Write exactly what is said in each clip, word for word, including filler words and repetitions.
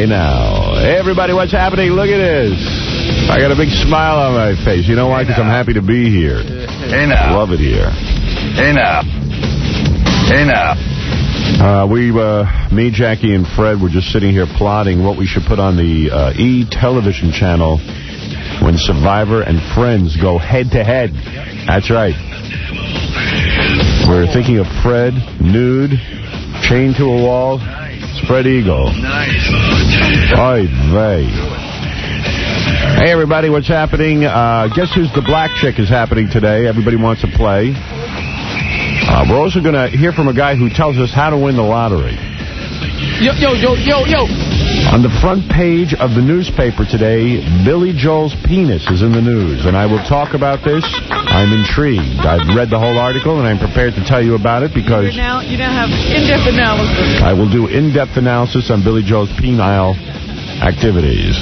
Hey, now. Hey, everybody, what's happening? Look at this. I got a big smile on my face. You know why? Because I'm happy to be here. Hey, now. Love it here. Hey, now. Hey, now. Uh, we, uh, me, Jackie, and Fred were just sitting here plotting what we should put on the uh, E! television channel when Survivor and Friends go head-to-head. That's right. We're thinking of Fred, nude, chained to a wall, spread eagle. Nice. Oy vey. Hey, everybody, what's happening? Uh, guess who's the black chick is happening today? Everybody wants to play. Uh, we're also going to hear from a guy who tells us how to win the lottery. Yo, yo, yo, yo, yo. On the front page of the newspaper today, Billy Joel's penis is in the news, and I will talk about this. I'm intrigued. I've read the whole article, and I'm prepared to tell you about it because... You're now, you now have in-depth analysis. I will do in-depth analysis on Billy Joel's penile activities.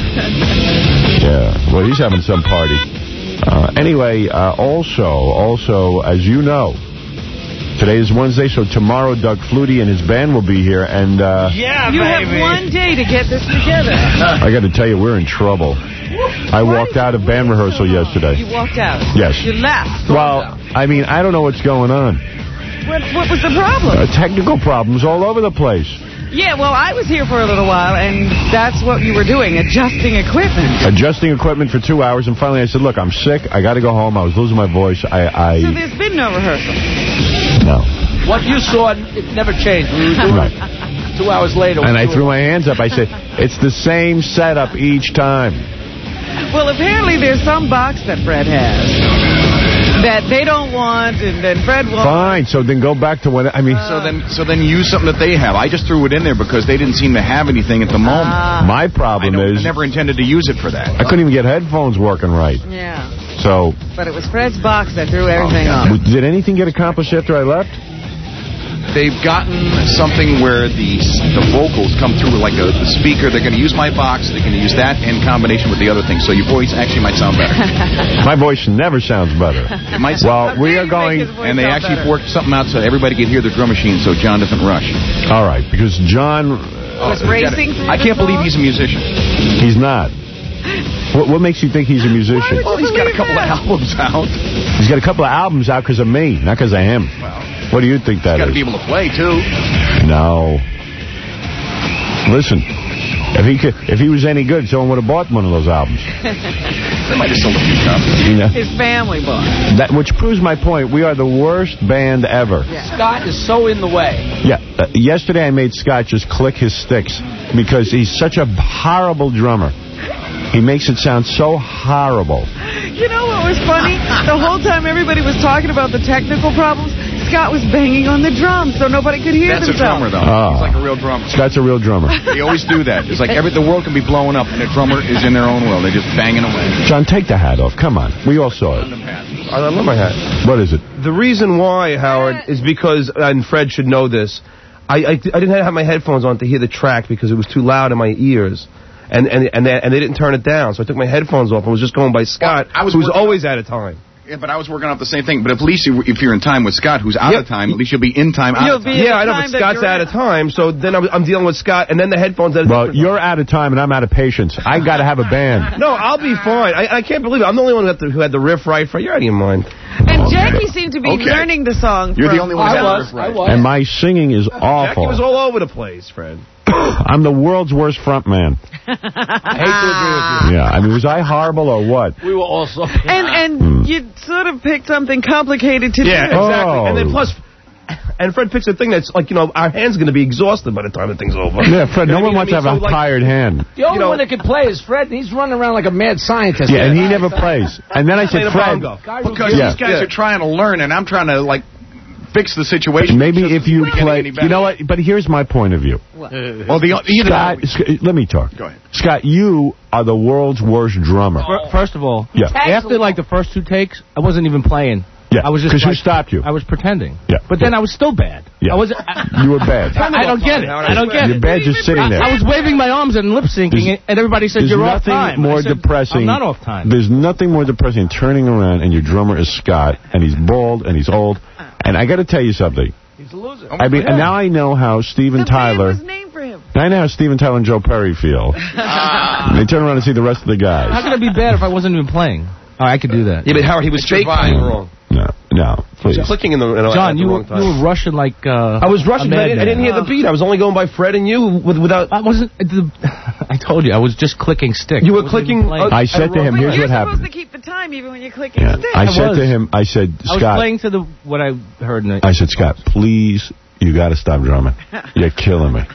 Yeah, well, he's having some party. Uh, anyway, uh, also, also, as you know, today is Wednesday, so tomorrow Doug Flutie and his band will be here, and... Uh, yeah, You baby. have one day to get this together. I got to tell you, we're in trouble. I Why walked out of band rehearsal so yesterday. You walked out? Yes. You left? Well, I mean, I don't know what's going on. What, what was the problem? Uh, technical problems all over the place. Yeah, well, I was here for a little while, and that's what you were doing, adjusting equipment. Adjusting equipment for two hours, and finally I said, look, I'm sick. I got to go home. I was losing my voice. I, I... So there's been no rehearsal? No. What you saw, it never changed. We were doing right. it two hours later. And I threw my hands up. I said, it's the same setup each time. Well, apparently there's some box that Fred has that they don't want, and then Fred wants. Fine, so then go back to what, I mean... Uh, so then so then use something that they have. I just threw it in there because they didn't seem to have anything at the moment. Uh, My problem I is... I never intended to use it for that. I couldn't even get headphones working right. Yeah. So... But it was Fred's box that threw everything oh, off. Did anything get accomplished after I left? They've gotten something where the the vocals come through like a the speaker. They're going to use my box. They're going to use that in combination with the other things. So your voice actually might sound better. My voice never sounds better. It might sound well, we are going... And they actually better. worked something out so everybody could hear the drum machine so John doesn't rush. All right, because John... Uh, was racing through I can't the believe he's a musician. He's not. What, what makes you think he's a musician? Well, he's got a couple that? of albums out. He's got a couple of albums out because of me, not because of him. Well, what do you think that he's got is? to be able to play, too. No. Listen, if he could, if he was any good, someone would have bought one of those albums. They might have sold a few copies. You know? His family bought. That, which proves my point. We are the worst band ever. Yeah. Scott is so in the way. Yeah. Uh, yesterday I made Scott just click his sticks because he's such a horrible drummer. He makes it sound so horrible. You know what was funny? The whole time everybody was talking about the technical problems, Scott was banging on the drums so nobody could hear That's themselves. a drummer, though. Oh. He's like a real drummer. Scott's a real drummer. They always do that. It's like every the world can be blowing up, and the drummer is in their own world. They're just banging away. John, take the hat off. Come on. We all saw it. I love my hat. What is it? The reason why, Howard, is because, and Fred should know this, I, I, I didn't have my headphones on to hear the track because it was too loud in my ears. And and and they, and they didn't turn it down, so I took my headphones off and was just going by Scott, well, I was who's always out of time. Yeah, but I was working off the same thing. But at least you, if you're in time with Scott, who's out yep. of time, at least you'll be in time, out you'll of time. Be yeah, I know, but Scott's out of time, so then I'm, I'm dealing with Scott, and then the headphones... Out of well, you're out of time, and I'm out of patience. I got to have a band. No, I'll be fine. I, I can't believe it. I'm the only one who had the, who had the riff right for... You're out of your mind. And okay. Jackie seemed to be okay. learning the song. You're from the only one who had the riff right. I was. And my singing is awful. Jackie was all over the place, Fred. I'm the world's worst front man. I hate to agree with you. Yeah, I mean, was I horrible or what? We were also... And and hmm. you sort of picked something complicated to yeah, do. Yeah, exactly. Oh. And then plus... And Fred picks a thing that's like, you know, our hand's going to be exhausted by the time the thing's over. Yeah, Fred, no one wants to have so a like, tired hand. The only you know, one that can play is Fred, and he's running around like a mad scientist. Yeah, and he never plays. And then I said, Fred... Because yeah. these guys yeah. are trying to learn, and I'm trying to, like... fix the situation. Maybe if you play... You know what? But here's my point of view. What? Well, the, Scott, Scott, let me talk. Go ahead. Scott, you are the world's worst drummer. Oh. First of all, yeah. after like the first two takes, I wasn't even playing. Yeah, I was just because like, who stopped you? I was pretending. Yeah. But then I was still bad. Yeah. I was. I, you were bad. I don't get it. I don't get You're it. bad just sitting there. I was waving my arms and lip syncing, There's, and everybody said you're off time. There's nothing more said, depressing. I'm not off time. There's nothing more depressing than turning around and your drummer is Scott, and he's bald and he's old. And I got to tell you something. He's a loser. I mean, yeah. and now I know how Steven the Tyler. band was named for him. I know how Steven Tyler and Joe Perry feel. They turn around and see the rest of the guys. How could it be bad if I wasn't even playing? Oh, I could do that. Yeah, but Howard, he was fake playing wrong. No, no, please. Clicking in the, in John, the you wrong were, time. you were rushing like uh, I was rushing, but I didn't, I didn't hear the beat. I was only going by Fred and you with, without... I wasn't... The, I told you, I was just clicking stick. You were clicking... Uh, I said to him, here's You're what happened. supposed to keep the time even when you're clicking Yeah. stick. I, I said was. to him, I said, Scott... I was playing to the what I heard. In the, I said, Scott, please, you got to stop drumming. You're killing me.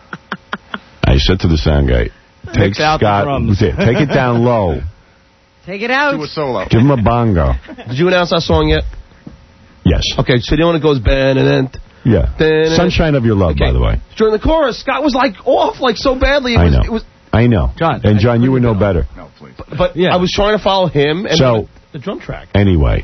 I said to the sound guy, take Takes out the Scott, drums. take it down low. Take it out. Do a solo. Give him a bongo. Did you announce our song yet? Yes. Okay, so the one that goes bang and then... Yeah. Then- Sunshine of Your Love, Okay. by the way. During the chorus, Scott was like off like so badly. It I was, know. It was, I know. John, and John, you would know better. No, please. but but Yeah. I was trying to follow him and So, the, the drum track. anyway,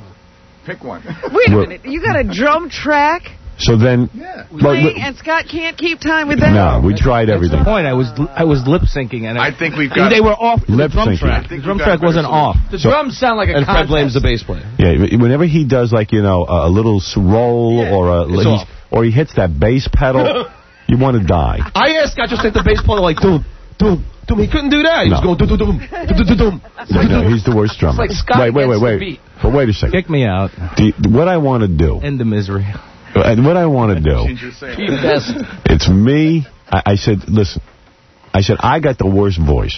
Pick one. Wait a We're- minute. You got a drum track so then... Yeah. Well, playing, we- and Scott can't keep time with that? no, we tried That's the everything. point. I was I was lip syncing, and I think we've got... they were off the Lip drum syncing. track. I think The drum we've got track wasn't better off. The So- drums sound like a And Fred contest. blames the bass player. Yeah, whenever he does, like, you know, a, a little s- roll Yeah, or a... it's he's- off. or he hits that bass pedal, you want to die. I asked Scott just hit the bass player like, doom, doom, doom. He couldn't do that. He No. was going, doom, doom, doom, doom, doom, doom. No, no, he's the worst drummer. like Scott wait, wait, wait, gets the wait. beat. But wait a second. Kick me out. The, what I want to do, End the misery. and what I want to do, Best. it's me. I, I said, listen, I said, I got the worst voice.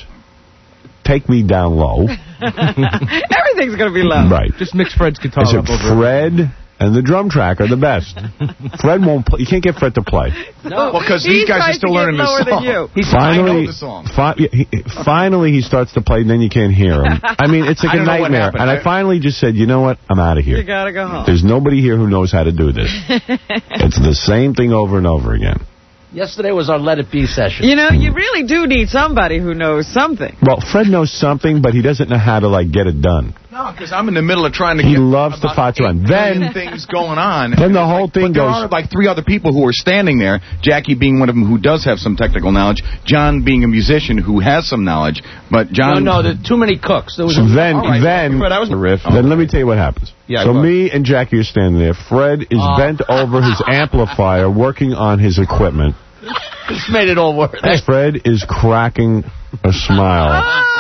Take me down low. Everything's going to be low. Right. Just mix Fred's guitar I said, up over. Fred and the drum track are the best. Fred won't play. You can't get Fred to play. Well, because He these guys tries are still to get learning the lower song. than you. He's Finally, I know the song. fi- he, finally he starts to play, and then you can't hear him. I mean, it's like I a don't know what nightmare. happened. And I I- finally just said, you know what? I'm out of here. You got to go home. There's nobody here who knows how to do this. It's the same thing over and over again. Yesterday was our Let It Be session. You know, you really do need somebody who knows something. Well, Fred knows something, but he doesn't know how to, like, get it done. No, because I'm in the middle of trying to He get... loves the about Fatu run. eight Then- million things going on. Then the whole thing But there goes... are like three other people who are standing there, Jackie being one of them who does have some technical knowledge, John being a musician who has some knowledge, but No, John... no, there's too many cooks. There was So then, All right, then, Fred, that was a riff. then let me tell you what happens. Yeah, so go on. me and Jackie are standing there. Fred is Oh. bent over his amplifier, working on his equipment. This made it all worse. Fred is cracking a smile.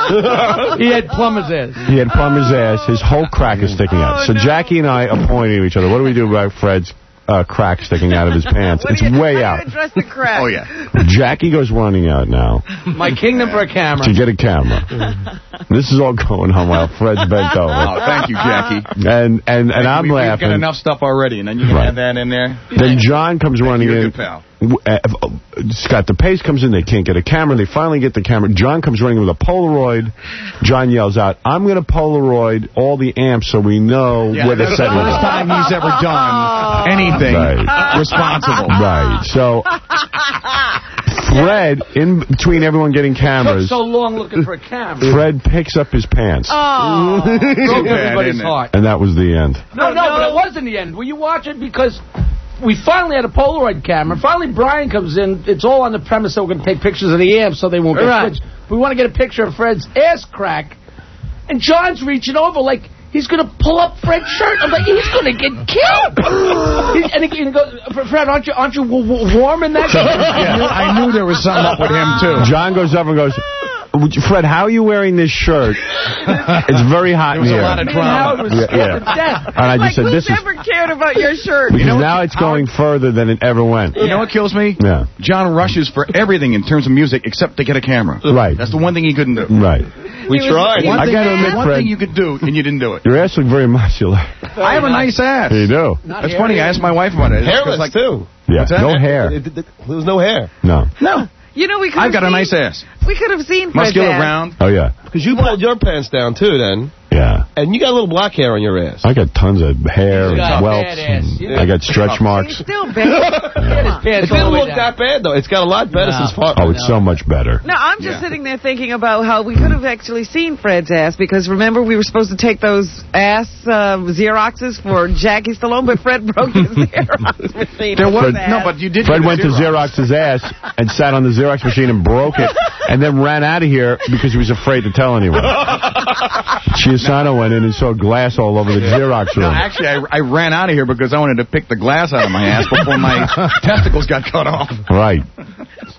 He had plumber's ass. He had plumber's ass. His whole crack is sticking out. Oh, So no. Jackie and I are pointing at each other. What do we do about Fred's uh, crack sticking out of his pants? What It's do you, way how out. do you address the crack? Oh, yeah. Jackie goes running out now My kingdom for a camera. to get a camera. This is all going on while Fred's bent Oh, over. thank you, Jackie. And and, and I'm we, We've laughing. got enough stuff already, and then you can Right. add that in there. Then John comes running You're a in. good pal. W- uh, uh, Scott DePace comes in. They can't get a camera. They finally get the camera. John comes running with a Polaroid. John yells out, I'm going to Polaroid all the amps so we know Yeah, where the that's the setting first is. time he's ever done anything Right. responsible. Right. So Fred, in between everyone getting Took cameras, so long looking for a camera. Fred picks up his pants. Oh. Broke bad, everybody's isn't it? heart. And that was the end. No, no, but it was in the end. Were you watching? Because we finally had a Polaroid camera. Finally, Brian comes in. It's all on the premise that we're going to take pictures of the amps so they won't get Right. switched. We want to get a picture of Fred's ass crack. And John's reaching over like he's going to pull up Fred's shirt. I'm like, he's going to get killed. He- and he, he goes, Fred, aren't you, aren't you w- w- warm in that? Yeah, I knew there was something up with him, too. John goes up and goes, "Would you- Fred, how are you wearing this shirt? It's very hot in There was a here. lot of Me and Howard was Yeah, scared yeah. to death. And I Like, just said, who's this is... ever cared about your shirt? Because know what, now it's going further than it ever went. You know what kills me? Yeah. John rushes for everything in terms of music except to get a camera. Right. That's the one thing he couldn't do. Right. We He was- tried. he One, I thing, gotta admit, one Fred- thing you could do, and you didn't do it. Your ass looked very muscular. I have a nice ass. You do. Not That's hairy. funny. I asked my wife about it. It's Hairless, like, too. Yeah. What's that? No hair. It- it- it- There was no hair. No. No. You know, we could I've have got a seen, nice ass. We could have seen Fred's Muscular, ass. round. Oh, yeah. Because you pulled your pants down, too, then. Yeah. And you got a little black hair on your ass. I got tons of hair He's got and welts. bad ass. and Yeah. I got stretch marks. He's still bad. He had his It pants all didn't the way look down. that bad, though. It's got a lot better No. since far. Oh, it's so much better. No, I'm just Yeah. sitting there thinking about how we could have actually seen Fred's ass because remember we were supposed to take those ass uh, Xeroxes for Jackie Stallone, but Fred broke his Xerox machine. There was With his no, ass. but you did. Fred get a went to Xerox. Xerox his ass and sat on the Xerox machine and broke it and then ran out of here because he was afraid to tell anyone. Chiasano went in and saw glass all over the Xerox No, room. actually, I, I ran out of here because I wanted to pick the glass out of my ass before my testicles got cut off. Right.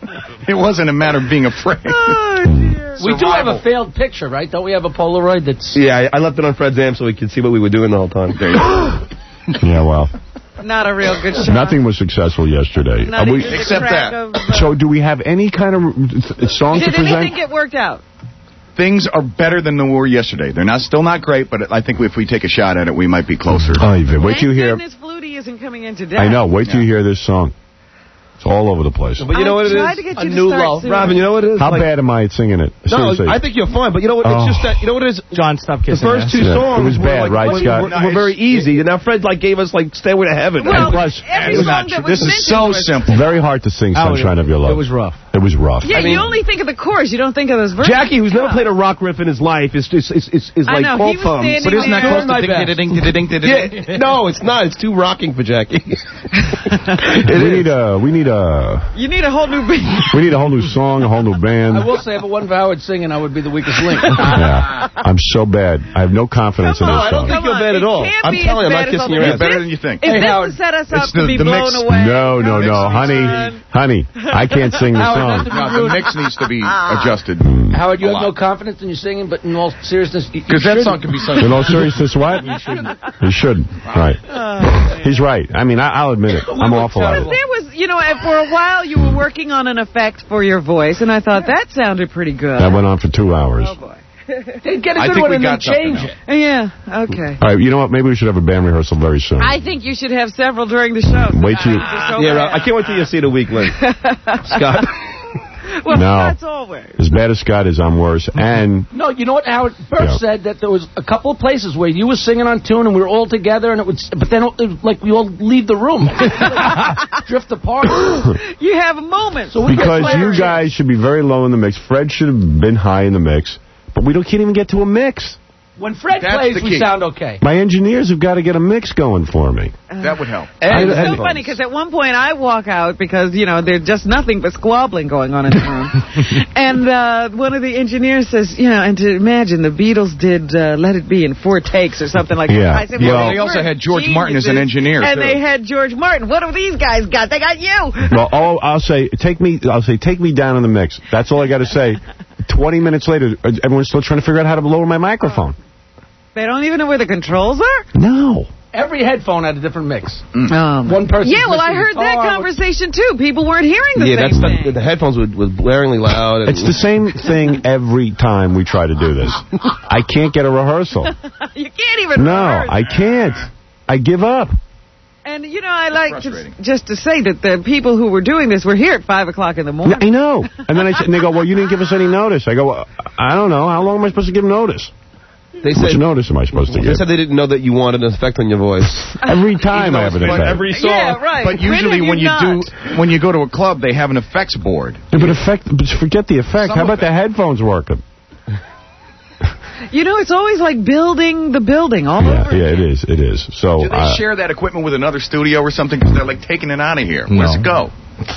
It wasn't a matter of being afraid. Oh, dear. We do have a failed picture, right? Don't we have a Polaroid that's... Yeah, I, I left it on Fred's amp so we could see what we were doing the whole time. Yeah, well. Not a real good shot. Nothing was successful yesterday. Not Are we, except that. Of, uh, so do we have any kind of th- song did to present? anything get worked out? Things are better than they were yesterday. They're not still not great, but I think if we take a shot at it, we might be closer. Oh, Yvette, wait till you hear... Goodness, Flutie isn't coming in today. I know. Wait till Yeah. you hear this song. It's all over the place. But you know what it I tried is? to get A you to new start low. sooner. Robin, you know what it is? How Like- bad am I at singing it? No, Seriously. I think you're fine, but you know what? It's Oh. just that, you know what it is? John, stop The kissing first ass. two Yeah. songs It was were, bad, like, right, were, Scott? were, were very easy, and now Fred like gave us like Stairway to Heaven. Well, And plus, every It's song not that true. was This is mentioned so was- simple. very hard to sing Oh, Sunshine it, of Your Love. It was rough. It was rough. Yeah, I mean- you only think of the chorus. You don't think of those verses. Jackie, who's never played a rock riff in his life, is is is is, is I like know, full he was thumbs. standing But isn't that there. close My to best. ding, ding, ding, ding, ding, ding? Yeah, no, it's not. It's too rocking for Jackie. we need a we need a You need a whole new beat. we need a whole new song, a whole new band. I will say, if it wasn't for Howard singing, I would be the weakest link. Yeah, I'm so bad. I have no confidence Come in on, this I don't song. think you're Come bad on, at all. it can't I'm be telling as you, I'm bad not as kissing all your the ass. rest. Better than you think. Is Hey, this Howard, to set us it's up the- to be the blown mix. away? No, no, no, honey, honey, I can't sing the Howard, song. not to be No, rude. the mix needs to be adjusted. Howard, you A have no lot. confidence in your singing, but in all seriousness, you Because that song can be sung. In all seriousness, what? He shouldn't. Right. He's right. I mean, I, I'll admit it. I'm awful at Because it. there was, you know, and for a while you were working on an effect for your voice, and I thought that sounded pretty good. That went on for two hours. Oh, boy. Get a I good think one we and then got something change now. it. Yeah, okay. All right, you know what? Maybe we should have a band rehearsal very soon. I think you should have several during the show. Wait till you... So Yeah, bad. Rob, I can't wait till you see the week link. Scott. Well, No. that's always. As bad as Scott is, I'm worse. And No, you know what Howard Burke Yeah. said, that there was a couple of places where you were singing on tune and we were all together, and it would, but then it was like we all leave the room, like, drift apart. You have moments. So we because get you flattering. guys should be very low in the mix. Fred should have been high in the mix. But we don't, can't even get to a mix. When Fred That's plays, the we key. sound okay. My engineers have got to get a mix going for me. That would help. And I- it's I- so funny because at one point I walk out because, you know, there's just nothing but squabbling going on in the room. And uh, one of the engineers says, you know, and to imagine the Beatles did uh, Let It Be in four takes or something like Yeah. that. I said, Yeah. well, They also we're had George Martin as an geniuses. engineer, And too. they had George Martin. What have these guys got? They got you. Well, all I'll say, take me. I'll say, take me down in the mix. That's all I got to say. Twenty minutes later, everyone's still trying to figure out how to lower my microphone. They don't even know where the controls are? No. Every headphone had a different mix. Um, One person. yeah, well, I heard that conversation, too. People weren't hearing the Yeah, same that's thing. the, the headphones were, were blaringly loud. And It's the same thing every time we try to do this. I can't get a rehearsal. You can't even No, rehearse. I can't. I give up. And, you know, I like to, frustrating. just to say that the people who were doing this were here at five o'clock in the morning. I know. And then I and they go, well, you didn't give us any notice. I go, well, I don't know. How long am I supposed to give notice? They How much said, notice am I supposed to they give? said they didn't know that you wanted an effect on your voice. Every time I have an But effect. every song. Yeah, right. But When usually have when you you not? do, when you go to a club, they have an effects board. Yeah, but effect, but forget the effect. Some How of about it. the headphones working? You know, it's always like building the building all Yeah, over yeah, again. it is. It is. So Do they uh, share that equipment with another studio or something? Because they're like taking it out of here. Where does it go?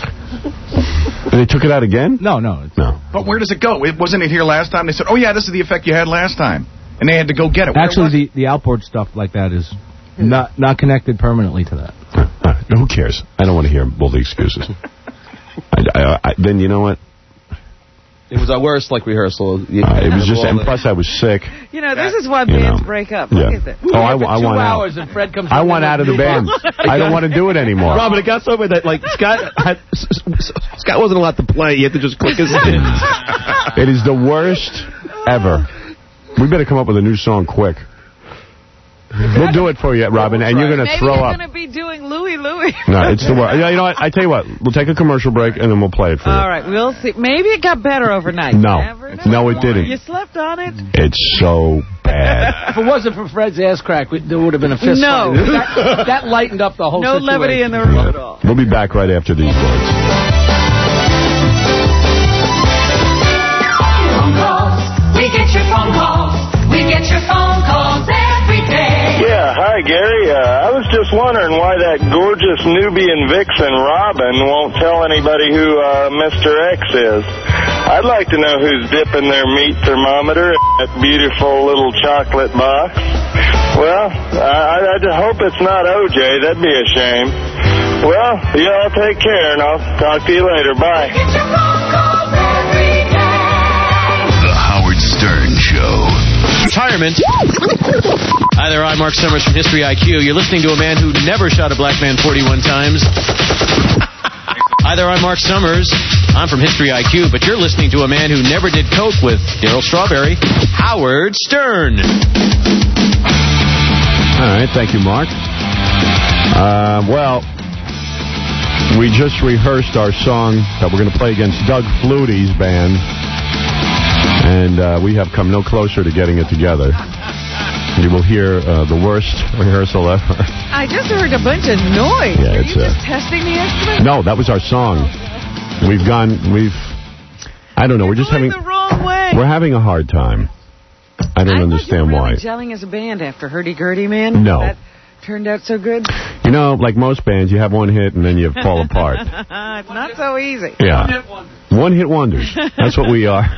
they took it out again? No, no. It's, No. But where does it go? It wasn't it here last time? They said, "Oh yeah, this is the effect you had last time," and they had to go get it. Where was Actually, it? the, the outboard stuff like that is not not connected permanently to that. Uh, who cares? I don't want to hear all the excuses. I, I, I, then you know what? It was our worst, like, rehearsal. Uh, it was just, and plus I was sick. You know, this is why You bands know. break up. Yeah. Look at that. Oh, I, For I two want out. hours and Fred comes I in want with out of the new band. box. I don't want to do it anymore. Robin, it got so bad that, like, Scott had, Scott wasn't allowed to play. He had to just click his in. It is the worst ever. We better come up with a new song quick. We'll do it for you, Robin, and you're going to Maybe throw you're up. going to be doing Louie Louie. No, it's the worst. You know what? I tell you what. We'll take a commercial break, and then we'll play it for you. All right, we'll see. Maybe it got better overnight. No. Never know. No, it didn't. You slept on it? It's so bad. If it wasn't for Fred's ass crack, we, there would have been a fist No. fight. That, that lightened up the whole No situation. levity in the room at all. We'll be back right after these words. Phone calls. We get your phone calls. We get your phone calls every day. Yeah, hi Gary. Uh, I was just wondering why that gorgeous Nubian vixen Robin won't tell anybody who uh, Mister X is. I'd like to know who's dipping their meat thermometer in that beautiful little chocolate box. Well, I, I just hope it's not O J. That'd be a shame. Well, you all take care, and I'll talk to you later. Bye. Get your phone calls. retirement. Hi there, I'm Mark Summers from History I Q. You're listening to a man who never shot a black man forty-one times. Hi there, I'm Mark Summers. I'm from History I Q, but you're listening to a man who never did coke with Darryl Strawberry, Howard Stern. All right, thank you, Mark. Uh, well, we just rehearsed our song that we're going to play against Doug Flutie's band, and uh, we have come no closer to getting it together. You will hear uh, the worst rehearsal ever. I just heard a bunch of noise. Yeah, Are it's, you uh, just testing the instrument? No, that was our song. We've gone, we've, I don't know, You're we're just going having, the wrong way. we're having a hard time. I don't I understand really why. gelling as a band after Hurdy Gurdy Man? No. That turned out so good? You know, like most bands, you have one hit and then you fall apart. It's not so easy. Yeah. One hit wonders. That's what we are.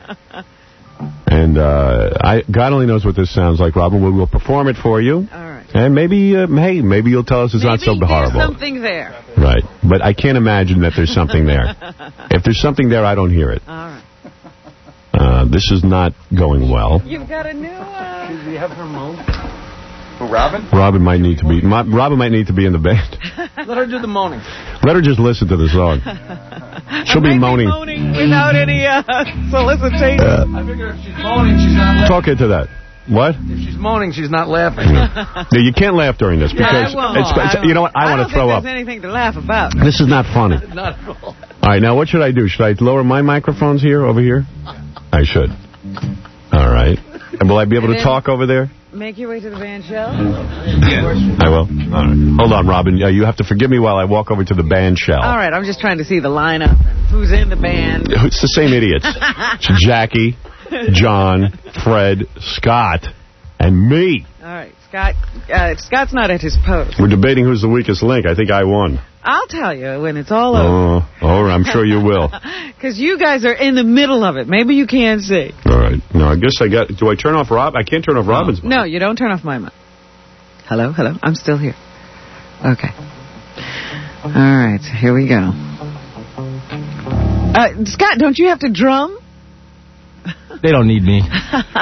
And uh, I, God only knows what this sounds like, Robin. We will perform it for you. All right. And maybe, uh, hey, maybe you'll tell us it's Maybe not so there's horrible. something there. Right. But I can't imagine that there's something there. If there's something there, I don't hear it. All right. Uh, this is not going well. You've got a new... Uh... Does he have her moan? Who, Robin? Robin might need to be. My, Robin might need to be in the band. Let her do the moaning. Let her just listen to the song. She'll be moaning. moaning without any uh, solicitation. Uh, I figure if she's moaning, she's not laughing. talk into that. What? If she's moaning, she's not laughing. No, you can't laugh during this because I won't. it's, it's, I you know what? I, I want to throw don't up. think there's anything to laugh about. This is not funny. Not at all. All right, now what should I do? Should I lower my microphones here, over here? I should. All right. And will I be able to talk over there? Make your way to the band shell? Yeah. I will. All right. Hold on, Robin. Uh, you have to forgive me while I walk over to the band shell. All right, I'm just trying to see the lineup and who's in the band. It's the same idiots. It's Jackie, John, Fred, Scott, and me. All right, Scott. Uh, Scott's not at his post. We're debating who's the weakest link. I think I won. I'll tell you when it's all over. Oh, oh I'm sure you will. Because you guys are in the middle of it. Maybe you can't see. All right. No, I guess I got... Do I turn off Rob? I can't turn off Robin's mic. No, you don't turn off my mic. Hello, hello. I'm still here. Okay. All right, here we go. Uh, Scott, don't you have to drum? They don't need me.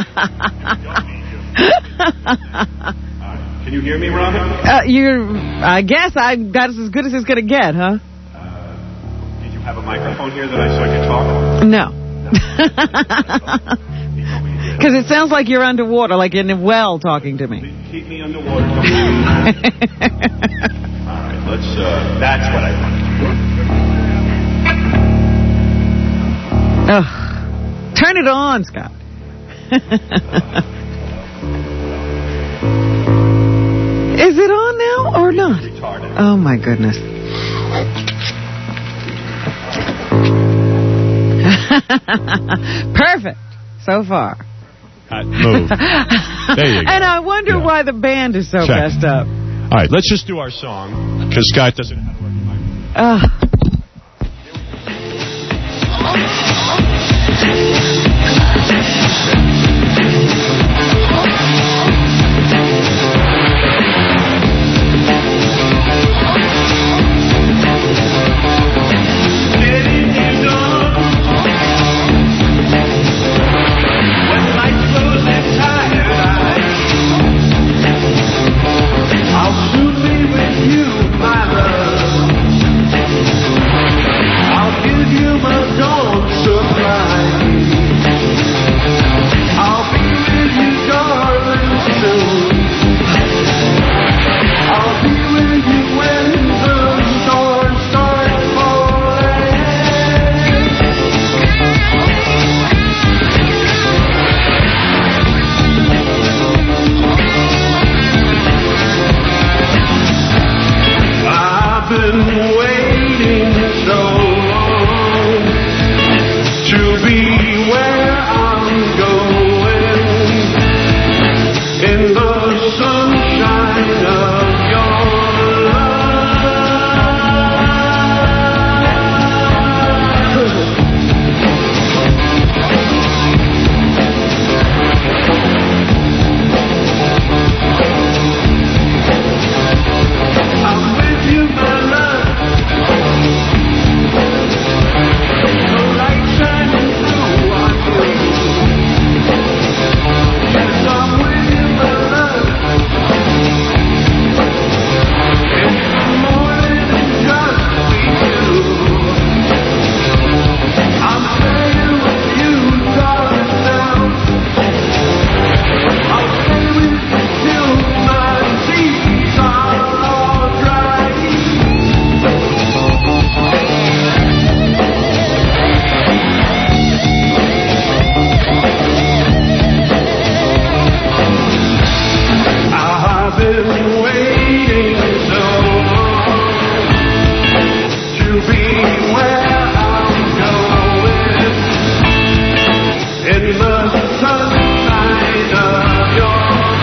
Can you hear me, Robin? Uh, you're, I guess I got as good as it's going to get, huh? Uh, did you have a microphone here that I so I could talk? No. Because it sounds like you're underwater, like in a well talking to me. Keep me underwater. All right, let's, uh, that's what I want. Ugh. Turn it on, Scott. Is it on now or not? Oh, my goodness. Perfect so far. Uh, move. There you go. And I wonder yeah. why the band is so Check. messed up. All right, let's just do our song, because Scott doesn't have to work with my... Uh. I'll soon be with you, my love. been waiting so long to be where I'm going in the sunshine of your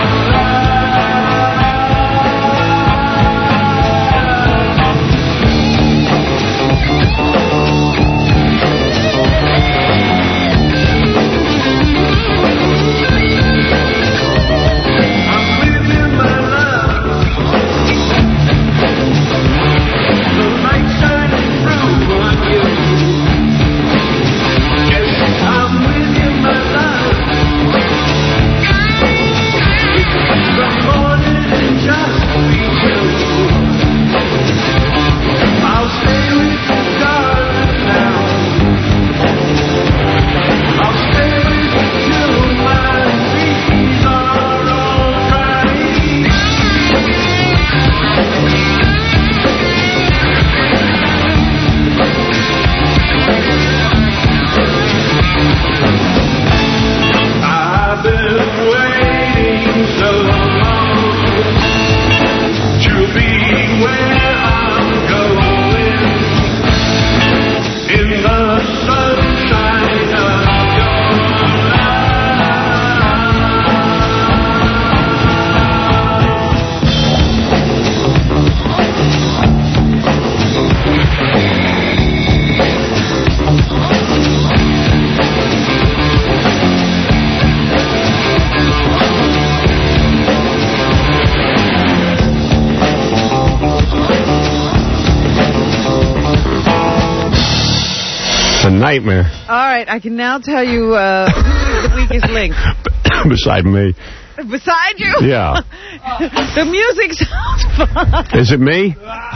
nightmare. All right, I can now tell you uh, who is the weakest link. Beside me. Beside you? Yeah. The music sounds fine. Is it me?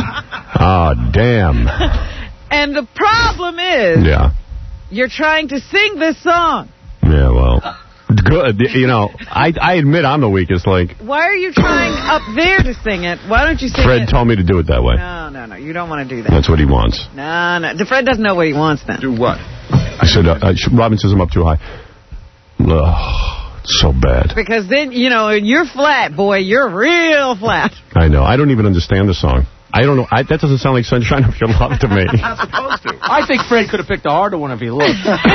Oh, damn. And the problem is, yeah, you're trying to sing this song. Yeah, well, good. You know, I I admit I'm the weakest link. Why are you trying up there to sing it? Why don't you sing Fred it? told me to do it that way. No, no, no. You don't want to do that. That's what he wants. No, no. The Fred doesn't know what he wants then. Do what? I said, uh, uh, Robin says I'm up too high. Ugh, it's so bad. Because then, you know, you're flat, boy. You're real flat. I know. I don't even understand the song. I don't know. I, that doesn't sound like Sunshine of Your Love to me. Not supposed to. I think Fred could have picked a harder one if he looked.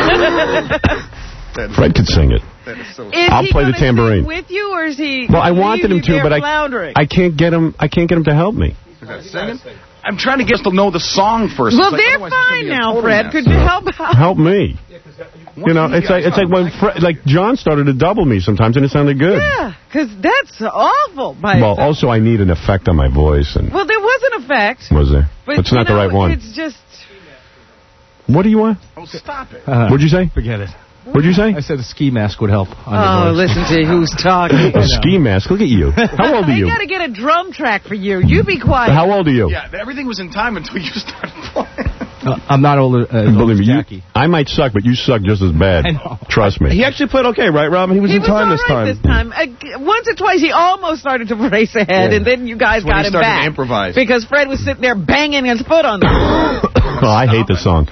Fred could sing it. So is I'll he play the tambourine. Sing with you, or is he? Well, I wanted him to, but I, I can't get him. I can't get him to help me. Is that singing? I'm trying to get us to know the song first. Well, It's they're like, fine now, Fred. mess. Could you help out? Help me. You know, it's like it's like when Fred, like John started to double me sometimes, and it sounded good. Yeah, because that's awful. By Well, itself. also I need an effect on my voice, and Well, there was an effect. was there? But it's not you know, the right one. It's just. What do you want? Oh, stop it. Uh, What'd you say? Forget it. What'd you say? I said a ski mask would help. On Oh, the voice. listen to who's talking. A ski mask. Look at you. How old are They you? got to get a drum track for you. You be quiet. How old are you? Yeah, everything was in time until you started playing. Uh, I'm not older. Uh, Believe me, you, Jackie. I might suck, but you suck just as bad. I know. Trust me. He actually played okay, right, Robin? He was He in was time all this right time. this time. Uh, once or twice, he almost started to race ahead, Yeah. and then you guys That's when got he him started back. to improvise. Because Fred was sitting there banging his foot on the Oh, I hate the song.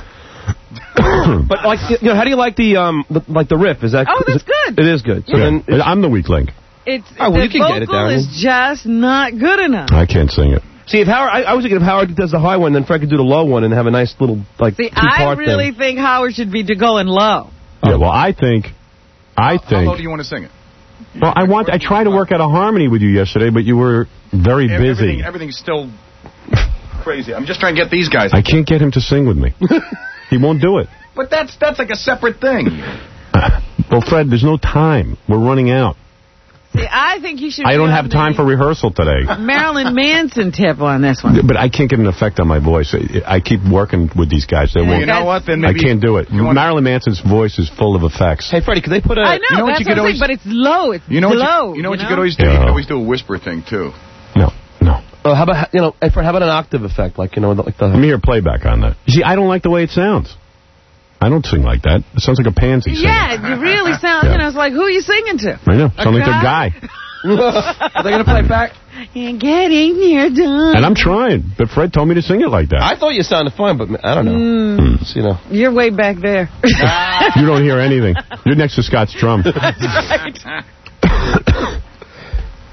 But like, you know, how do you like the um, the, like the riff? Is that? Oh, is that's it, good. It is good. So Yeah. then, it's- I'm the weak link. It's, Oh, well, the you can get it vocal down. is just not good enough. I can't sing it. see, if Howard, I, I was thinking if Howard does the high one, then Fred could do the low one and have a nice little like See, two I part really thing. think Howard should be to going low. Yeah, well, I think, I How low do think. you want to sing it? Well, I want. I tried to work out a harmony with you yesterday, but you were very busy. Everything, everything's still crazy. I'm just trying to get these guys. I can't get him to sing with me. He won't do it. But that's that's like a separate thing. Well, Fred, there's no time. We're running out. See, I think you should. I be don't on have time the for rehearsal today. Marilyn Manson tip on this one. But I can't get an effect on my voice. I I keep working with these guys. They Yeah, won't. You know what? Then I maybe can't do it. you wanna- Marilyn Manson's voice is full of effects. Hey, Freddie, could they put a? I know, you know what that's you what could I'm always- saying, but it's low. It's You know what low. you, you know what you know? could always do? You Yeah. could always do a whisper thing too. No, no. Oh, how about you know? Hey, Fred, how about an octave effect? Like you know, like the. Let me hear playback on that. You see, I don't like the way it sounds. I don't sing like that. It sounds like a pansy singer. Yeah, you really sound, Yeah. you know, it's like, who are you singing to? I know. Sound like a guy? guy. Are they gonna play back? You're getting your done. And I'm trying, but Fred told me to sing it like that. I thought you sounded fine, but I don't know. Mm, It's, you know. you're way back there. You don't hear anything. You're next to Scott's drum. Well,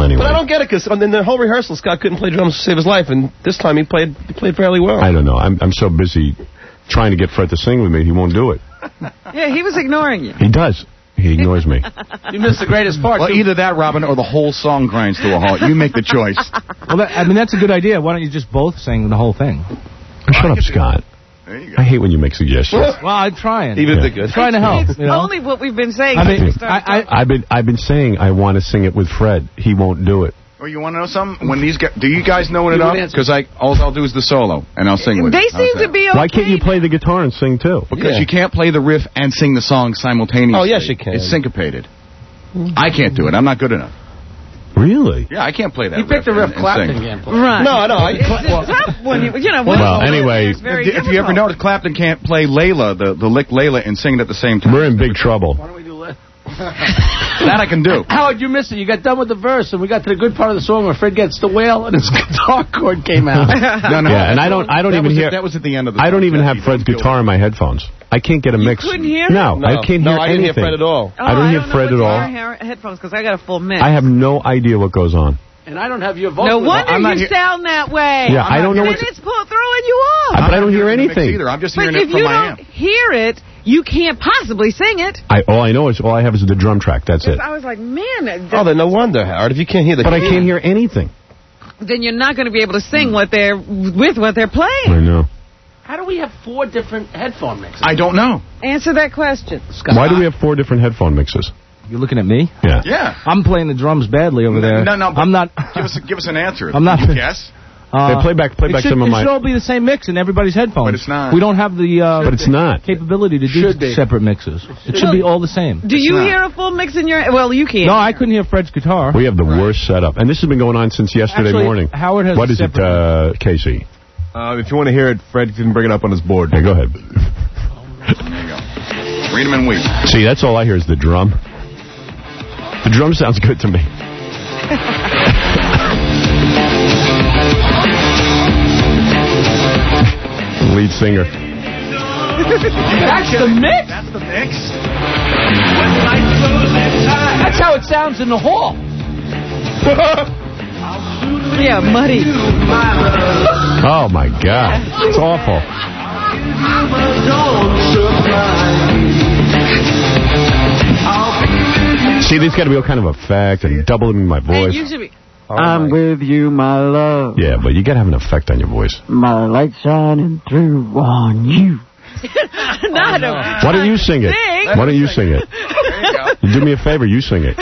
anyway. But I don't get it, because in the whole rehearsal, Scott couldn't play drums to save his life, and this time he played he played fairly well. I don't know. I'm I'm so busy trying to get Fred to sing with me, he won't do it. Yeah, he was ignoring you. He does. He ignores me. You missed the greatest part. Well, either that, Robin, or the whole song grinds to a halt. You make the choice. Well, that, I mean, that's a good idea. Why don't you just both sing the whole thing? Shut up, Scott. There you go. I hate when you make suggestions. Well, I'm trying. Even if Yeah. they're good. Trying to help. It's You know? only what we've been saying. I since mean, we started I, talking. I've been I've been saying I want to sing it with Fred. He won't do it. Oh, you want to know something? When these guys, do you guys know it enough? Because I all I'll do is the solo, and I'll sing with They it. How's seem that? to be okay. Why can't you play the guitar and sing too? Because Yeah. you can't play the riff and sing the song simultaneously. Oh, yes, you can. It's syncopated. I can't do it. I'm not good enough. Really? Yeah, I can't play that. He picked a riff and, and Clapton sing. can't play. Right. No, no. I, It's, it's tough when you, you know. Well, when you- anyway, it's very If, if you ever difficult. notice, Clapton can't play Layla, the, the lick Layla, and sing it at the same time. We're in big trouble. Why don't we do that? That I can do. Howard, you missed it. You got done with the verse, and we got to the good part of the song where Fred gets the wail, and his guitar chord came out. No, no. Yeah, and I don't I don't that even was hear At, that was at the end of the. I don't song. even have You Fred's don't do guitar it. in my headphones. I can't get a You mix. couldn't hear it? No, no, I can't hear no, I didn't hear anything. Fred at all. Oh, I don't hear know Fred what at all. to hear Headphones because I got a full mix. I have no idea what goes on. And I don't have your vocal. No wonder I'm not you here- sound that way. Yeah, I don't know Then what's- it's pull, throwing you off. But I don't hear hearing the mix anything. either. I'm just But hearing if it from you my don't amp. hear it, you can't possibly sing it. I all I know is all I have is the drum track. That's it. I was like, man, that- oh, then no wonder, Howard. If you can't hear the But I can't hear anything. then you're not going to be able to sing what they're with what they're playing. I know. How do we have four different headphone mixes? I don't know. Answer that question. Why do we have four different headphone mixes? You're looking at me? Yeah. Yeah. I'm playing the drums badly over there. No, no. but I'm not. Give us, give us an answer. I'm not- Can you guess? Uh, Hey, play back- play it back should, some of it my- should all be the same mix in everybody's headphones. But it's not. We don't have the uh, But it's not. capability to do Should be. separate mixes. It should be all the same. Do you not. hear a full mix in your? Well, you can't. No, I couldn't hear Fred's guitar. We have the worst setup. And this has been going on since yesterday Actually, morning. Howard has What a is it, separate- uh, Casey? Uh, if you want to hear it, Fred didn't bring it up on his board. Hey, go ahead. There you go. Read them and weep. See, that's all I hear is the drum. The drum sounds good to me. Lead singer. That's the mix. That's the mix. That's how it sounds in the hall. Yeah, muddy. Oh, my God. It's awful. See, there's got to be all kind of effect and doubling my Hey, voice. you should be. I'm with you, my love. Yeah, but you got to have an effect on your voice. My light shining through on you. Not a. Why don't you sing it? Sing. Why don't you sing it? There you go. You do me a favor, you sing it.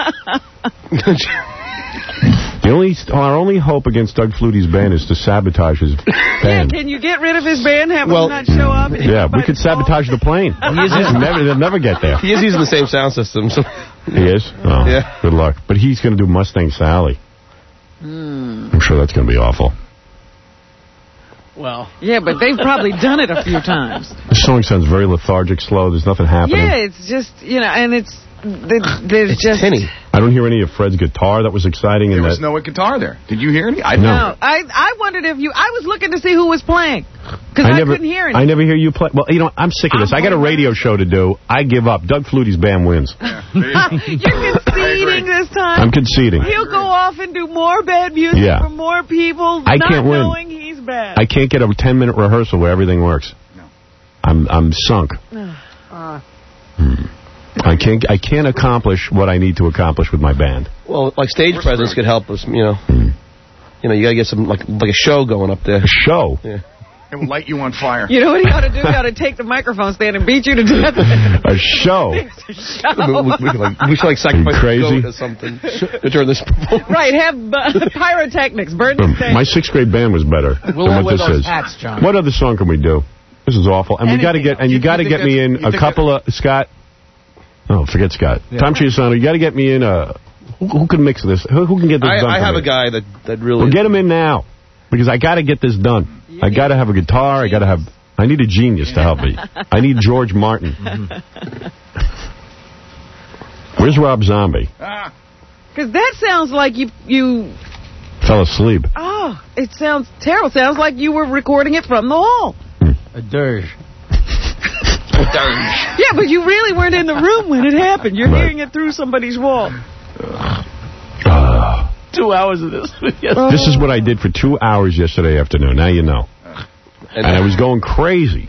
The only our only hope against Doug Flutie's band is to sabotage his Yeah, band. can you get rid of his band? Have Well, him not show up? Yeah, we could sabotage the plane. He'll never, they'll never get there. He is using the same sound system. So. He is? Oh, Yeah. good luck. But he's going to do Mustang Sally. I'm sure that's going to be awful. Well, Yeah, but they've probably done it a few times. The song sounds very lethargic, slow. There's nothing happening. Yeah, it's just, you know, and it's, the- there's It's just. tinny. I don't hear any of Fred's guitar. That was exciting. There and was that, no guitar there. Did you hear any? I No. No, I I wondered if you. I was looking to see who was playing because I, never, couldn't hear it. I never hear you play. Well, you know, I'm sick of this. I'm I got a playing radio show to do. I give up. Doug Flutie's band wins. You're conceding this time. I'm conceding. He'll go off and do more bad music Yeah. for more people, I not can't win. knowing he's bad. I can't get a ten-minute rehearsal where everything works. No. I'm I'm sunk. uh, Hmm. I can't I can't accomplish what I need to accomplish with my band. Well, like stage We're presence screwed. could help us, you know. Hmm. You know, you got to get some, like like a show going up there. A show. Yeah. It will light you on fire. You know what he ought to do? He ought to take the microphone stand and beat you to death. A show. we, we, we, could, like, we should like sacrifice crazy? a goat or something during this performance. Right, have uh, pyrotechnics, burn the stage. My sixth grade band was better We'll than all what wear this those is. hats, John. What other song can we do? This is awful. And we got to Anything get and you, You- got to you get think me that's- in you a think couple of Scott. Oh, forget Scott. Yeah. Tom Chiusano, you got to get me in a. Who, who can mix this? Who, who can get this I, done? I for have me? a guy that, that really... Well, get him in now, because I got to get this done. I got to have a guitar. I got to have. I need a genius to help me. I need George Martin. Where's Rob Zombie? Ah, Because that sounds like you, you, Fell asleep. oh, it sounds terrible. Sounds like you were recording it from the hall. a dirge. Yeah, but you really weren't in the room when it happened. You're Right. hearing it through somebody's wall. Uh, two hours of this. This is what I did for two hours yesterday afternoon. Now you know. And I was going crazy.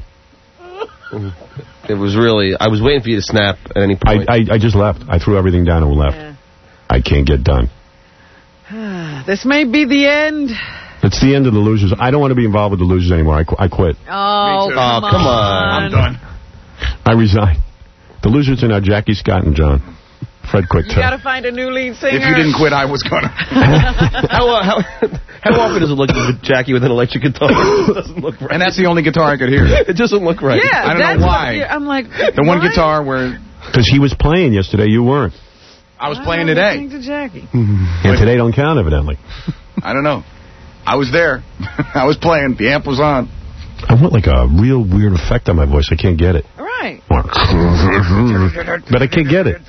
It was really... I was waiting for you to snap at any point. I, I, I just left. I threw everything down and left. Yeah. I can't get done. This may be the end. It's the end of the Losers. I don't want to be involved with the Losers anymore. I, qu I quit. Oh, Oh, come, come on. I'm done. I resign. The Losers are now Jackie, Scott, and John. Fred quit, You too. got to find a new lead singer. If you didn't quit, I was gonna. how, uh, how, how often does it look with Jackie with an electric guitar? It doesn't look right. And that's the only guitar I could hear. It doesn't look right. Yeah, I don't that's know why. What, I'm like, The one why? guitar where Because he was playing yesterday, you weren't. I was playing I'm today. listening to Jackie. And today don't count, evidently. I don't know. I was there. I was playing. The amp was on. I want like a real weird effect on my voice. I can't get it. Right. But I can't get it.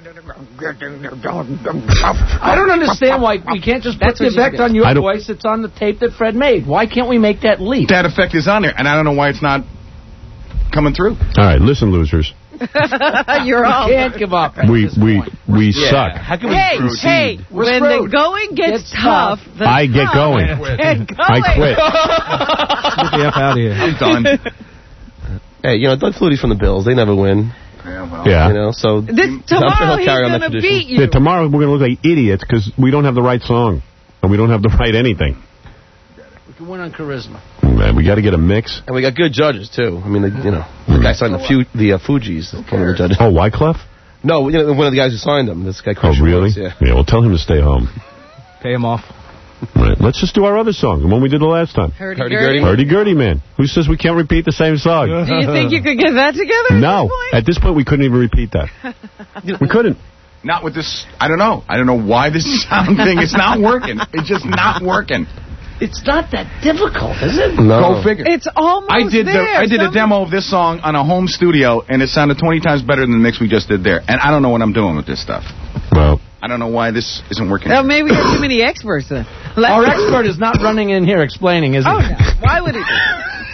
I don't understand why we can't just put the effect on your voice that's on the tape that Fred made. Why can't we make that leap? That effect is on there, and I don't know why it's not coming through. All right, listen, Losers. You're all. Can't give up. We we we Yeah. suck. How can we Hey, proceed? hey, We're when screwed. the going gets, Gets tough, tough. the I get tough going. Get going. I quit. Get the F out of here. I'm done. Hey, you know, Doug Flutie's from the Bills. They never win. Yeah, well. Yeah. You know, so This, I'm sure tomorrow he'll carry on he's that going to tradition. beat you. Yeah, tomorrow we're going to look like idiots because we don't have the right song. And we don't have the right anything. We can win on charisma. Man, we got to get a mix. And we got good judges, too. I mean, the, you know, the guy signed the, Fu the uh, Fugees. One of the judges. Oh, Wyclef? No, you know, one of the guys who signed them. This guy, Oh, Christian really? Rhodes, yeah. Yeah, well, tell him to stay home. Pay him off. Right. Let's just do our other song, the one we did the last time. Hurdy-gurdy. Hurdy-gurdy, man. Who says we can't repeat the same song? Do you think you could get that together? No. At this point, we couldn't even repeat that. We couldn't. Not with this. I don't know. I don't know why this sound thing is not working. It's just not working. It's not that difficult, is it? No. Go figure. It's almost I did the there. I did a Some- demo of this song on a home studio, and it sounded twenty times better than the mix we just did there. And I don't know what I'm doing with this stuff. Well, I don't know why this isn't working. Oh, maybe we have too many experts then. Let- Our expert is not running in here explaining, is he? Oh, no. Why would he do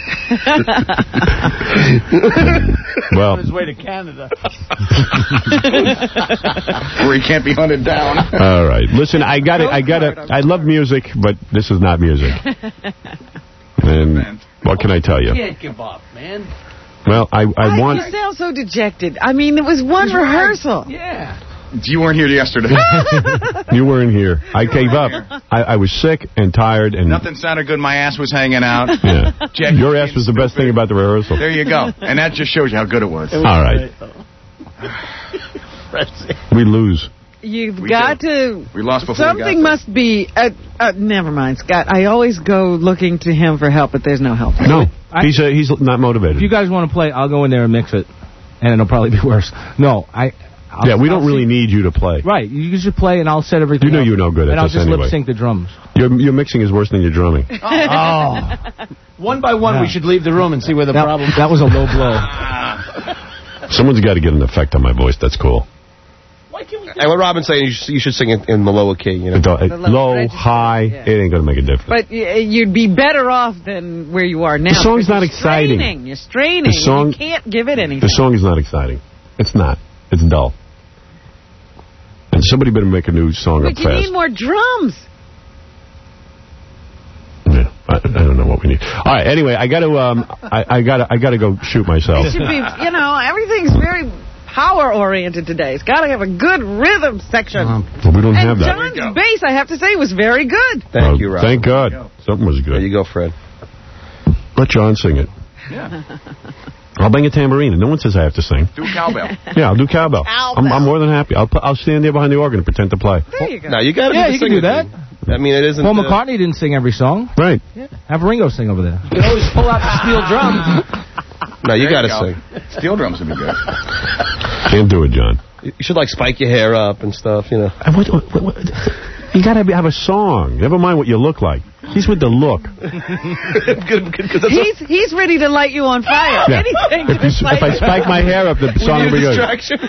well, On his way to Canada. Where he can't be hunted down. all right. Listen, I got it. I got it. I love music, but this is not music. And what can I tell you? Can't give up, man. Well, I, I Why want... you sound so dejected? I mean, it was one rehearsal. Yeah. You weren't here yesterday. You weren't here. I gave up. I, I was sick and tired and... Nothing sounded good. My ass was hanging out. Yeah. Jack, Your ass was the best thing about the rehearsal. There you go. And that just shows you how good it was. All right. We lose. You've We got do. to... We lost before we Something got there. must be... Uh, uh, never mind, Scott. I always go looking to him for help, but there's no help. No. He's uh, he's not motivated. If you guys want to play, I'll go in there and mix it, and it'll probably be worse. No, I... I'll, yeah, we don't I'll really see. need you to play. Right, you just play and I'll set everything You know up, you're no good at and I'll this just anyway. lip sync the drums. Your, your mixing is worse than your drumming. Oh. One by one, Yeah. we should leave the room and see where the That, problem that was a low blow. Someone's got to get an effect on my voice. That's cool. Why can't we And what Robin's saying, you should, you should sing it in the lower key, you know. It don't- it- The low low, register, high, yeah. it ain't going to make a difference. But y- you'd be better off than where you are now. The song's because not you're exciting. Straining. You're straining. The song- You can't give it anything. The song is not exciting. It's not. It's dull. And somebody better make a new song But up you fast. need more drums. Yeah, I, I don't know what we need. All right. Anyway, I got to. Um, I, I got to. I got to go shoot myself. It should be, you know, everything's very power-oriented today. It's got to have a good rhythm section. Well, we don't and have that. John's bass, I have to say, was very good. Thank Well, you, Rob. Thank God. Something was There good. you go, Fred. Let John sing it. Yeah. I'll bang a tambourine, and no one says I have to sing. Do cowbell. Yeah, I'll do cowbell. Cowbell. I'm, I'm more than happy. I'll put, I'll stand there behind the organ and pretend to play. There you go. Now, you got to Yeah, do you the can do singer that. thing. I mean, it isn't... Paul uh, McCartney didn't sing every song. Right. Have Ringo sing over there. You can always pull out the steel drum. No, you There got to go. sing. Steel drums would be good. Can't do it, John. You should, like, spike your hair up and stuff, you know. Uh, What, what, what, what- you got to have a song. Never mind what you look like. He's with the look. good, good, 'cause that's He's, he's ready to light you on fire. Yeah. Anything If, to you, just if I spike my hair up, the we song need will be a good. distraction.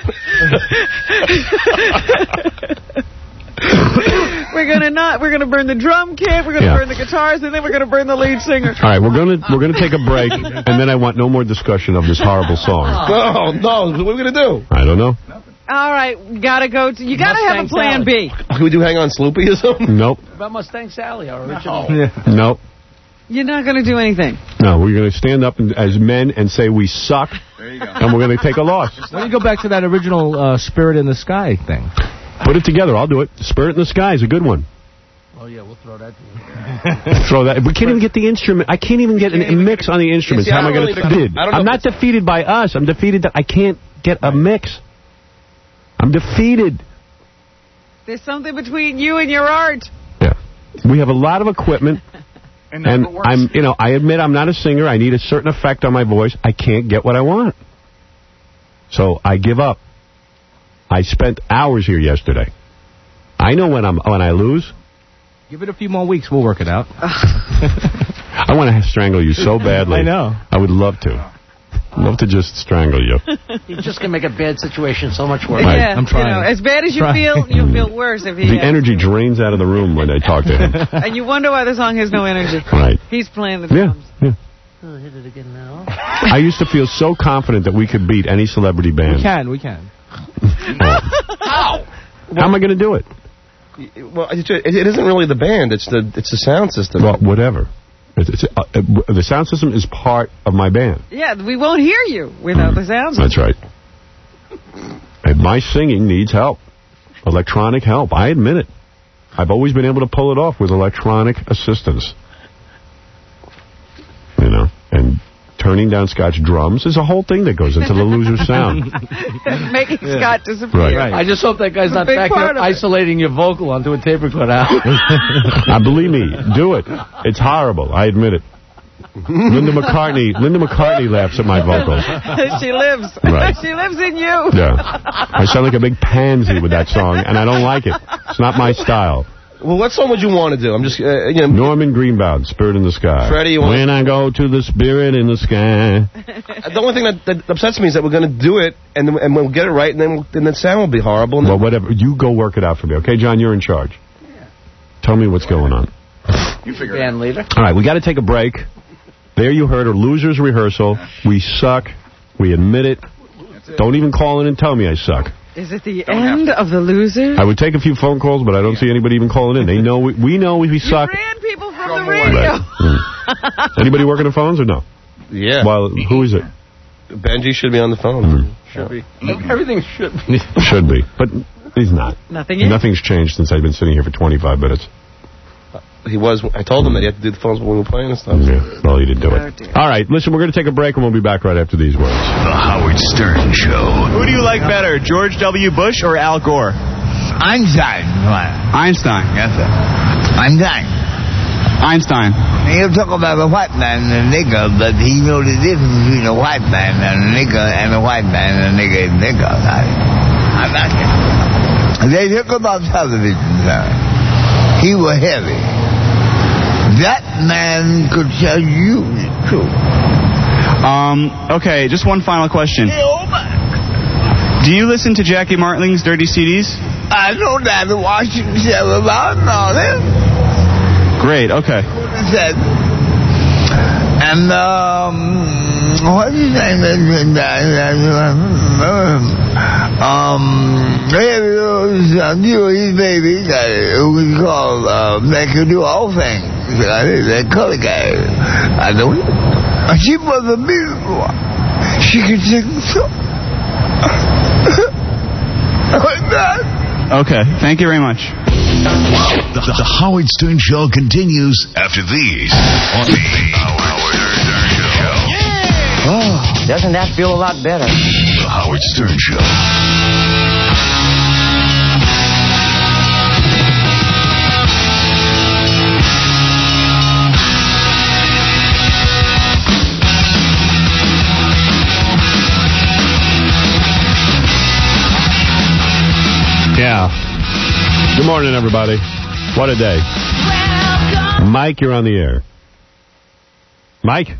We're gonna not. We're gonna burn the drum kit. We're gonna Yeah. burn the guitars, and then we're gonna burn the lead singer. All right, we're gonna we're gonna take a break, and then I want no more discussion of this horrible song. No, no, what are we going to do? I don't know. All right, gotta go. To, you gotta have a plan B. Can we do Hang On Sloopy or something? Nope. About Mustang Sally, our original. No. Yeah. Nope. You're not gonna do anything. No, we're going to stand up and, as men and say we suck. There you go. And we're going to take a loss. Why don't you go back to that original uh, Spirit in the Sky thing? Put it together. I'll do it. Spirit in the Sky is a good one. Oh, yeah, we'll throw that. Throw that. We can't even get the instrument. I can't even get a mix on the instruments. Yeah, see, How am I going really to defeat? I'm not defeated by us. I'm defeated that I can't get a mix. I'm defeated. There's something between you and your art. Yeah. We have a lot of equipment. And, and I'm, you know, I admit I'm not a singer. I need a certain effect on my voice. I can't get what I want. So I give up. I spent hours here yesterday. I know when I'm when I lose. Give it a few more weeks. We'll work it out. I want to strangle you so badly. I know. I would love to. Love to just strangle you. You're just going to make a bad situation so much worse. Right. Yeah, I'm trying. You know, as bad as you Try. feel, you'll feel worse if he The has energy drains out of the room when I talk to him. And you wonder why the song has no energy. Right. He's playing the Yeah. drums. Yeah. Oh, hit it again now. I used to feel so confident that we could beat any celebrity band. We can, we can. How? How am I going to do it? Well, it, it isn't really the band. It's the it's the sound system. Well, whatever. It's, it's, uh, uh, the sound system is part of my band. Yeah, we won't hear you without the sound system. That's right. And my singing needs help. Electronic help. I admit it. I've always been able to pull it off with electronic assistance. You know, and turning down Scott's drums is a whole thing that goes into the loser sound. Making yeah. Scott disappear. Right. I just hope that guy's not back here isolating your vocal onto a tape recorder. uh, believe me, do it. It's horrible. I admit it. Linda McCartney. Linda McCartney laughs at my vocals. She lives. Right. She lives in you. Yeah. I sound like a big pansy with that song, and I don't like it. It's not my style. Well, what song would you want to do? I'm just, uh, you know. Norman Greenbaum, Spirit in the Sky. Freddie, you want When I go to the Spirit in the Sky. The only thing that, that upsets me is that we're going to do it, and, and we'll get it right, and then we'll, then the sound will be horrible. And well, whatever. You go work it out for me. Okay, John, you're in charge. Yeah. Tell me what's going on. You figure it out. Band leader. All right, we got to take a break. There you heard a loser's rehearsal. We suck. We admit it. Don't even call in and tell me I suck. Is it the Don't end of the losers? I would take a few phone calls, but I don't see anybody even calling in. They know we, we know we, we suck. You ran people from the radio. Right. Mm. Anybody working the phones or no? Yeah. Well, who is it? Benji should be on the phone. Mm. Should be. Everything should be. Should be, but he's not. Nothing is. Nothing's changed since I've been sitting here for twenty-five minutes. He was. I told him that he had to do the phones when we were playing and stuff. Yeah, well, he didn't do it. Oh, all right, listen, we're going to take a break, and we'll be back right after these words. The Howard Stern Show. Who do you like better, George W. Bush or Al Gore? Einstein. Einstein. Yes, sir. Einstein. Einstein. You talk about a white man and a nigger, but he knows the difference between a white man and a nigger and a white man and a nigger and nigger. I'm not here. They talk about television, sir. He was heavy. That man could tell you the truth. Um, okay, just one final question. Hey, oh my. Do you listen to Jackie Martling's Dirty C Ds? I know that in Washington several about all them. Great, okay. And, um, what's his name? Um, his baby, who was called, uh, they could do all things. That color guy. I know him. And she was a beautiful one. She could sing so. Okay, thank you very much. The, the, the Howard Stern Show continues after these on the Howard Stern Show. Yeah! Oh, doesn't that feel a lot better? The Howard Stern Show. Yeah. Good morning, everybody. What a day. Mike, you're on the air. Mike?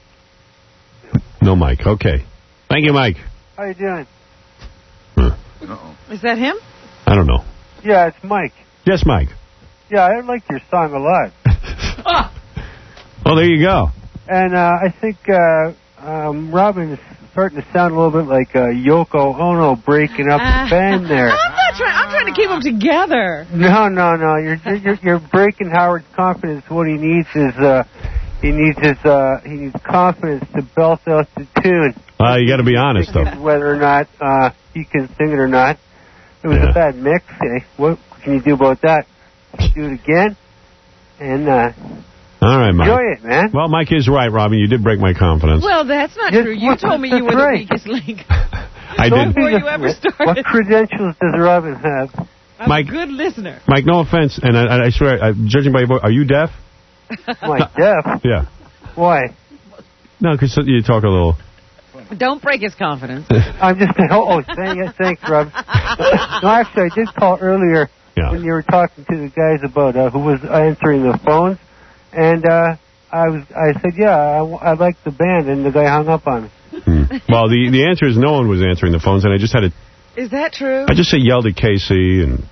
No Mike. Okay. Thank you, Mike. How you doing? Huh. Uh-oh. Is that him? I don't know. Yeah, it's Mike. Yes, Mike. Yeah, I like your song a lot. Oh, there you go. And uh, I think uh, um, Robin is starting to sound a little bit like uh, Yoko Ono breaking up the band there. I'm not trying. I'm trying to keep them together. No, no, no. You're you're you're breaking Howard's confidence. What he needs is uh, he needs his uh, he needs confidence to belt out the tune. Uh, you got to be honest, though. Whether or not uh, he can sing it or not. It was Yeah. a bad mix. Eh? What can you do about that? Do it again, and uh, All right, Mike. enjoy it, man. Well, Mike is right, Robin. You did break my confidence. Well, that's not Yes, true. You what- told me you that's were the right. weakest link I Don't did. be before the- you ever What started. credentials does Robin have? I'm Mike- a good listener. Mike, no offense, and I, I swear, uh, judging by your voice, are you deaf? Am I deaf? Yeah. Why? No, because you talk a little. Don't break his confidence. I'm just oh, oh thank, thanks, Rob. No, actually, I did call earlier Yeah. when you were talking to the guys about uh, who was answering the phones, and uh, I was I said, yeah, I, I like the band, and the guy hung up on me. Hmm. Well, the the answer is no one was answering the phones, and I just had to. Is that true? I just say yelled at Casey, and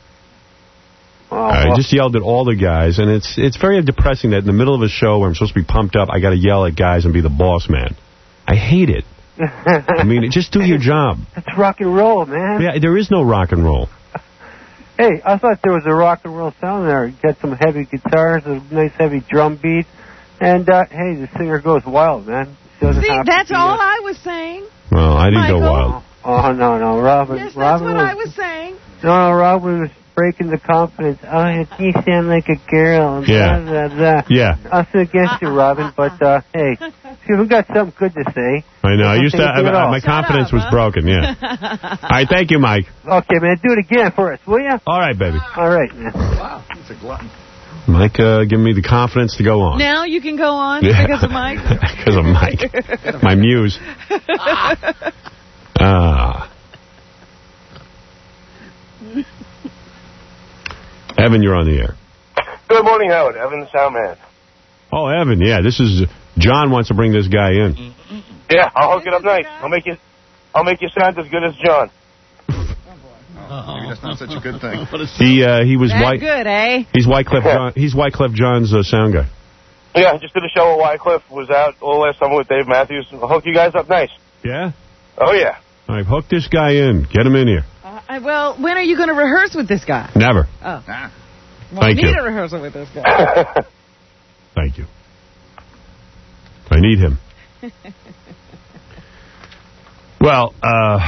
Oh, I well, just yelled at all the guys, and it's it's very depressing that in the middle of a show where I'm supposed to be pumped up, I got to yell at guys and be the boss man. I hate it. I mean, just do your job. it's rock and roll, man. Yeah, there is no rock and roll. Hey, I thought there was a rock and roll sound there. You got some heavy guitars, a nice heavy drum beat, and uh, hey, the singer goes wild, man. Doesn't See, have to that's be, all uh, I was saying. Well, I didn't go Michael? wild. Oh no, no, Robin. Yes, that's Robin what was, I was saying. No, no, Robin was breaking the confidence. Oh, you sound like a girl. Yeah. Blah, blah, blah. Yeah. Nothing against you, Robin, but uh, hey, see, we got something good to say. I know. I used to. Nothing I, at all. my confidence up, was huh? broken. Yeah. All right. Thank you, Mike. Okay, man, do it again for us, will you? All right, baby. All right, man. Wow, he's a glutton. Mike, uh, give me the confidence to go on. Now you can go on Yeah. because of Mike. Because of Mike. My muse. Ah. Evan, you're on the air. Good morning, Howard. Evan the Soundman. Oh, Evan, yeah. This is John wants to bring this guy in. Yeah, I'll hook it up nice. I'll make you, I'll make you sound as good as John. Maybe that's not such a good thing. He uh, he was That White. good, eh? He's Wyclef John. He's Wyclef John's uh, sound guy. Yeah, I just did a show with Wycliffe. Was out all last summer with Dave Matthews. I'll hook you guys up nice. Yeah. Oh yeah. All right, hook this guy in. Get him in here. Uh, I- well, when are you going to rehearse with this guy? Never. Oh. Nah. Well, Thank we need you. a rehearsal with this guy. Thank you. I need him. Well, uh,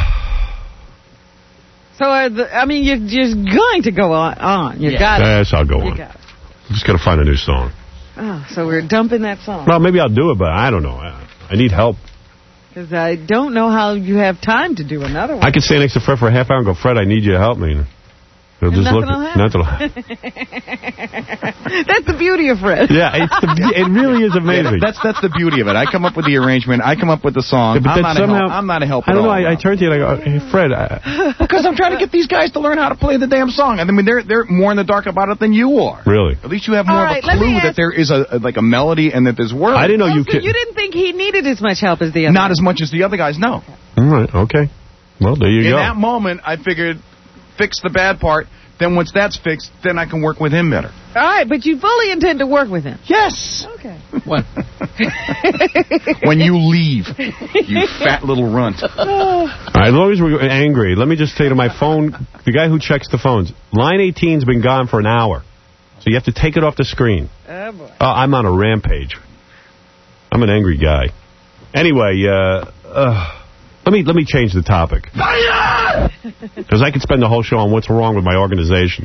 So, uh, the, I mean, you're just going to go on. on. You got it. yes, I'll go You on. got it. Just got to find a new song. Oh, so we're dumping that song. Well, maybe I'll do it, but I don't know. I, I need help. Because I don't know how you have time to do another one. I could stay next to Fred for a half hour and go, Fred, I need you to help me. He'll And just nothing look. will happen. Nothing will happen. That's the beauty of Fred. Yeah, it's the, it really is amazing. Yeah, that's that's the beauty of it. I come up with the arrangement. I come up with the song. Yeah, but I'm, then not somehow, a help, I'm not a help I at don't know. all. I, I turn to you and I go, hey, Fred. I, because I'm trying to get these guys to learn how to play the damn song. I mean, they're they're more in the dark about it than you are. really? At least you have more All right, of a let me clue that ask- there is a, a like a melody and that there's words. I didn't know Oh, you so could. you didn't think he needed as much help as the other Not guy. as much as the other guys. No. All right. Okay. Well, there you In go. that moment, I figured fix the bad part. Then once that's fixed, then I can work with him better. All right, but you fully intend to work with him. Yes. Okay. When, when you leave, you fat little runt. All right, as long as we're angry, let me just say to my phone, the guy who checks the phones, line eighteen's been gone for an hour. So you have to take it off the screen. Oh, boy. Oh, I'm on a rampage. I'm an angry guy. Anyway, uh, uh, let me let me change the topic. Because I could spend the whole show on what's wrong with my organization.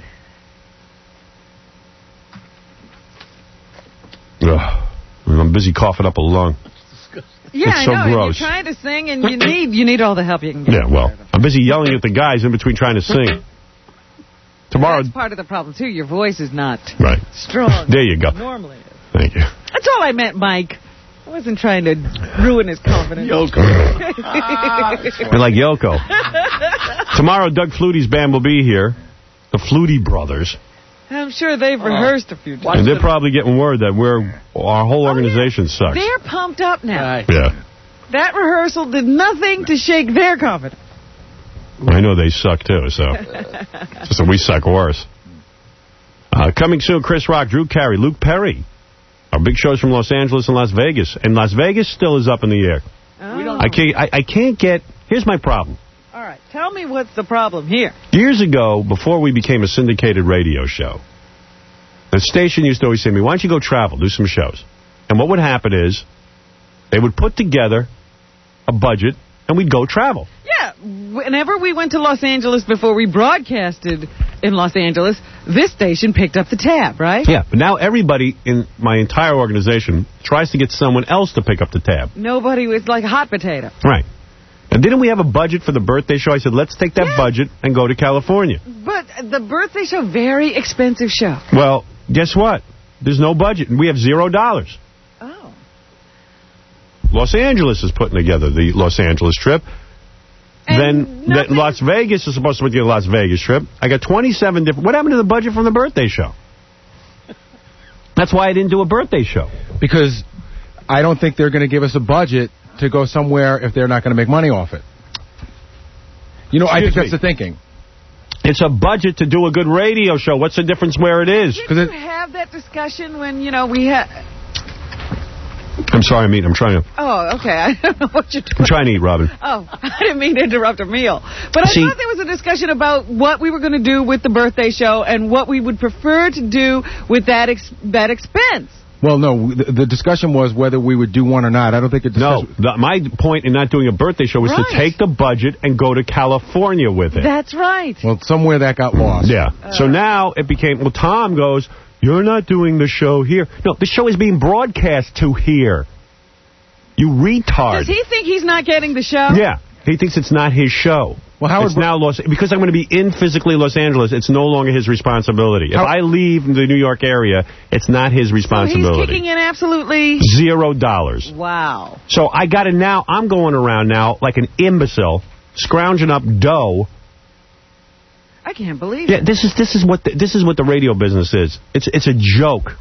Ugh. I'm busy coughing up a lung. Yeah, It's so I know. gross. You're trying to sing, and you need you need all the help you can get. Yeah, well, I'm busy yelling at the guys in between trying to sing. Tomorrow, That's part of the problem, too. Your voice is not right. strong. There you go. Normally. Thank you. That's all I meant, Mike. I wasn't trying to ruin his confidence. Yoko. You're like Yoko. Tomorrow, Doug Flutie's band will be here. The Flutie Brothers. I'm sure they've rehearsed a few times. And they're probably getting word that we're our whole organization sucks. They're pumped up now. Yeah. That rehearsal did nothing to shake their confidence. I know they suck, too, so. It's just that we suck worse. Uh, coming soon, Chris Rock, Drew Carey, Luke Perry. Our big shows from Los Angeles and Las Vegas. And Las Vegas still is up in the air. Oh. We don't. I can't. I, I can't get. Here's my problem. All right. Tell me what's the problem here. Years ago, before we became a syndicated radio show, the station used to always say to me, "Why don't you go travel, do some shows?" And what would happen is, they would put together a budget, and we'd go travel. Yeah, whenever we went to Los Angeles before we broadcasted in Los Angeles, this station picked up the tab, right? Yeah, but now everybody in my entire organization tries to get someone else to pick up the tab. Nobody was like a hot potato. Right. And didn't we have a budget for the birthday show? I said, let's take that yeah. budget and go to California. But the birthday show, very expensive show. Well, guess what? There's no budget, and we have zero dollars. Oh. Los Angeles is putting together the Los Angeles trip. And then the Las Vegas is supposed to put together the Las Vegas trip. I got twenty-seven different... What happened to the budget from the birthday show? That's why I didn't do a birthday show. Because I don't think they're going to give us a budget to go somewhere if they're not going to make money off it. You know, Excuse I think me. that's the thinking. It's a budget to do a good radio show. What's the difference where it is? Did you it, have that discussion when, you know, we had... I'm sorry, I mean, I'm trying to... Oh, okay. I don't know what you're doing. I'm trying to eat, Robin. Oh, I didn't mean to interrupt a meal. But I See, thought there was a discussion about what we were going to do with the birthday show and what we would prefer to do with that ex that expense. Well, no, the, the discussion was whether we would do one or not. I don't think it... No, the, my point in not doing a birthday show was right. to take the budget and go to California with it. That's right. Well, somewhere that got lost. Yeah. Uh, so now it became... Well, Tom goes... You're not doing the show here. No, the show is being broadcast to here. You retard. Does he think he's not getting the show? Yeah. He thinks it's not his show. Well, Howard, it's now Los... Because I'm going to be in physically Los Angeles, it's no longer his responsibility. How, if I leave the New York area, it's not his responsibility. So he's kicking in absolutely... Zero dollars. Wow. So I got to now... I'm going around now like an imbecile, scrounging up dough. I can't believe yeah, it. This is this is what the, this is what the radio business is. It's it's a joke.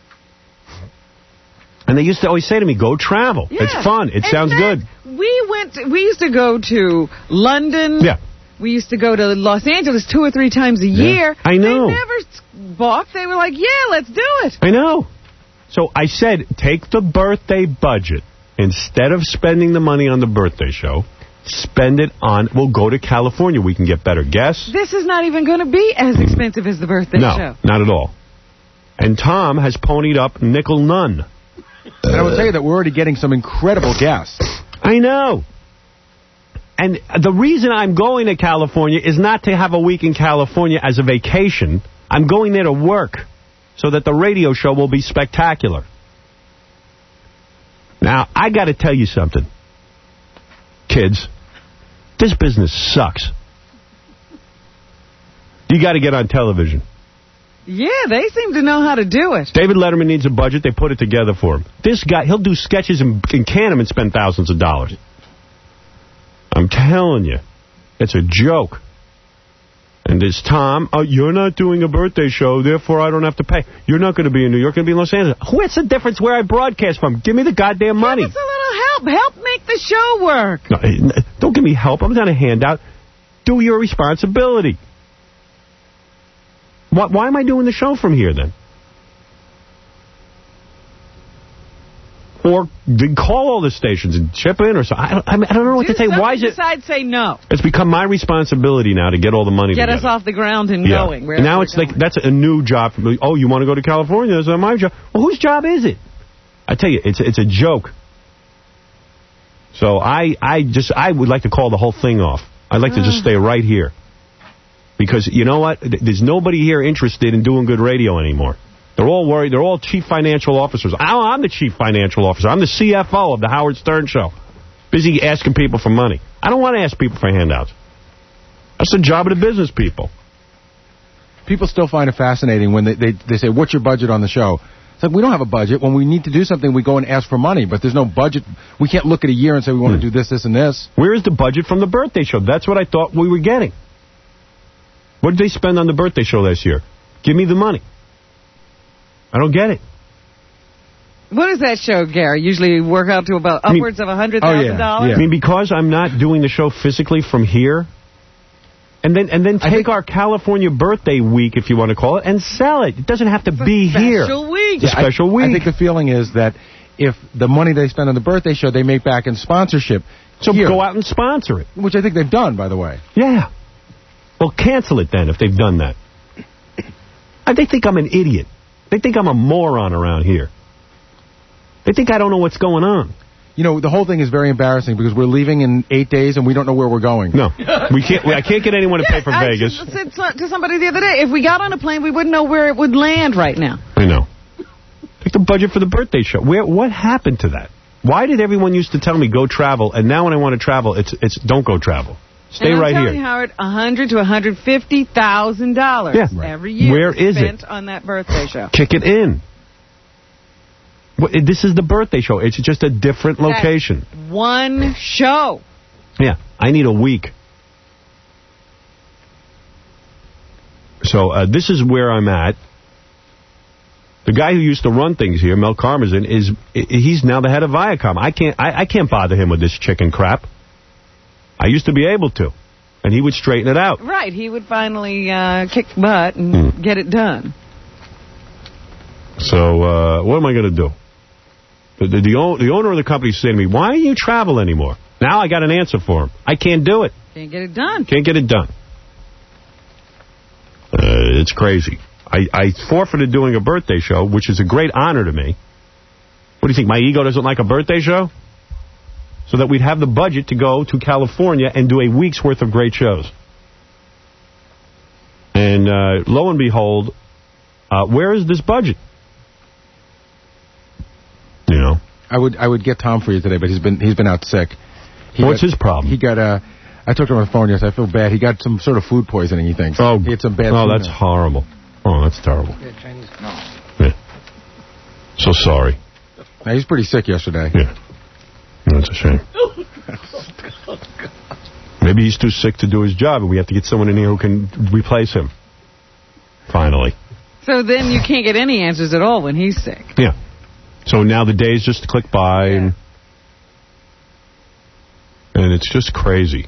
And they used to always say to me, "Go travel. Yeah. It's fun. It and sounds good." We went. To, we used to go to London. Yeah. We used to go to Los Angeles two or three times a yeah. year. I know. They never balked. They were like, "Yeah, let's do it." I know. So I said, take the birthday budget instead of spending the money on the birthday show. Spend it on, we'll go to California. We can get better guests. This is not even going to be as expensive as the birthday no, show. No, not at all. And Tom has ponied up nickel none. And I will tell you that we're already getting some incredible guests. I know. And the reason I'm going to California is not to have a week in California as a vacation. I'm going there to work so that the radio show will be spectacular. Now, I got to tell you something. Kids, this business sucks. You got to get on television. Yeah, they seem to know how to do it. David Letterman needs a budget. They put it together for him. This guy, he'll do sketches in, in Canham and spend thousands of dollars. I'm telling you, it's a joke. And there's Tom, oh, you're not doing a birthday show, therefore I don't have to pay. You're not going to be in New York, you're going to be in Los Angeles. What's the difference where I broadcast from? Give me the goddamn money. Give us a little help. Help make the show work. No, don't give me help. I'm not a handout. Do your responsibility. Why, why am I doing the show from here, then? Or call all the stations and chip in or something. I don't, I don't know what Do to say. Why is it? Decide, say no. It's become my responsibility now to get all the money Get together. us off the ground and yeah. going. And now it's going. like, that's a new job for me. Oh, you want to go to California? That's my job. Well, whose job is it? I tell you, it's, it's a joke. So I, I just, I would like to call the whole thing off. I'd like to just stay right here. Because, you know what? There's nobody here interested in doing good radio anymore. They're all worried. They're all chief financial officers. I'm the chief financial officer. I'm the C F O of the Howard Stern Show. Busy asking people for money. I don't want to ask people for handouts. That's the job of the business people. People still find it fascinating when they, they, they say, what's your budget on the show? It's like, we don't have a budget. When we need to do something, we go and ask for money. But there's no budget. We can't look at a year and say we want hmm. to do this, this, and this. Where is the budget from the birthday show? That's what I thought we were getting. What did they spend on the birthday show last year? Give me the money. I don't get it. What does that show, Gary? Usually work out to about upwards I mean, of one hundred thousand dollars? Oh, yeah, yeah. I mean, because I'm not doing the show physically from here, and then and then take our California birthday week, if you want to call it, and sell it. It doesn't have to it's be a here. Special week. It's a special I, week. I think the feeling is that if the money they spend on the birthday show, they make back in sponsorship. So here, go out and sponsor it. Which I think they've done, by the way. Yeah. Well, cancel it then if they've done that. They think I'm an idiot. They think I'm a moron around here. They think I don't know what's going on. You know, the whole thing is very embarrassing because we're leaving in eight days and we don't know where we're going. No. we can't. I can't get anyone to pay for I Vegas. just said to somebody the other day, if we got on a plane, we wouldn't know where it would land right now. I know. Like the budget for the birthday show. Where? What happened to that? Why did everyone used to tell me go travel, and now when I want to travel, it's it's don't go travel. Stay and I'm right telling here. You, Howard, one hundred to one hundred fifty thousand dollars Yeah. every year. Where is spent it? on that birthday show. Kick it in. What, this is the birthday show. It's just a different That's location. One show. Yeah, I need a week. So uh, this is where I'm at. The guy who used to run things here, Mel Karmazin, is he's now the head of Viacom. I can't I, I can't bother him with this chicken crap. I used to be able to, and he would straighten it out. Right, he would finally uh, kick butt and Mm. get it done. So uh, what am I going to do? The, the, the, own, the owner of the company is saying to me, why don't you travel anymore? Now I got an answer for him. I can't do it. Can't get it done. Can't get it done. Uh, it's crazy. I, I forfeited doing a birthday show, which is a great honor to me. What do you think, my ego doesn't like a birthday show? So that we'd have the budget to go to California and do a week's worth of great shows. And uh, lo and behold, uh, where is this budget? You know, I would I would get Tom for you today, but he's been he's been out sick. He What's got, his problem? He got uh, I talked to him on the phone yesterday. I feel bad. He got some sort of food poisoning. He thinks. Oh, he had some bad. Oh, food that's now. horrible. Oh, that's terrible. Yeah, Chinese. No. Yeah. So sorry. Now, he's pretty sick yesterday. Yeah. That's a shame. Maybe he's too sick to do his job, and we have to get someone in here who can replace him. Finally. So then you can't get any answers at all when he's sick. Yeah. So now the days just click by, yeah. and and it's just crazy.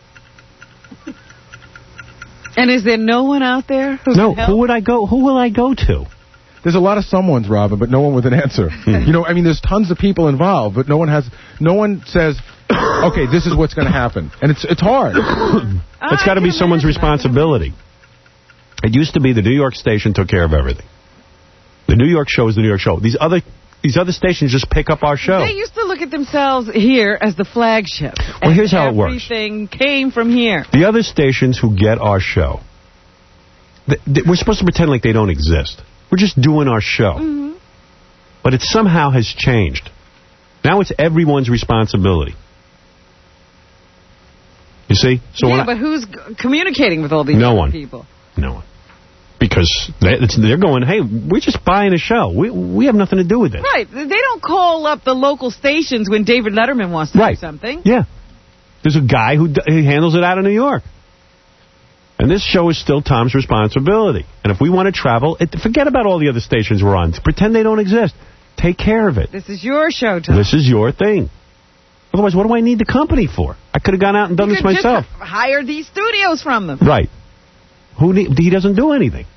And is there no one out there who No, can help? who would I go? Who will I go to? There's a lot of someone's, Robin, but no one with an answer. You know, I mean, there's tons of people involved, but no one has, no one says, okay, this is what's going to happen. And it's it's hard. It's got to be someone's responsibility. It used to be the New York station took care of everything. The New York show is the New York show. These other these other stations just pick up our show. They used to look at themselves here as the flagship. Well, here's how it works. Everything came from here. The other stations who get our show, th th we're supposed to pretend like they don't exist. We're just doing our show. Mm-hmm. But it somehow has changed. Now it's everyone's responsibility. You see? So yeah, when but I, who's g- communicating with all these No other one. people? No one. Because they, it's, they're going, hey, we're just buying a show. We we have nothing to do with it. Right. They don't call up the local stations when David Letterman wants to Right. do something. Yeah. There's a guy who, d who handles it out of New York. And this show is still Tom's responsibility. And if we want to travel, it, forget about all the other stations we're on. Pretend they don't exist. Take care of it. This is your show, Tom. This is your thing. Otherwise, what do I need the company for? I could have gone out and done you this could myself. Just hire these studios from them. Right. Who need, he doesn't do anything.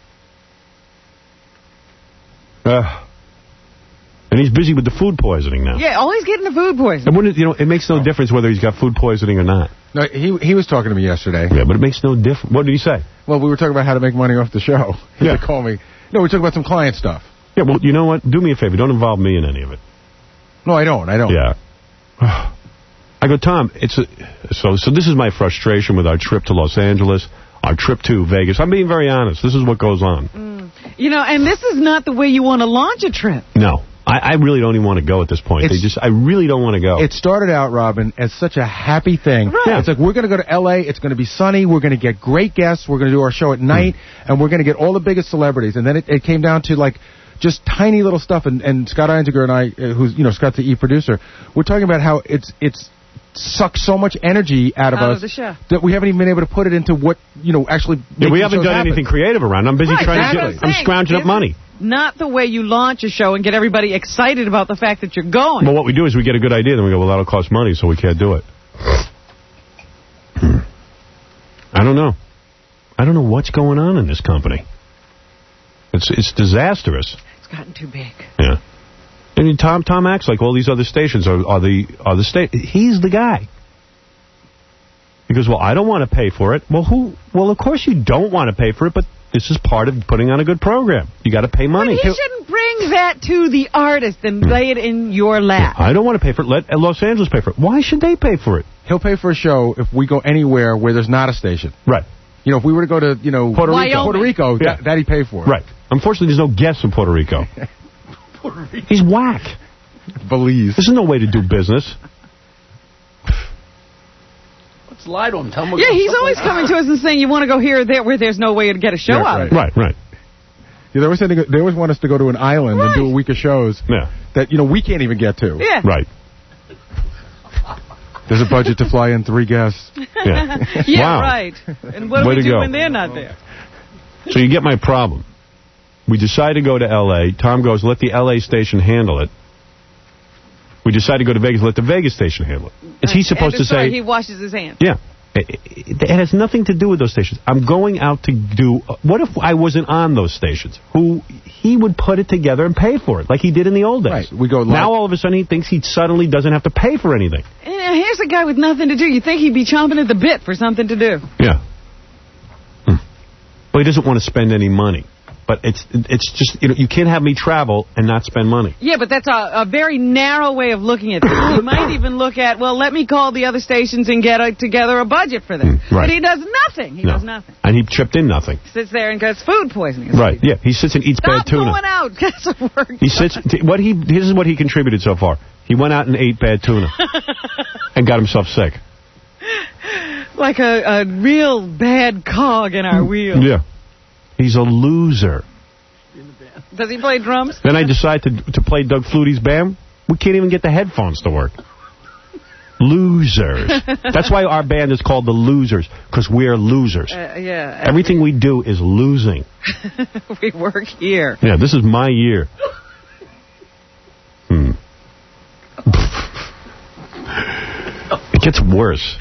Uh, and he's busy with the food poisoning now. Yeah, always getting the food It poisoning. wouldn't, you know, it makes no difference whether he's got food poisoning or not. No, he he was talking to me yesterday. Yeah, but it makes no difference. What did he say? Well, we were talking about how to make money off the show. He Yeah. called me. No, we were talking about some client stuff. Yeah, well, you know what? Do me a favor. Don't involve me in any of it. No, I don't. I don't. Yeah. I go, Tom, it's a, so so this is my frustration with our trip to Los Angeles, our trip to Vegas. I'm being very honest. This is what goes on. Mm. You know, and this is not the way you want to launch a trip. No. I, I really don't even want to go at this point. It's, they just, I really don't want to go. It started out, Robin, as such a happy thing. Right. Yeah. It's like, we're going to go to L A, it's going to be sunny, we're going to get great guests, we're going to do our show at night, mm. and we're going to get all the biggest celebrities. And then it, it came down to, like, just tiny little stuff. And, and Scott Einziger and I, uh, who's, you know, Scott's the E producer, we're talking about how it's it's sucks so much energy out of Out us of the show. that we haven't even been able to put it into what, you know, actually yeah, we making haven't shows done happen. anything creative around. I'm busy Right, trying that's to what get, I'm I'm saying. scrounging up This money. is not the way you launch a show and get everybody excited about the fact that you're going. Well, what we do is we get a good idea, then we go, well, that'll cost money, so we can't do it. Hmm. I don't know. I don't know what's going on in this company. It's it's disastrous. It's gotten too big. Yeah. I mean, Tom Tom acts like all these other stations are, are the are the state. He's the guy. He goes, well, I don't want to pay for it. Well, who? Well, of course you don't want to pay for it, but this is part of putting on a good program. You got to pay money. But he shouldn't bring that to the artist and lay it in your lap. I don't want to pay for it. Let Los Angeles pay for it. Why should they pay for it? He'll pay for a show if we go anywhere where there's not a station. Right. You know, if we were to go to, you know, Puerto Rico. Wyoming. Puerto Rico, Yeah. that, that he'd pay for. Right. Unfortunately, there's no guests in Puerto Rico. Puerto Rico. He's whack. Belize. There's no way to do business. Let's lie to him. Tell him we're Yeah, going he's always someplace. coming to us and saying you want to go here or there where there's no way to get a show Yeah, out right. of it. Right, right. Yeah, they always, said they, go, they always want us to go to an island Right. and do a week of shows Yeah. that, you know, we can't even get to. Yeah. Right. There's a budget to fly in three guests. Yeah. Yeah, Wow. right. And what do Way we to do go. when they're not there? So you get my problem. We decide to go to L A. Tom goes, let the L A station handle it. We decide to go to Vegas, let the Vegas station handle it. Is he supposed and to sorry, say... he washes his hands. Yeah. It, it, it has nothing to do with those stations. I'm going out to do... What if I wasn't on those stations? Who he would put it together and pay for it, like he did in the old days. Right. We go live. Now all of a sudden he thinks he suddenly doesn't have to pay for anything. And here's a guy with nothing to do. You think he'd be chomping at the bit for something to do. Yeah. Hmm. Well, he doesn't want to spend any money. But it's it's just, you know, you can't have me travel and not spend money. Yeah, but that's a, a very narrow way of looking at things. He might even look at, well, let me call the other stations and get a, together a budget for them. Mm, right. But he does nothing. He No. does nothing. And he chipped in nothing. He sits there and gets food poisoning. Right, yeah. He sits and eats Stop bad tuna. going out. Get some work. He sits. T- what he this is what he contributed so far. He went out and ate bad tuna and got himself sick. Like a, a real bad cog in our wheel. Yeah, he's a loser. Does he play drums? Then I decide to to play Doug Flutie's band. We can't even get the headphones to work. Losers. That's why our band is called the Losers, because we're losers. Uh, yeah. Everything we do is losing. We work here. Yeah, this is my year. Hmm. It gets worse.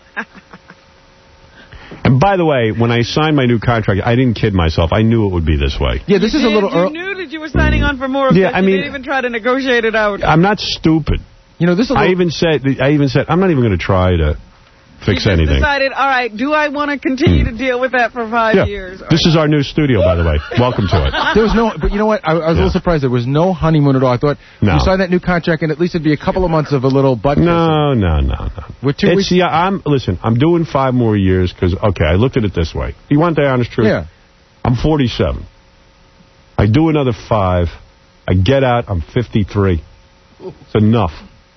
And by the way, when I signed my new contract, I didn't kid myself. I knew it would be this way. Yeah, this you is did, a little You early. knew that you were signing on for more of Yeah, this. I You mean- didn't even try to negotiate it out. I'm not stupid. You know, this is a I little... even said, I even said, I'm not even going to try to fix you just anything. decided, all right, do I want to continue to deal with that for five Yeah. years? This is our new studio, by the way. Welcome to it. There was no, but you know what? I, I was a little surprised. There was no honeymoon at all. I thought No. you signed that new contract, and at least it'd be a couple of months of a little butt. No, no, no, no. With two It's, weeks. yeah, I'm, listen, I'm doing five more years because, okay, I looked at it this way. You want the honest truth? Yeah. I'm forty-seven. I do another five. I get out, I'm fifty-three. It's enough.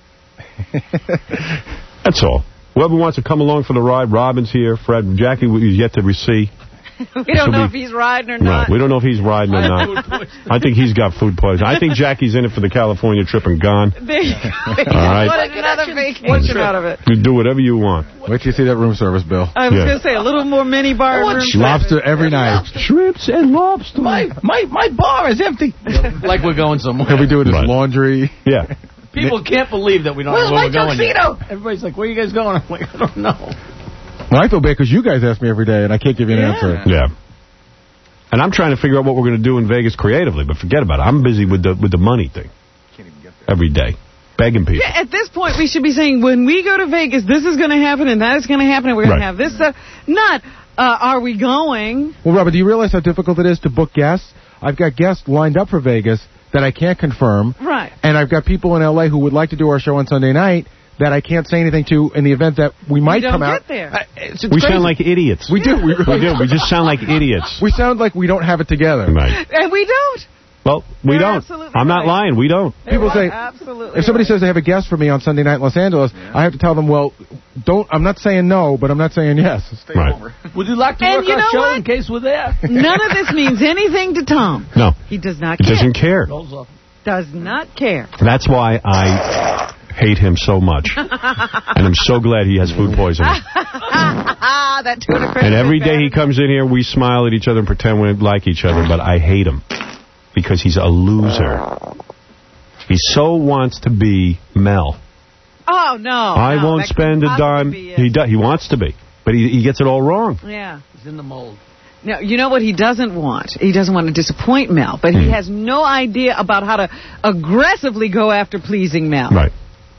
That's all. Whoever wants to come along for the ride, Robin's here. Fred, Jackie is yet to receive. We don't So know we- if he's riding or No, not. we don't know if he's riding or not. I think he's got food poisoning. I think Jackie's in it for the California trip and gone. There you go. All right. Wanted another vacation out of it. You do whatever you want. Wait till you see that room service bill. I was Yeah. going to say, a little more mini bar and room. Lobster every night. Shrimps and lobster. My, my, my bar is empty. Like we're going somewhere. Can we do it as Right. laundry? Yeah. People can't believe that we don't Where's know where my we're going yet. tuxedo? Everybody's like, where are you guys going? I'm like, I don't know. Well, I feel bad because you guys ask me every day, and I can't give you an Yeah. answer. Yeah. And I'm trying to figure out what we're going to do in Vegas creatively, but forget about it. I'm busy with the with the money thing. Every day. Begging people. Yeah, at this point, we should be saying, when we go to Vegas, this is going to happen, and that is going to happen, and we're going Right. to have this stuff. Not, uh, are we going? Well, Robert, do you realize how difficult it is to book guests? I've got guests lined up for Vegas that I can't confirm. Right. And I've got people in L A who would like to do our show on Sunday night that I can't say anything to in the event that we might we don't come get out. there. Uh, it's- it's We crazy. sound like idiots. We do. We, We really do. We just sound like idiots. We sound like we don't have it together. Right. And we don't. Well, we You're don't. absolutely I'm not right. lying. We don't. People say, Absolutely. if somebody right. says they have a guest for me on Sunday night in Los Angeles, I have to tell them, well, don't. I'm not saying no, but I'm not saying yes. Stay Right. over. Would you like to And work you our know show what? in case we're there? None of this means anything to Tom. No. He does not He care. doesn't care. Rolls off. Does not care. That's why I hate him so much. And I'm so glad he has food poisoning. that tuna crisp And every is day he bad. comes in here, we smile at each other and pretend we like each other, but I hate him. Because he's a loser. He so wants to be Mel. Oh, no. I no, won't that spend a couldn't dime. possibly be it. He does, he wants to be, but he, he gets it all wrong. Yeah. He's in the mold. Now, you know what he doesn't want? He doesn't want to disappoint Mel, but he Hmm. has no idea about how to aggressively go after pleasing Mel. Right.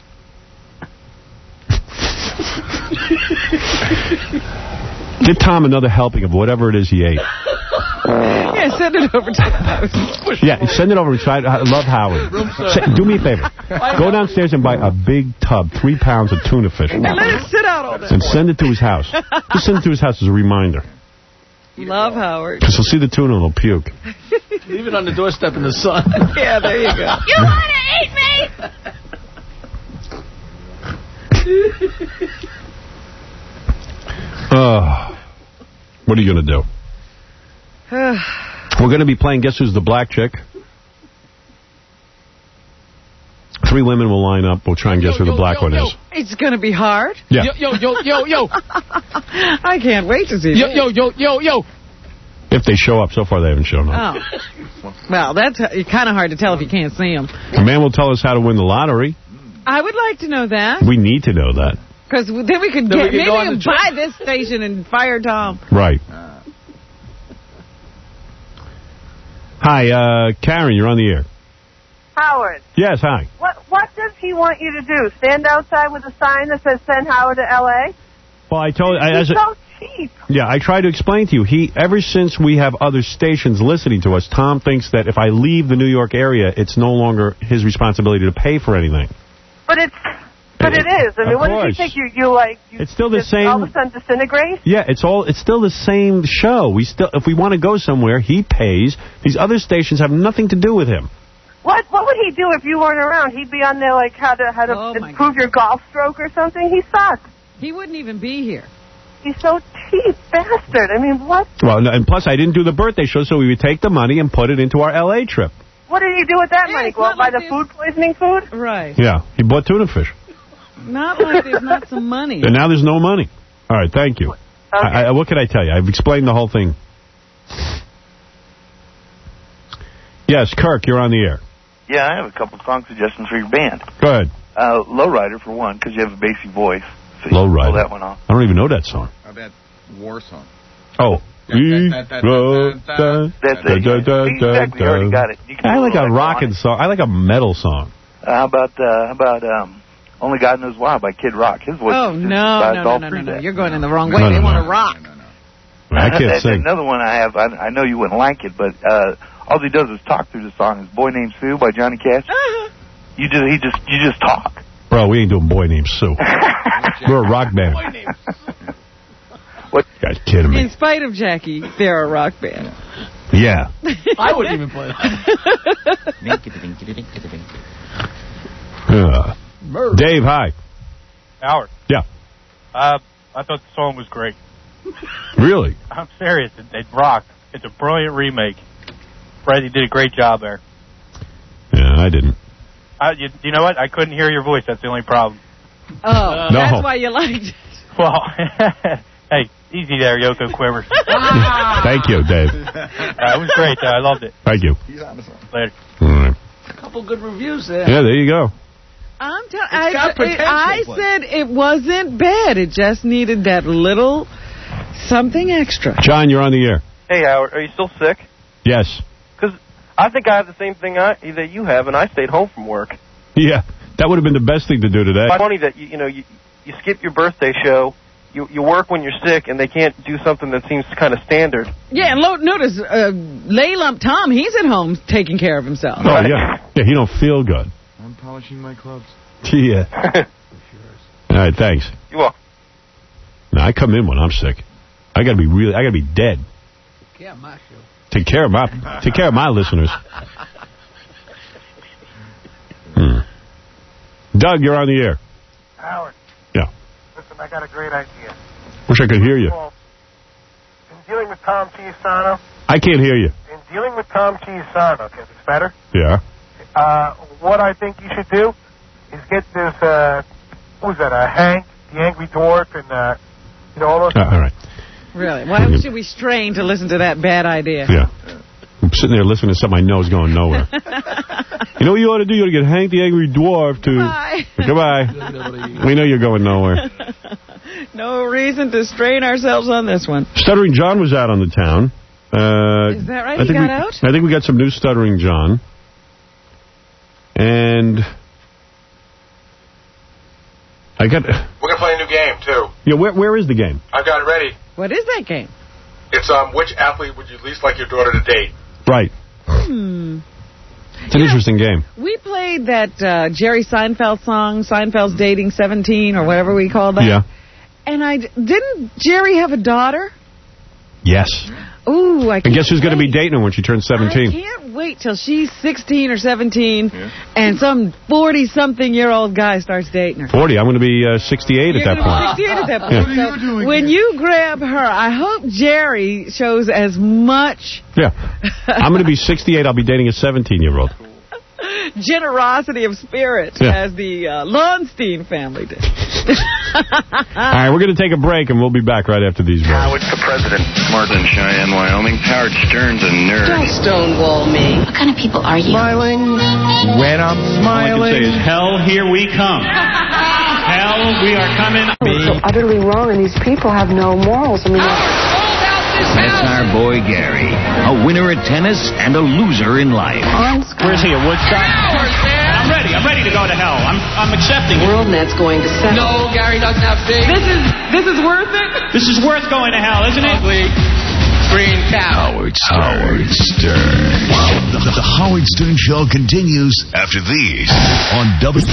Get Tom another helping of whatever it is he ate. Yeah, send it over to the house. Yeah, send it over. I I love Howard. Say, do me a favor. Go downstairs and buy a big tub, three pounds of tuna fish. And let it sit out all day. And send it to his house. Just send it to his house as a reminder. Love Howard. Because he'll see the tuna and he'll puke. Leave it on the doorstep in the sun. Yeah, there you go. You want to eat me? Oh, what are you going to do? We're going to be playing Guess Who's the Black Chick. Three women will line up. We'll try and guess Yo, who the yo, black yo, one yo. is. It's going to be hard. Yeah. Yo, yo, yo, yo. I can't wait to see Yo, that. yo, yo, yo, yo. If they show up. So far, they haven't shown up. Oh. Well, that's kind of hard to tell if you can't see them. The man will tell us how to win the lottery. I would like to know that. We need to know that. Because then we could Then we get, could maybe go we on can the trip. buy this station and fire Tom. Right. Hi, uh, Karen, you're on the air. Howard, Yes, hi. what what does he want you to do? Stand outside with a sign that says "Send Howard to L A"? Well, I told I, He's as a, so cheap. yeah, I tried to explain to you. He ever since we have other stations listening to us, Tom thinks that if I leave the New York area, it's no longer his responsibility to pay for anything. But it's but it is. I mean, Of what does course. he think you you like? You It's still the just same- All of a sudden disintegrate. Yeah, it's all it's still the same show. We still if we want to go somewhere, he pays. These other stations have nothing to do with him. What what would he do if you weren't around? He'd be on there like how to how to Oh, my improve your golf stroke or something. He sucks. He wouldn't even be here. He's so cheap, bastard. I mean, what Well, no, and plus I didn't do the birthday show, so we would take the money and put it into our L A trip. what did he do with that Yeah, money? it's Go out not buy like the this- food poisoning food? Right. Yeah, he bought tuna fish. Not like there's not some money. And now there's no money. All right, thank you. I, I, what can I tell you? I've explained the whole thing. Yes, Kirk, you're on the air. Yeah, I have a couple of song suggestions for your band. Go ahead. Uh, Lowrider, for one, because you have a bassy voice. So you Low can pull Rider. that one off. I don't even know that song. How about War Song? Oh. That's it. Exactly, you already got it. You can I do like little a echo on rockin' it. song. I like a metal song. Uh, how about, uh, how about um, Only God Knows Why by Kid Rock? His voice Oh, is no, just no, about no, all no, no, through no. that. You're going in the wrong way. No, They no, want no. to rock. I can't There's sing. another one I have. I, I know you wouldn't like it, but uh, all he does is talk through the song. Is Boy Named Sue by Johnny Cash. You just he just you just talk. Bro, we ain't doing Boy Named Sue. We're a rock band. What? You guys kidding me? In spite of Jackie, they're a rock band. Yeah. I wouldn't even play that. Uh, Dave, hi. Howard. Yeah. Uh, I thought the song was great. Really? I'm serious. It, it rocked. It's a brilliant remake. Freddie did a great job there. Yeah, I didn't. I, you, you know what? I couldn't hear your voice. That's the only problem. Oh, No. that's why you liked it. Well, hey, easy there, Yoko Quivers. Thank you, Dave. Uh, it was great. Uh, I loved it. Thank you. Later. All right. A couple good reviews there. Yeah, there you go. I'm telling It's got I, potential, I but- said it wasn't bad. It just needed that little something extra. John, you're on the air. Hey, Howard, are you still sick? Yes. Because I think I have the same thing I, that you have, and I stayed home from work. Yeah, that would have been the best thing to do today. It's funny that you, you know you you skip your birthday show, you you work when you're sick, and they can't do something that seems kind of standard. Yeah, and lo- notice, uh, Lay Lump Tom, he's at home taking care of himself. Oh, yeah. Yeah, he don't feel good. I'm polishing my clubs. Yeah. All right, thanks. You welcome. Now, I come in when I'm sick. I gotta be really, I gotta be dead. Yeah, my show. Take care of my, take care of my listeners. Hmm. Doug, you're on the air. Howard. Yeah. Listen, I got a great idea. Wish I could hear you. Well, in dealing with Tom Chiusano, I can't hear you. in dealing with Tom Chiusano, because it's better, Yeah. uh, what I think you should do is get this, uh, who's that, uh, Hank, the Angry Dwarf, and, uh, you know, all those... Uh, all right. Really? Why should we strain to listen to that bad idea? Yeah. I'm sitting there listening to something I know is going nowhere. You know what you ought to do? You ought to get Hank the Angry Dwarf to... Bye. Goodbye. We know you're going nowhere. No reason to strain ourselves on this one. Stuttering John was out on the town. Uh, Is that right? I He think got we, out? I think we got some new Stuttering John. And I got... We're going to play a new game, too. Yeah, where where is the game? I've got it ready. What is that game? It's um, which athlete would you least like your daughter to date? Right. Hmm. It's an interesting game. We played that uh, Jerry Seinfeld song, Seinfeld's Dating seventeen, or whatever we called that. Yeah. And I... Didn't Jerry have a daughter? Yes. Ooh, I can't And guess who's going to be wait. dating her when she turns seventeen? I can't wait till she's sixteen or seventeen and some forty-something-year-old guy starts dating her. forty. I'm going to be uh, sixty-eight at that point. sixty-eight at that point. Yeah. So when you grab her, I hope Jerry shows as much Yeah. I'm going to be sixty-eight. I'll be dating a seventeen-year-old. generosity of spirit Yeah. as the uh, Lowenstein family did. All right, we're going to take a break, and we'll be back right after these words. Howard's the president. Martin, Cheyenne, Wyoming. Howard Stern's a nerd. Don't stonewall me. What kind of people are you? Smiling when I'm smiling. All I can say is, hell, here we come. Hell, we are coming. So utterly wrong, and these people have no morals. I mean, That's our boy Gary, a winner at tennis and a loser in life. Where's he, at Woodstock? I'm ready. I'm ready to go to hell. I'm I'm accepting it. WorldNet's going to settle. No, Gary doesn't have faith. This is this is worth it. This is worth going to hell, isn't it? Ugly green cow. Howard Stern. Howard Stern. The, the, the Howard Stern Show continues after these on W.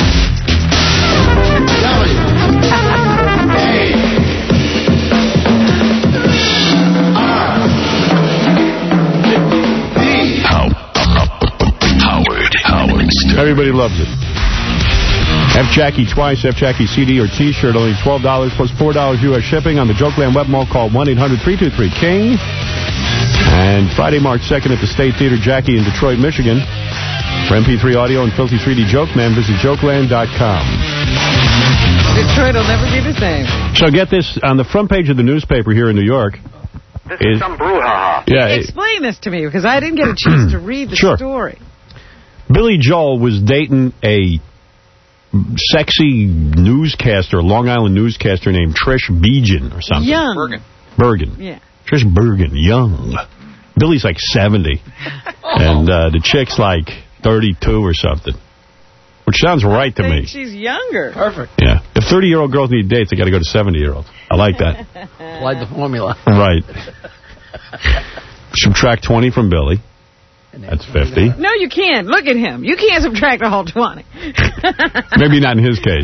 Howard. Howard Stern. Everybody loves it. F Jackie twice, F Jackie C D or T-shirt, only twelve dollars plus four dollars U S shipping on the Jokeland Web Mall. Call one eight hundred three two three King. And Friday, March second at the State Theater, Jackie in Detroit, Michigan. For M P three audio and Filthy three D Joke Man, visit jokeland dot com. Detroit will never be the same. So get this, on the front page of the newspaper here in New York. This is, is some brouhaha. Yeah, it, Explain this to me, because I didn't get a chance to read the Sure. story. Billy Joel was dating a sexy newscaster, Long Island newscaster named Trish Bejan or something. Young. Bergen. Bergen. Yeah. Trish Bergen, young. Billy's like seventy. And uh, the chick's like thirty-two or something. Which sounds right to I think me. she's younger. Perfect. Yeah. If thirty-year-old girls need dates, they got to go to seventy-year-olds. I like that. Applied the formula. Right. Subtract twenty from Billy. That's fifty. No, you can't. Look at him. You can't subtract a whole twenty. Maybe not in his case.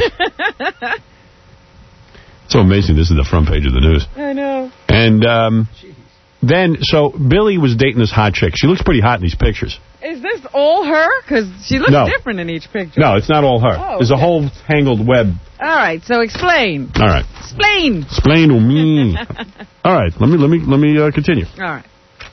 So amazing. This is the front page of the news. I know. And um, then, so Billy was dating this hot chick. She looks pretty hot in these pictures. Is this all her? Because she looks No. different in each picture. No, it's not all her. Oh, There's a okay. whole tangled web. All right, so explain. All right. Explain. Explain to me. All right. Let me let me let me uh, continue. All right.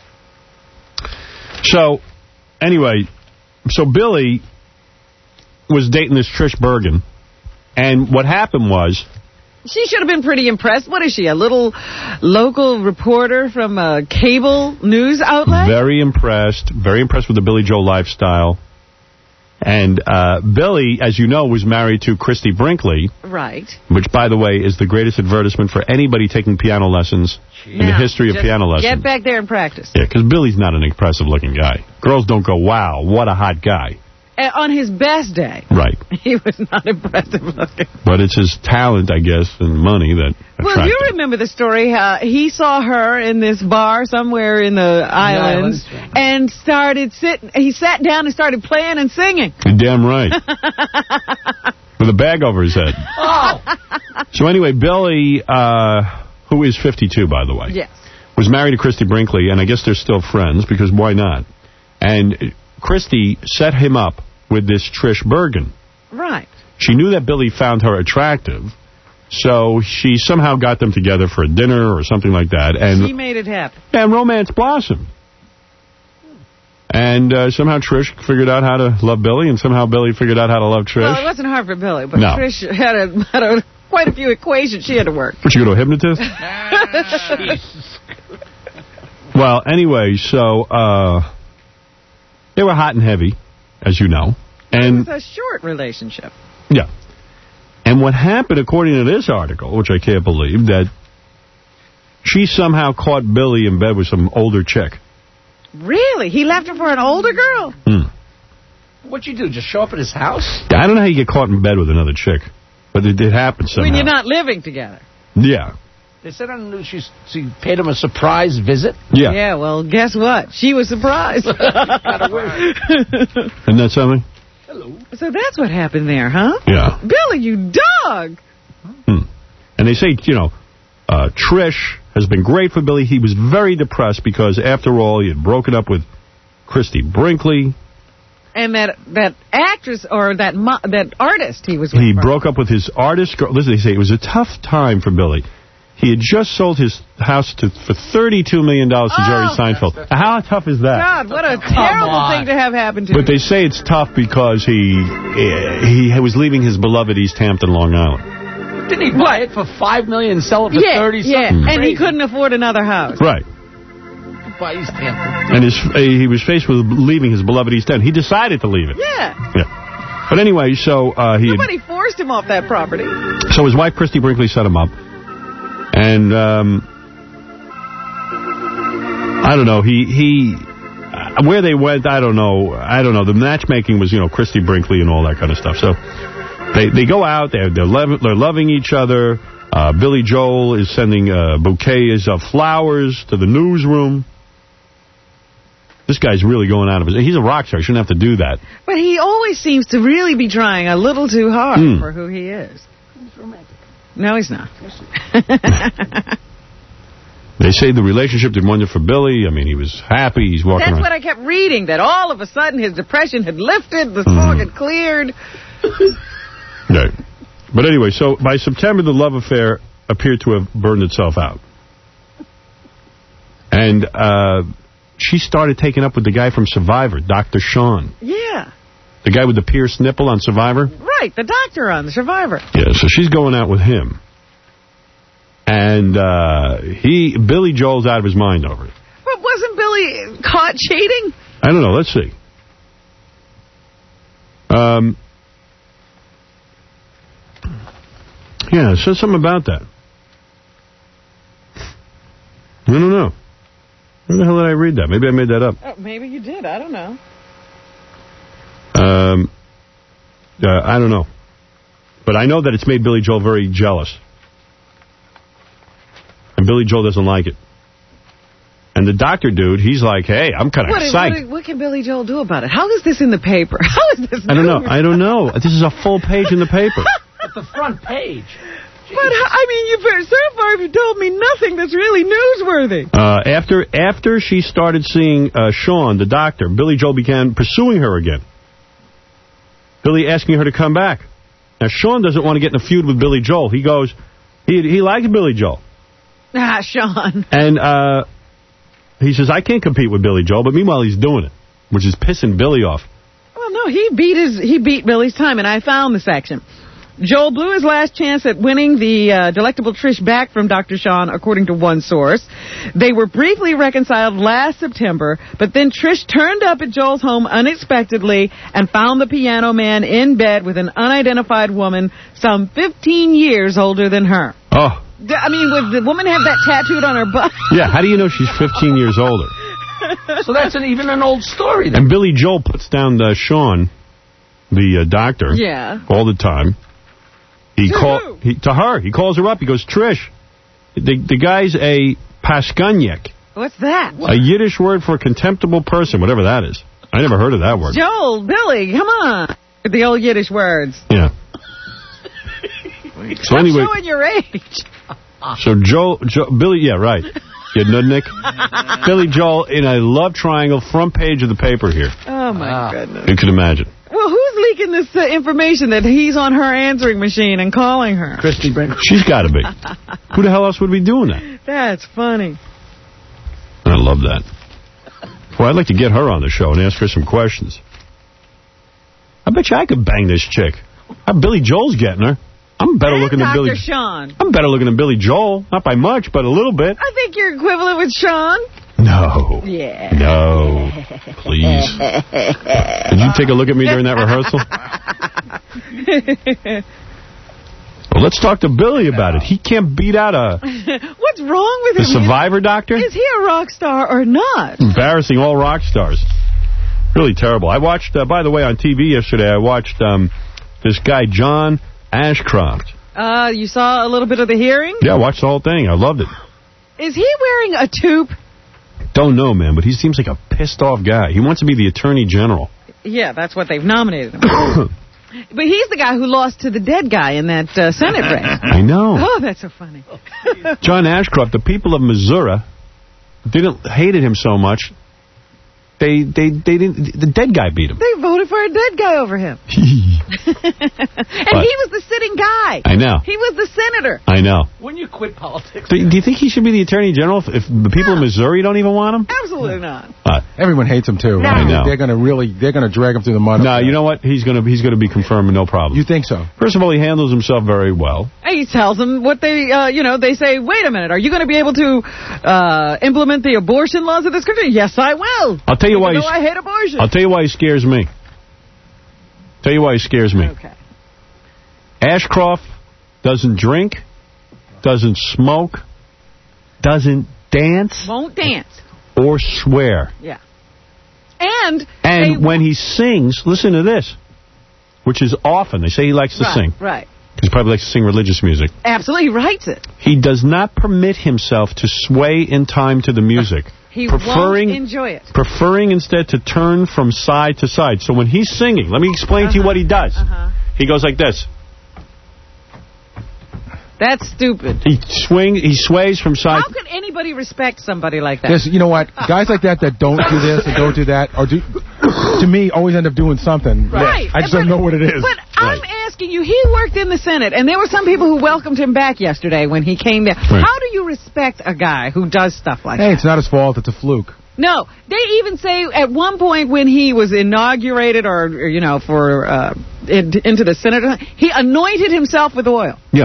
So, anyway, so Billy was dating this Trish Bergen, and what happened was... She should have been pretty impressed. What is she, a little local reporter from a cable news outlet? Very impressed. Very impressed with the Billy Joel lifestyle. And uh, Billy, as you know, was married to Christy Brinkley, Right. which, by the way, is the greatest advertisement for anybody taking piano lessons in the Now, history of just piano lessons. Get back there and practice. Yeah, because Billy's not an impressive-looking guy. Girls don't go, wow, what a hot guy. Uh, on his best day, Right. he was not impressive looking. But it's his talent, I guess, and money that Well, attracted you remember the story. Uh, he saw her in this bar somewhere in the islands islands. and started sitting. He sat down and started playing and singing. You're damn right. With a bag over his head. Oh. So anyway, Billy, uh, who is fifty-two, by the way, Yes. was married to Christy Brinkley, and I guess they're still friends, because why not? And Christy set him up with this Trish Bergen. Right. She knew that Billy found her attractive, so she somehow got them together for a dinner or something like that. And She made it happen. And romance blossomed. And uh, somehow Trish figured out how to love Billy, and somehow Billy figured out how to love Trish. Well, it wasn't hard for Billy, but No. Trish had, a, had a, quite a few equations she had to work. Would you go to a hypnotist? Well, anyway, so uh, they were hot and heavy, as you know. It And was a short relationship. yeah. And what happened, according to this article, which I can't believe, that she somehow caught Billy in bed with some older chick. Really? He left her for an older girl? Hmm. What'd you do, just show up at his house? I don't know how you get caught in bed with another chick, but it did happen somehow. When you're not living together. Yeah. They said on the news she, she paid him a surprise visit. Yeah. Yeah, well, guess what? She was surprised. Isn't that something? Hello. So that's what happened there, huh? Yeah. Billy, you dog! Hmm. And they say, you know, uh, Trish has been great for Billy. He was very depressed because, after all, he had broken up with Christy Brinkley. And that that actress, or that mo that artist he was with. He broke up with his artist girl. Listen, they say it was a tough time for Billy. He had just sold his house to for thirty-two million dollars to Oh. Jerry Seinfeld. How tough is that? God, what a terrible thing to have happen to But you. they say it's tough because he he was leaving his beloved East Hampton, Long Island. Didn't he buy it for five million dollars and sell it for yeah, thirty yeah, something? and he couldn't afford another house. Right. Buy East Hampton. And his, uh, he was faced with leaving his beloved East End. He decided to leave it. Yeah. Yeah. But anyway, so uh, he Nobody forced him off that property. had, so his wife Christy Brinkley set him up, and um, I don't know. He he uh, where they went, I don't know. I don't know. The matchmaking was, you know, Christy Brinkley and all that kind of stuff. So they they go out. They're they're, lo they're loving each other. Uh, Billy Joel is sending uh, bouquets of flowers to the newsroom. This guy's really going out of his... He's a rock star. He shouldn't have to do that. But he always seems to really be trying a little too hard Mm. for who he is. He's romantic. No, he's not. They say the relationship did wonder for Billy. I mean, he was happy. He's walking That's around. what I kept reading, that all of a sudden his depression had lifted, the fog Mm. had cleared. Right. But anyway, so by September, the love affair appeared to have burned itself out. And uh, she started taking up with the guy from Survivor, Doctor Sean. Yeah. The guy with the pierced nipple on Survivor? Right, the doctor on The Survivor. Yeah, so she's going out with him. And uh, he, Billy Joel's out of his mind over it. But wasn't Billy caught cheating? I don't know. Let's see. Um, yeah, it says something about that. I don't know. Where the hell did I read that? Maybe I made that up. Oh, maybe you did. I don't know. Um, uh, I don't know. But I know that it's made Billy Joel very jealous. And Billy Joel doesn't like it. And the doctor dude, he's like, hey, I'm kind of What, psyched. what, what can Billy Joel do about it? How is this in the paper? How is this I don't know. news? I don't know. This is a full page in the paper. At the front page. But, I mean, you've, so far you've told me nothing that's really newsworthy. Uh, after after she started seeing uh, Sean, the doctor, Billy Joel began pursuing her again. Billy asking her to come back. Now, Sean doesn't want to get in a feud with Billy Joel. He goes, he, he likes Billy Joel. Ah, Sean. And uh, he says, I can't compete with Billy Joel, but meanwhile he's doing it, which is pissing Billy off. Well, no, he beat his he beat Billy's time, and I found the section. Joel blew his last chance at winning the uh, delectable Trish back from Doctor Sean, according to one source. They were briefly reconciled last September, but then Trish turned up at Joel's home unexpectedly and found the piano man in bed with an unidentified woman some fifteen years older than her. Oh. I mean, would the woman have that tattooed on her butt? Yeah, how do you know she's fifteen years older? So that's an, even an old story then. And Billy Joel puts down uh, Sean, the uh, doctor, Yeah. all the time. He To call who? he, to her. He calls her up. He goes, Trish, the, the guy's a paskanyek, What's that? a Yiddish word for a contemptible person, whatever that is. I never heard of that word. Joel, Billy, come on. With the old Yiddish words. Yeah. So I'm anyway, showing your age. so Joel, Joe, Billy, yeah, right. You nudnik. Billy Joel in a love triangle, front page of the paper here. Oh, my goodness. You can imagine. Well, who's leaking this uh, information that he's on her answering machine and calling her? Christy Brinkley. She's got to be. Who the hell else would be doing that? That's funny. I love that. Well, I'd like to get her on the show and ask her some questions. I bet you I could bang this chick. Uh, Billy Joel's getting her. I'm better And looking than Doctor Billy. Sean. I'm better looking than Billy Joel. Not by much, but a little bit. I think you're equivalent with Sean. No. Yeah. No. Please. Did you take a look at me during that rehearsal? Well, let's talk to Billy about it. He can't beat out a... What's wrong with The him? Survivor doctor? Is he a rock star or not? Embarrassing all rock stars. Really terrible. I watched, uh, by the way, on T V yesterday, I watched um, this guy, John Ashcroft. Uh, you saw a little bit of the hearing? Yeah, I watched the whole thing. I loved it. Is he wearing a toque? Don't know, man, but he seems like a pissed-off guy. He wants to be the Attorney General. Yeah, that's what they've nominated him for. But he's the guy who lost to the dead guy in that uh, Senate race. I know. Oh, that's so funny. John Ashcroft, the people of Missouri didn't hated him so much. They they they didn't. The dead guy beat him. They voted for a dead guy over him. And But- he was the sitting guy. I know. He was the senator. I know. When you quit politics. Do, do you think he should be the Attorney General if, if the people of Missouri don't even want him? Absolutely not. Uh, Everyone hates him too. No. I know. They're going to really, they're going to drag him through the mud. No, you know what? He's gonna he's gonna be confirmed, no problem. You think so? First of all, he handles himself very well. And he tells them what they, uh, you know, they say, wait a minute, are you going to be able to uh, implement the abortion laws of this country? Yes, I will. I'll tell you Even why though he's- I hate abortion. I'll tell you why he scares me. Tell you why he scares me. Okay. Ashcroft doesn't drink, doesn't smoke, doesn't dance, Won't dance. or swear. Yeah. And And they- when he sings, listen to this, which is often. They say he likes to right, sing. Right. He probably likes to sing religious music. Absolutely, he writes it. He does not permit himself to sway in time to the music. He preferring, won't enjoy it. Preferring instead to turn from side to side. So when he's singing, let me explain Uh-huh. to you what he does. Uh-huh. He goes like this. That's stupid. He swing. He sways from side. How can anybody respect somebody like that? There's, you know what? Guys like that that don't do this and don't do that, or do, to me, always end up doing something. Right. I just But- don't know what it is. But I'm asking you, he worked in the Senate, and there were some people who welcomed him back yesterday when he came there. Right. How do you respect a guy who does stuff like Hey, that? it's not his fault. It's a fluke. No, they even say at one point when he was inaugurated or, or, you know, for uh, in, into the Senate, he anointed himself with oil. Yeah.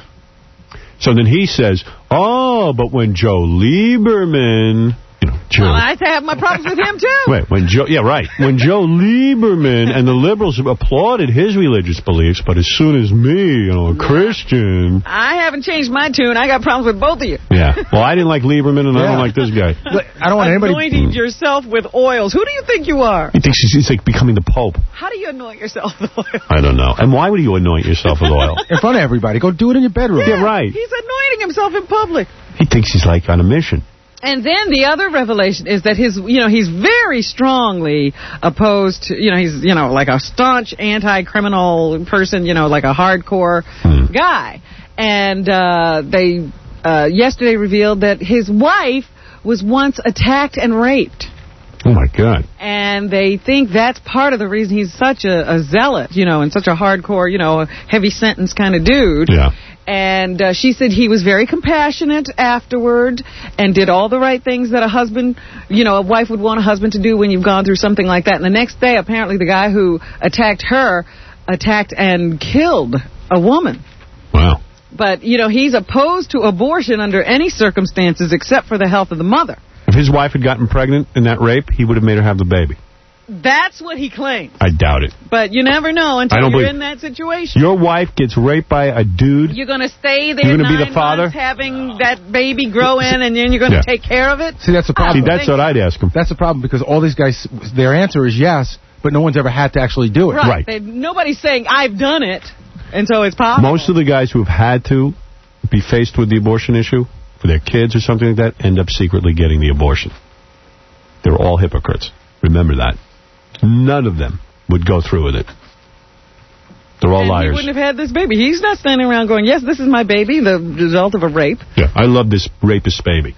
So then he says, oh, but when Joe Lieberman, you know, Joe. Well, I have my problems with him, too. Wait, when Joe, yeah, right. When Joe Lieberman and the liberals applauded his religious beliefs, but as soon as me, you know, a Christian. I haven't changed my tune. I got problems with both of you. Yeah. Well, I didn't like Lieberman, and I Yeah. don't like this guy. I don't want anybody. Anointing yourself with oils. Who do you think you are? He thinks he's, he's like becoming the Pope. How do you anoint yourself with oil? I don't know. And why would you anoint yourself with oil? In front of everybody. Go do it in your bedroom. Yeah, right. He's anointing himself in public. He thinks he's like on a mission. And then the other revelation is that his, you know, he's very strongly opposed to, you know, he's, you know, like a staunch anti-criminal person, you know, like a hardcore Hmm. guy. And uh, they uh, yesterday revealed that his wife was once attacked and raped. Oh, my God. And they think that's part of the reason he's such a, a zealot, you know, and such a hardcore, you know, heavy sentence kind of dude. Yeah. And uh, she said he was very compassionate afterward and did all the right things that a husband, you know, a wife would want a husband to do when you've gone through something like that. And the next day, apparently, the guy who attacked her attacked and killed a woman. Wow. But, you know, he's opposed to abortion under any circumstances except for the health of the mother. If his wife had gotten pregnant in that rape, he would have made her have the baby. That's what he claims. I doubt it. But you never know until I don't you're believe- in that situation. Your wife gets raped by a dude. You're going to stay there You're gonna nine be the father? months having that baby grow in, and then you're going to Yeah. take care of it? See, that's the problem. See, that's what I'd ask him. That's the problem because all these guys, their answer is yes, but no one's ever had to actually do it. Right. They, nobody's saying, I've done it, and so it's possible. Most of the guys who have had to be faced with the abortion issue for their kids or something like that end up secretly getting the abortion. They're all hypocrites. Remember that. None of them would go through with it. They're all and liars. he wouldn't have had this baby. He's not standing around going, yes, this is my baby, the result of a rape. Yeah, I love this rapist baby.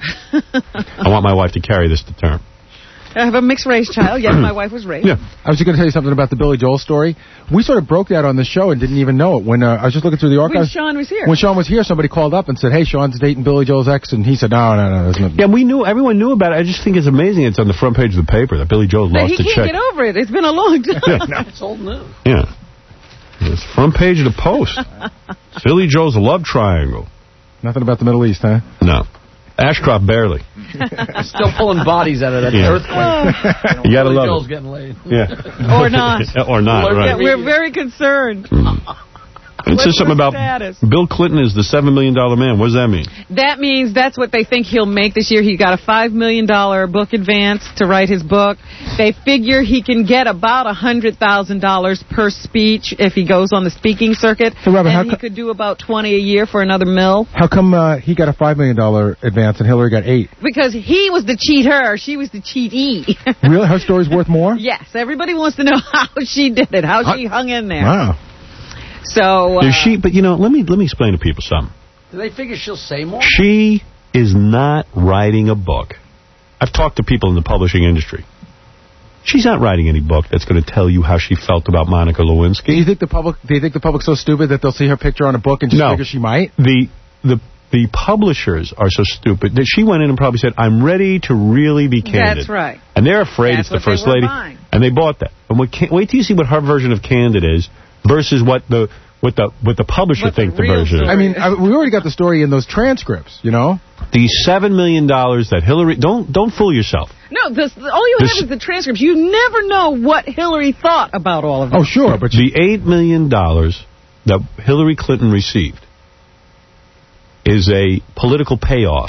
I want my wife to carry this to term. I have a mixed-race child. Yes, my wife was raped. Yeah. I was just going to tell you something about the Billy Joel story. We sort of broke that on the show and didn't even know it. When uh, I was just looking through the When archives. Sean was here. When Sean was here, somebody called up and said, hey, Sean's dating Billy Joel's ex. And he said, no, no, no. There's no. Yeah, we knew. Everyone knew about it. I just think it's amazing it's on the front page of the paper that Billy Joel But lost he a can't check. get over it. It's been a long time. It's old news. Yeah. It's front page of the Post. Billy Joel's love triangle. Nothing about the Middle East, huh? No. Ashcroft barely. Still pulling bodies out of that Yeah. earthquake. You gotta Billy love Joel's it. getting laid. Yeah. Or not. or not, Yeah, right. we're very concerned. It says something about status? Bill Clinton is the seven million dollar man. What does that mean? That means that's what they think he'll make this year. He got a five million dollar book advance to write his book. They figure he can get about one hundred thousand dollars per speech if he goes on the speaking circuit. Hey, Robin, how and he co- could do about twenty a year for another mill. How come uh, he got a five million dollar advance and Hillary got eight? Because he was the cheater. She was the cheatee. Really? Her story's worth more? Yes. Everybody wants to know how she did it, how she hung in there. Wow. So, uh, Is she? But you know, let me let me explain to people something. Do they figure she'll say more? She is not writing a book. I've talked to people in the publishing industry. She's not writing any book that's going to tell you how she felt about Monica Lewinsky. Do you think the public? Do you think the public's so stupid that they'll see her picture on a book and just No. figure she might? The the the publishers are so stupid that she went in and probably said, "I'm ready to really be candid." That's right. And they're afraid That's it's the what they first were lady, buying. and they bought that. And what, wait till you see what her version of candid is versus what the what the what the publisher What the think the, real version is. I mean, I, we already got the story in those transcripts, you know? The seven million dollars that Hillary... Don't don't fool yourself. no, this, all you This- have is the transcripts. You never know what Hillary thought about all of this. Oh, sure, but The eight million dollars that Hillary Clinton received is a political payoff.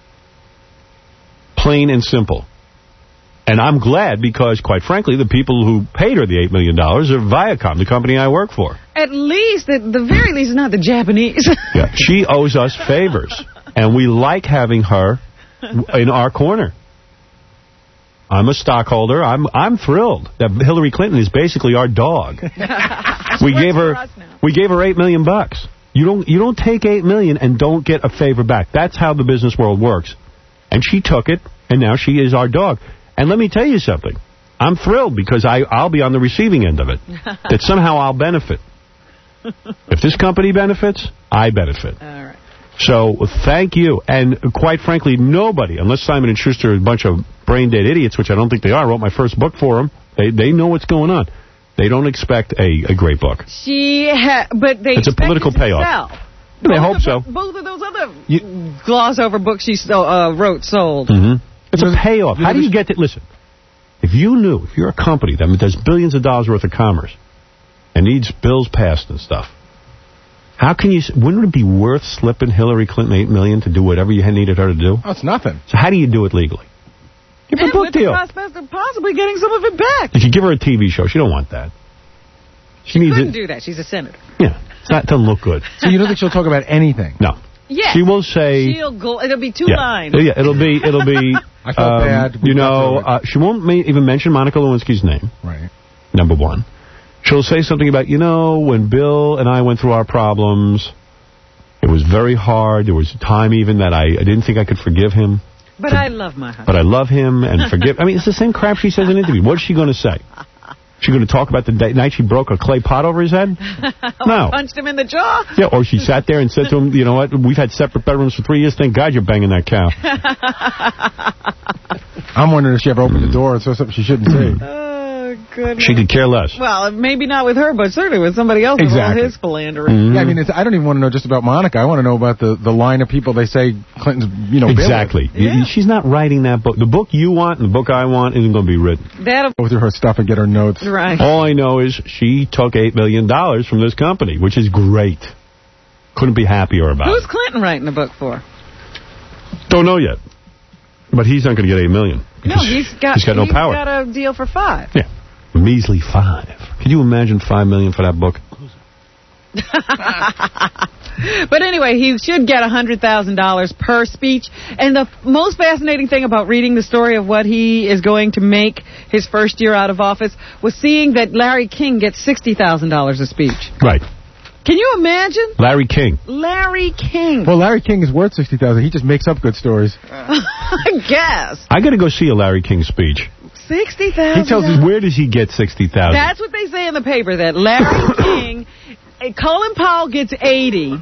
Plain and simple. And I'm glad because, quite frankly, the people who paid her the eight million dollars are Viacom, the company I work for. At least, at the very least, not the Japanese. Yeah, she owes us favors, and we like having her in our corner. I'm a stockholder. I'm I'm thrilled that Hillary Clinton is basically our dog. we gave her we gave her eight million bucks. You don't you don't take eight million and don't get a favor back. That's how the business world works. And she took it, and now she is our dog. And let me tell you something. I'm thrilled because I I'll be on the receiving end of it. That somehow I'll benefit. If this company benefits, I benefit. All right. So thank you. And quite frankly, nobody, unless Simon and Schuster are a bunch of brain-dead idiots, which I don't think they are, I wrote my first book for them. They they know what's going on. They don't expect a, a great book. She ha but they It's a expect political it to payoff. sell. They Both hope of so. the- Both of those other gloss-over books she so, uh, wrote sold. Mm-hmm. It's a payoff. How do you get it? Listen, if you knew, if you're a company that does billions of dollars worth of commerce and needs bills passed and stuff, how can you, wouldn't it be worth slipping Hillary Clinton eight million dollars to do whatever you needed her to do? Oh, it's nothing. So how do you do it legally? Give her a And book with deal. the prospect of possibly getting some of it back. If you give her a T V show, she don't want that. She needs Couldn't it. do that. She's a senator. Yeah, it's not, doesn't look good. So you don't think she'll talk about anything? No. Yes. She will say... She'll go, it'll be two yeah, lines. yeah, it'll be, it'll be... I felt um, bad. We You got know, through it. uh, she won't ma even mention Monica Lewinsky's name. Right. Number one. She'll say something about, you know, when Bill and I went through our problems, it was very hard. There was a time even that I, I didn't think I could forgive him. But I love my husband. But I love him and forgive... I mean, it's the same crap she says in interviews. What's she going to say? She going to talk about the day, night she broke a clay pot over his head? No. Punched him in the jaw. Yeah, or she sat there and said to him, you know what, we've had separate bedrooms for three years. Thank God you're banging that cow. I'm wondering if she ever opened the door and saw something she shouldn't say. Oh, goodness. She could care less. Well, maybe not with her, but certainly with somebody else Exactly. with all his philandering. Mm-hmm. Yeah, I mean, it's, I don't even want to know just about Monica. I want to know about the, the line of people they say Clinton's, you know, Exactly. Yeah. She's not writing that book. The book you want and the book I want isn't going to be written. That'll Go through her stuff and get her notes. right. All I know is she took eight million dollars from this company, which is great. Couldn't be happier about Who's it. Clinton writing the book for? Don't know yet. But he's not going to get eight million No, dollars. he's got He's got no he's power. got a deal for five. Yeah. Measly five. Could you imagine five million dollars for that book? But anyway, he should get one hundred thousand dollars per speech. And the f- most fascinating thing about reading the story of what he is going to make his first year out of office was seeing that Larry King gets sixty thousand dollars a speech. Right. Can you imagine? Larry King. Larry King. Well, Larry King is worth sixty thousand dollars. He just makes up good stories. I guess. I got to go see a Larry King speech. sixty thousand dollars. He tells us, where does he get sixty thousand dollars? That's what they say in the paper, that Larry King, eh, Colin Powell gets eighty.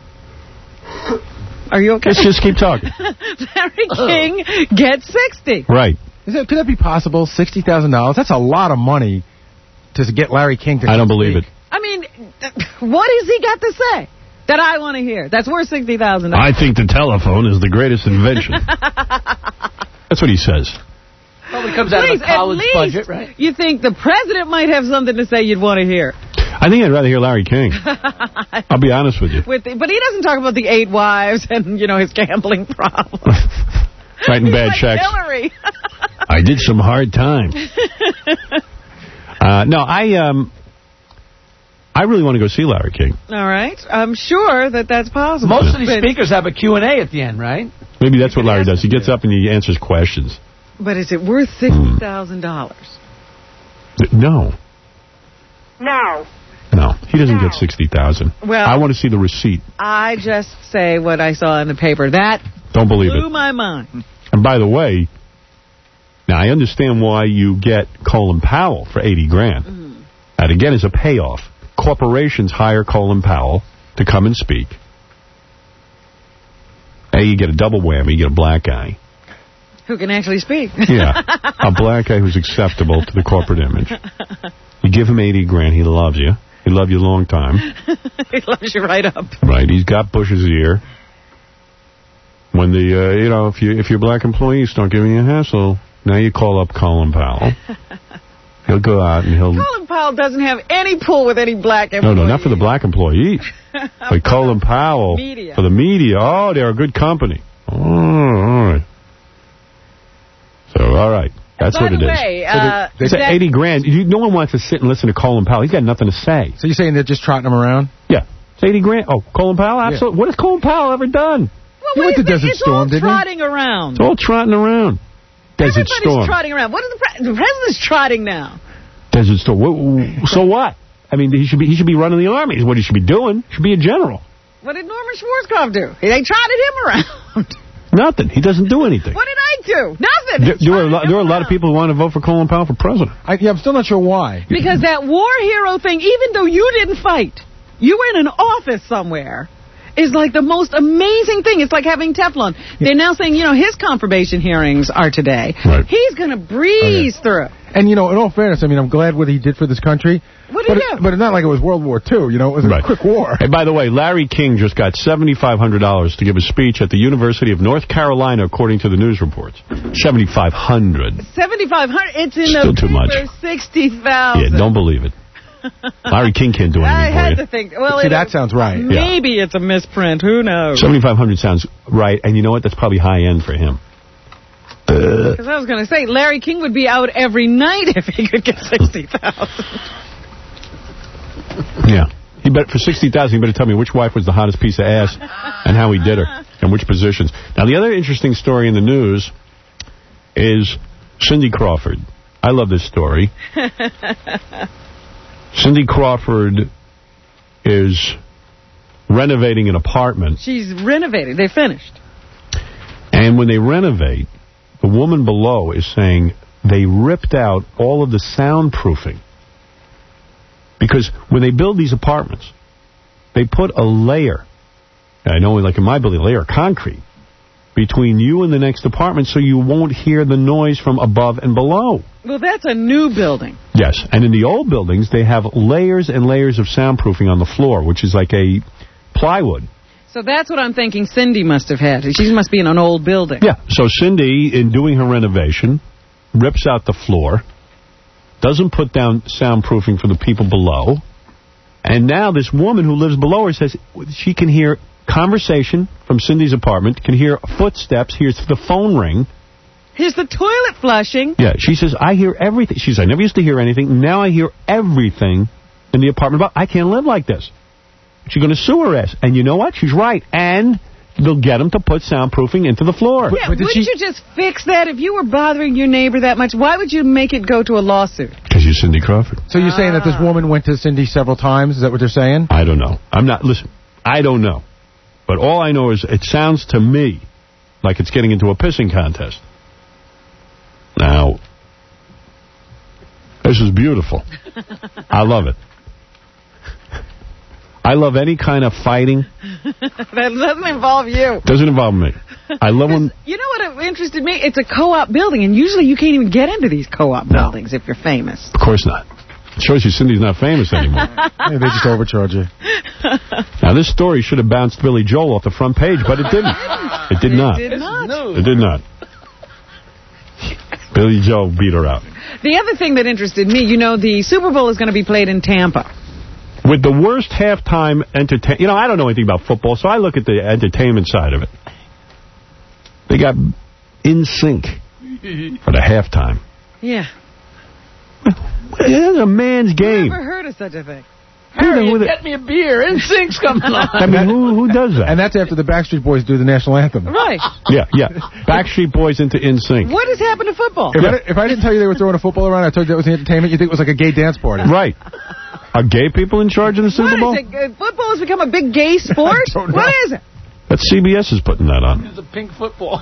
Are you okay? Let's just keep talking. Larry King gets sixty. Right. Is that, could that be possible? sixty thousand dollars? That's a lot of money to get Larry King to I don't believe it. I mean, what has he got to say that I want to hear? That's worth sixty thousand dollars. I think the telephone is the greatest invention. That's what he says. Probably comes out Please, of a college at least budget, right? You think the president might have something to say you'd want to hear. I think I'd rather hear Larry King. I'll be honest with you. With the, but he doesn't talk about the eight wives and, you know, his gambling problem. Writing bad like checks. Hillary. I did some hard time. uh, no, I um, I really want to go see Larry King. All right. I'm sure that that's possible. Most of these but, speakers have a Q and A at the end, right? Maybe that's what Larry does. He gets up and he answers questions. But is it worth sixty thousand dollars? No. No. No, he doesn't get sixty thousand dollars. Well, I want to see the receipt. I just say what I saw in the paper. That Don't believe blew it. my mind. And by the way, now I understand why you get Colin Powell for eighty grand. Mm-hmm. That again is a payoff. Corporations hire Colin Powell to come and speak. Hey, you get a double whammy. You get a black guy. Who can actually speak. Yeah, a black guy who's acceptable to the corporate image. You give him eighty grand, he loves you. He loved you a long time. He loves you right up. Right, he's got Bush's ear. When the, uh, you know, if, you, if your black employees start giving you a hassle, now you call up Colin Powell. He'll go out and he'll... Colin Powell doesn't have any pull with any black employees. No, no, not for the black employees. But Colin Powell, media. for the media, oh, they're a good company. Oh, all right. So, all right. That's By what it the is. way, uh, It's that- eighty grand. You, no one wants to sit and listen to Colin Powell. He's got nothing to say. So you're saying they're just trotting him around? Yeah. It's eighty grand. Oh, Colin Powell? Absolutely. Yeah. What has Colin Powell ever done? Well, he went to Desert it's Storm, all didn't trotting around. It's all trotting around. Desert Everybody's Storm. trotting around. What is the, pre the president's trotting now? Desert Storm. What, so what? I mean, he should be he should be running the army is what he should be doing. He should be a general. What did Norman Schwarzkopf do? They trotted him around. Nothing. He doesn't do anything. What did I do? Nothing. There, there, are, a lot, there are a lot of people who want to vote for Colin Powell for president. I, yeah, I'm still not sure why. Because that war hero thing, even though you didn't fight, you were in an office somewhere, is like the most amazing thing. It's like having Teflon. They're now saying, you know, his confirmation hearings are today. Right. He's going to breeze oh, yeah. through. And, you know, in all fairness, I mean, I'm glad what he did for this country. What did but he do? It, but it's not like it was World War Two, you know, it was right. a quick war. And by the way, Larry King just got seventy-five hundred dollars to give a speech at the University of North Carolina, according to the news reports. seventy-five hundred dollars. seventy-five hundred dollars. It's in Still the too much. sixty thousand dollars. Yeah, don't believe it. Larry King can't do anything I for had you. to think. Well, See, it, that sounds right. Maybe yeah. it's a misprint. Who knows? seventy-five hundred dollars sounds right, and you know what? That's probably high end for him. Because I was going to say, Larry King would be out every night if he could get sixty thousand dollars. Yeah. He bet for sixty thousand dollars, he better tell me which wife was the hottest piece of ass and how he did her and which positions. Now, the other interesting story in the news is Cindy Crawford. I love this story. Cindy Crawford is renovating an apartment. She's renovating. They finished. And when they renovate, the woman below is saying they ripped out all of the soundproofing. Because when they build these apartments, they put a layer, I know like in my building, a layer of concrete, between you and the next apartment so you won't hear the noise from above and below. Well, that's a new building. Yes, and in the old buildings, they have layers and layers of soundproofing on the floor, which is like a plywood. So that's what I'm thinking Cindy must have had. She must be in an old building. Yeah, so Cindy, in doing her renovation, rips out the floor, doesn't put down soundproofing for the people below, and now this woman who lives below her says she can hear conversation from Cindy's apartment, can hear footsteps, hears the phone ring. Here's the toilet flushing. Yeah, she says, I hear everything. She says, I never used to hear anything. Now I hear everything in the apartment. I can't live like this. She's going to sue her ass. And you know what? She's right. And they'll get them to put soundproofing into the floor. Yeah, but wouldn't she... you just fix that? If you were bothering your neighbor that much, why would you make it go to a lawsuit? Because you're Cindy Crawford. So you're ah. saying that this woman went to Cindy several times? Is that what they're saying? I don't know. I'm not... Listen, I don't know. But all I know is it sounds to me like it's getting into a pissing contest. Now, this is beautiful. I love it. I love any kind of fighting. That doesn't involve you. Doesn't involve me. I love when... You know what interested me? It's a co-op building, and usually you can't even get into these co-op no. buildings if you're famous. Of course not. It shows you Cindy's not famous anymore. Maybe they just overcharge you. Now, this story should have bounced Billy Joel off the front page, but it didn't. It did not. It did not. It did not. Billy Joel beat her out. The other thing that interested me, you know, the Super Bowl is going to be played in Tampa. with the worst halftime entertain. You know, I don't know anything about football, so I look at the entertainment side of it. They got In Sync for the halftime. Yeah. It's a man's game. I've never heard of such a thing. Harry, get me a beer. In Sync's coming on. I mean, who, who does that? And that's after the Backstreet Boys do the national anthem. Right. Yeah, yeah. Backstreet Boys into In Sync. What has happened to football? If, I, if I didn't tell you they were throwing a football around, I told you that was the entertainment, you'd think it was like a gay dance party. Right. Are gay people in charge of the Super Bowl? What is it? Football has become a big gay sport? What is it? But C B S is putting that on. It's a pink football.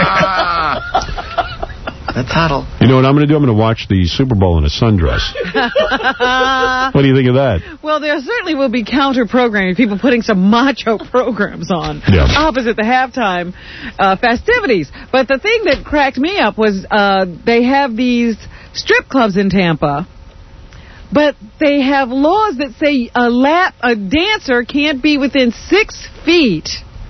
That's huddle. You know what I'm going to do? I'm going to watch the Super Bowl in a sundress. What do you think of that? Well, there certainly will be counter-programming, people putting some macho programs on yeah. opposite the halftime uh, festivities. But the thing that cracked me up was uh, they have these strip clubs in Tampa, but they have laws that say a lap a dancer can't be within six feet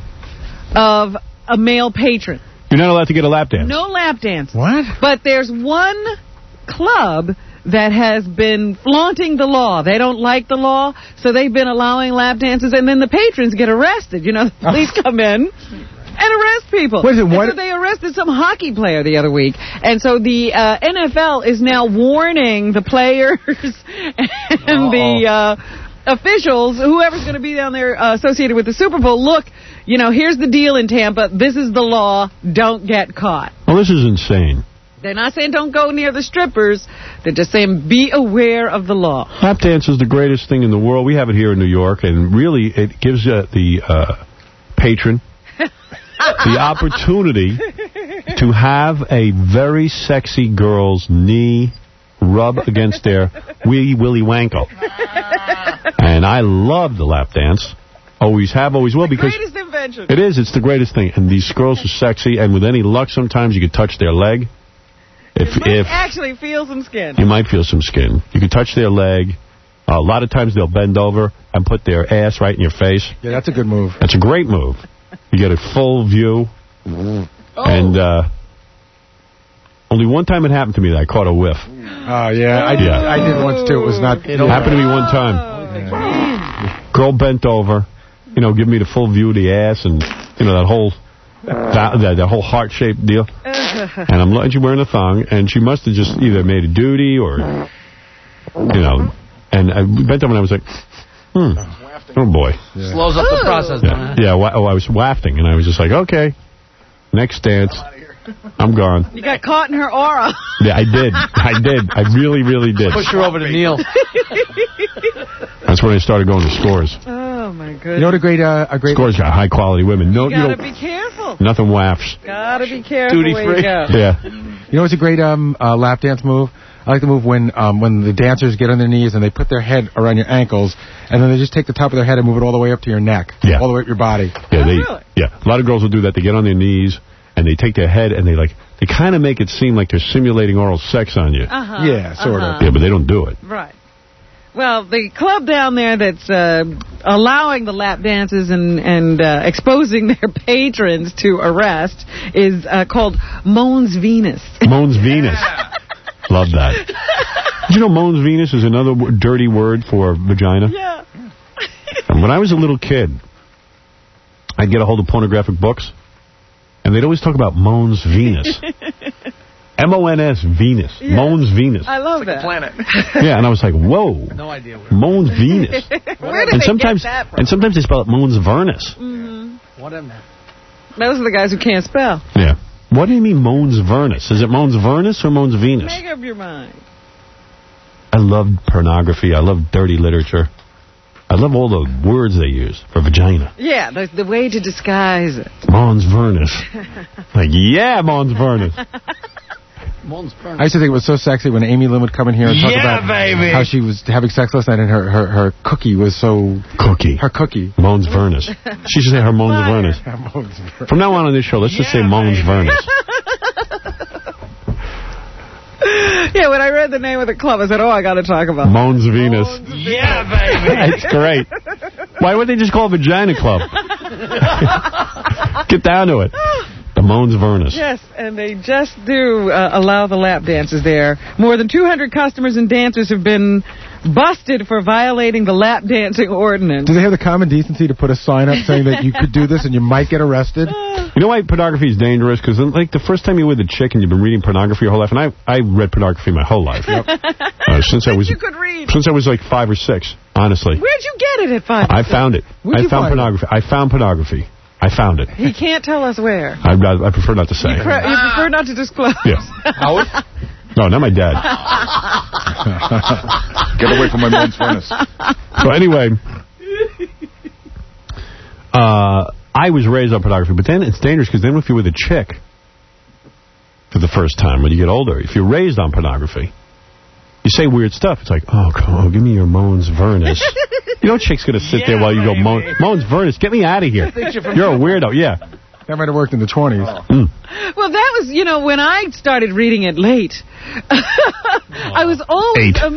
of a male patron. You're not allowed to get a lap dance. No lap dance. What? But there's one club that has been flaunting the law. They don't like the law, so they've been allowing lap dances, and then the patrons get arrested. You know, the police come in and arrest people. Wait, what? So they arrested some hockey player the other week. And so the uh, N F L is now warning the players and Uh-oh. the uh, officials, whoever's going to be down there uh, associated with the Super Bowl, look, you know, here's the deal in Tampa. This is the law. Don't get caught. Well, this is insane. They're not saying don't go near the strippers. They're just saying be aware of the law. Lap dance is the greatest thing in the world. We have it here in New York, and really it gives uh, the uh, patron the opportunity to have a very sexy girl's knee rub against their wee willy wankle. And I love the lap dance. Always have, always will. The because greatest invention. It is. It's the greatest thing. And these girls are sexy, and with any luck, sometimes you can touch their leg. If, you might if actually feel some skin. You might feel some skin. You can touch their leg. Uh, a lot of times they'll bend over and put their ass right in your face. Yeah, that's a good move. That's a great move. You get a full view. Oh. And uh, only one time it happened to me that I caught a whiff. Oh, yeah. I did, yeah. I did once, too. It was not... It happened to me one time. Yeah. Girl bent over, you know, give me the full view of the ass and, you know, that whole that, that, that whole heart-shaped deal. And I'm letting you wearing a thong, and she must have just either made a duty or, you know, and I bent over and I was like, hmm, oh, boy. Yeah. Slows up the process. Yeah, yeah well, oh, I was wafting, and I was just like, okay, next dance. I'm gone. You got caught in her aura. Yeah, I did. I did. I really, really did. Push her over to Neil. That's when I started going to Scores. Oh, my goodness. You know what a great... Uh, a great Scores got high-quality women. No, you gotta you be careful. Nothing wafts. Gotta be careful Duty where free. you go. Yeah. You know what's a great um, uh, lap dance move? I like the move when um, when the dancers get on their knees and they put their head around your ankles, and then they just take the top of their head and move it all the way up to your neck. Yeah. All the way up your body. Yeah, oh, they, really? Yeah, a lot of girls will do that. They get on their knees, and they take their head, and they like they kind of make it seem like they're simulating oral sex on you. Uh-huh. Yeah, sort uh-huh. of. Yeah, but they don't do it. Right. Well, the club down there that's uh, allowing the lap dances and, and uh, exposing their patrons to arrest is uh, called Moan's Venus. Moan's Venus. Love that. Did you know Moan's Venus is another w dirty word for vagina? Yeah. And when I was a little kid, I'd get a hold of pornographic books, and they'd always talk about Moan's Venus. M O N S, Venus. Yeah. Moan's Venus. I love it's that. Like a planet. Yeah, and I was like, whoa. No idea. Where Moan's Venus. Where did and they sometimes, get that from? And sometimes they spell it Moan's Vernus. Mm-hmm. Whatever. Those are the guys who can't spell. Yeah. What do you mean Moan's Vernus? Is it Moan's Vernus or Moan's Venus? Make up your mind. I love pornography. I love dirty literature. I love all the words they use for vagina. Yeah, the, the way to disguise it. Mons Vernus. Like, yeah, Mons Vernus. I used to think it was so sexy when Amy Lynn would come in here and talk yeah, about baby. how she was having sex last night and her, her, her cookie was so... Cookie. Her cookie. Mons Vernus. She should say her Mons Vernus. From now on on this show, let's yeah, just say Mons Vernus. Yeah, when I read the name of the club, I said, oh, I got to talk about Mons Venus. Yeah, baby. It's great. Why would they just call it Vagina Club? Get down to it. The Mons Vernus. Yes, and they just do uh, allow the lap dances there. More than two hundred customers and dancers have been busted for violating the lap dancing ordinance. Do they have the common decency to put a sign up saying that you could do this and you might get arrested? You know why pornography is dangerous? Because like the first time you're with a chick and you've been reading pornography your whole life, and I I read pornography my whole life. Yep. Uh, since I was you could read. Since I was like five or six, honestly. Where'd you get it at five? I found it. Where'd I you found find pornography. It? I found pornography. I found it. He can't tell us where. I, I prefer not to say. You, pre you prefer not to disclose. Yeah. Howard? No, not my dad. Get away from my mom's furnace. So anyway, uh, I was raised on pornography, but then it's dangerous because then if you're with a chick for the first time when you get older, if you're raised on pornography, you say weird stuff. It's like, oh, come on, give me your Mons Vernus. You know, chick's going to sit yeah, there while you go, Mon Mons Vernus, get me out of here. You're a weirdo, yeah. That might have worked in the twenties. Oh. Mm. Well, that was, you know, when I started reading it late, I was always Eight.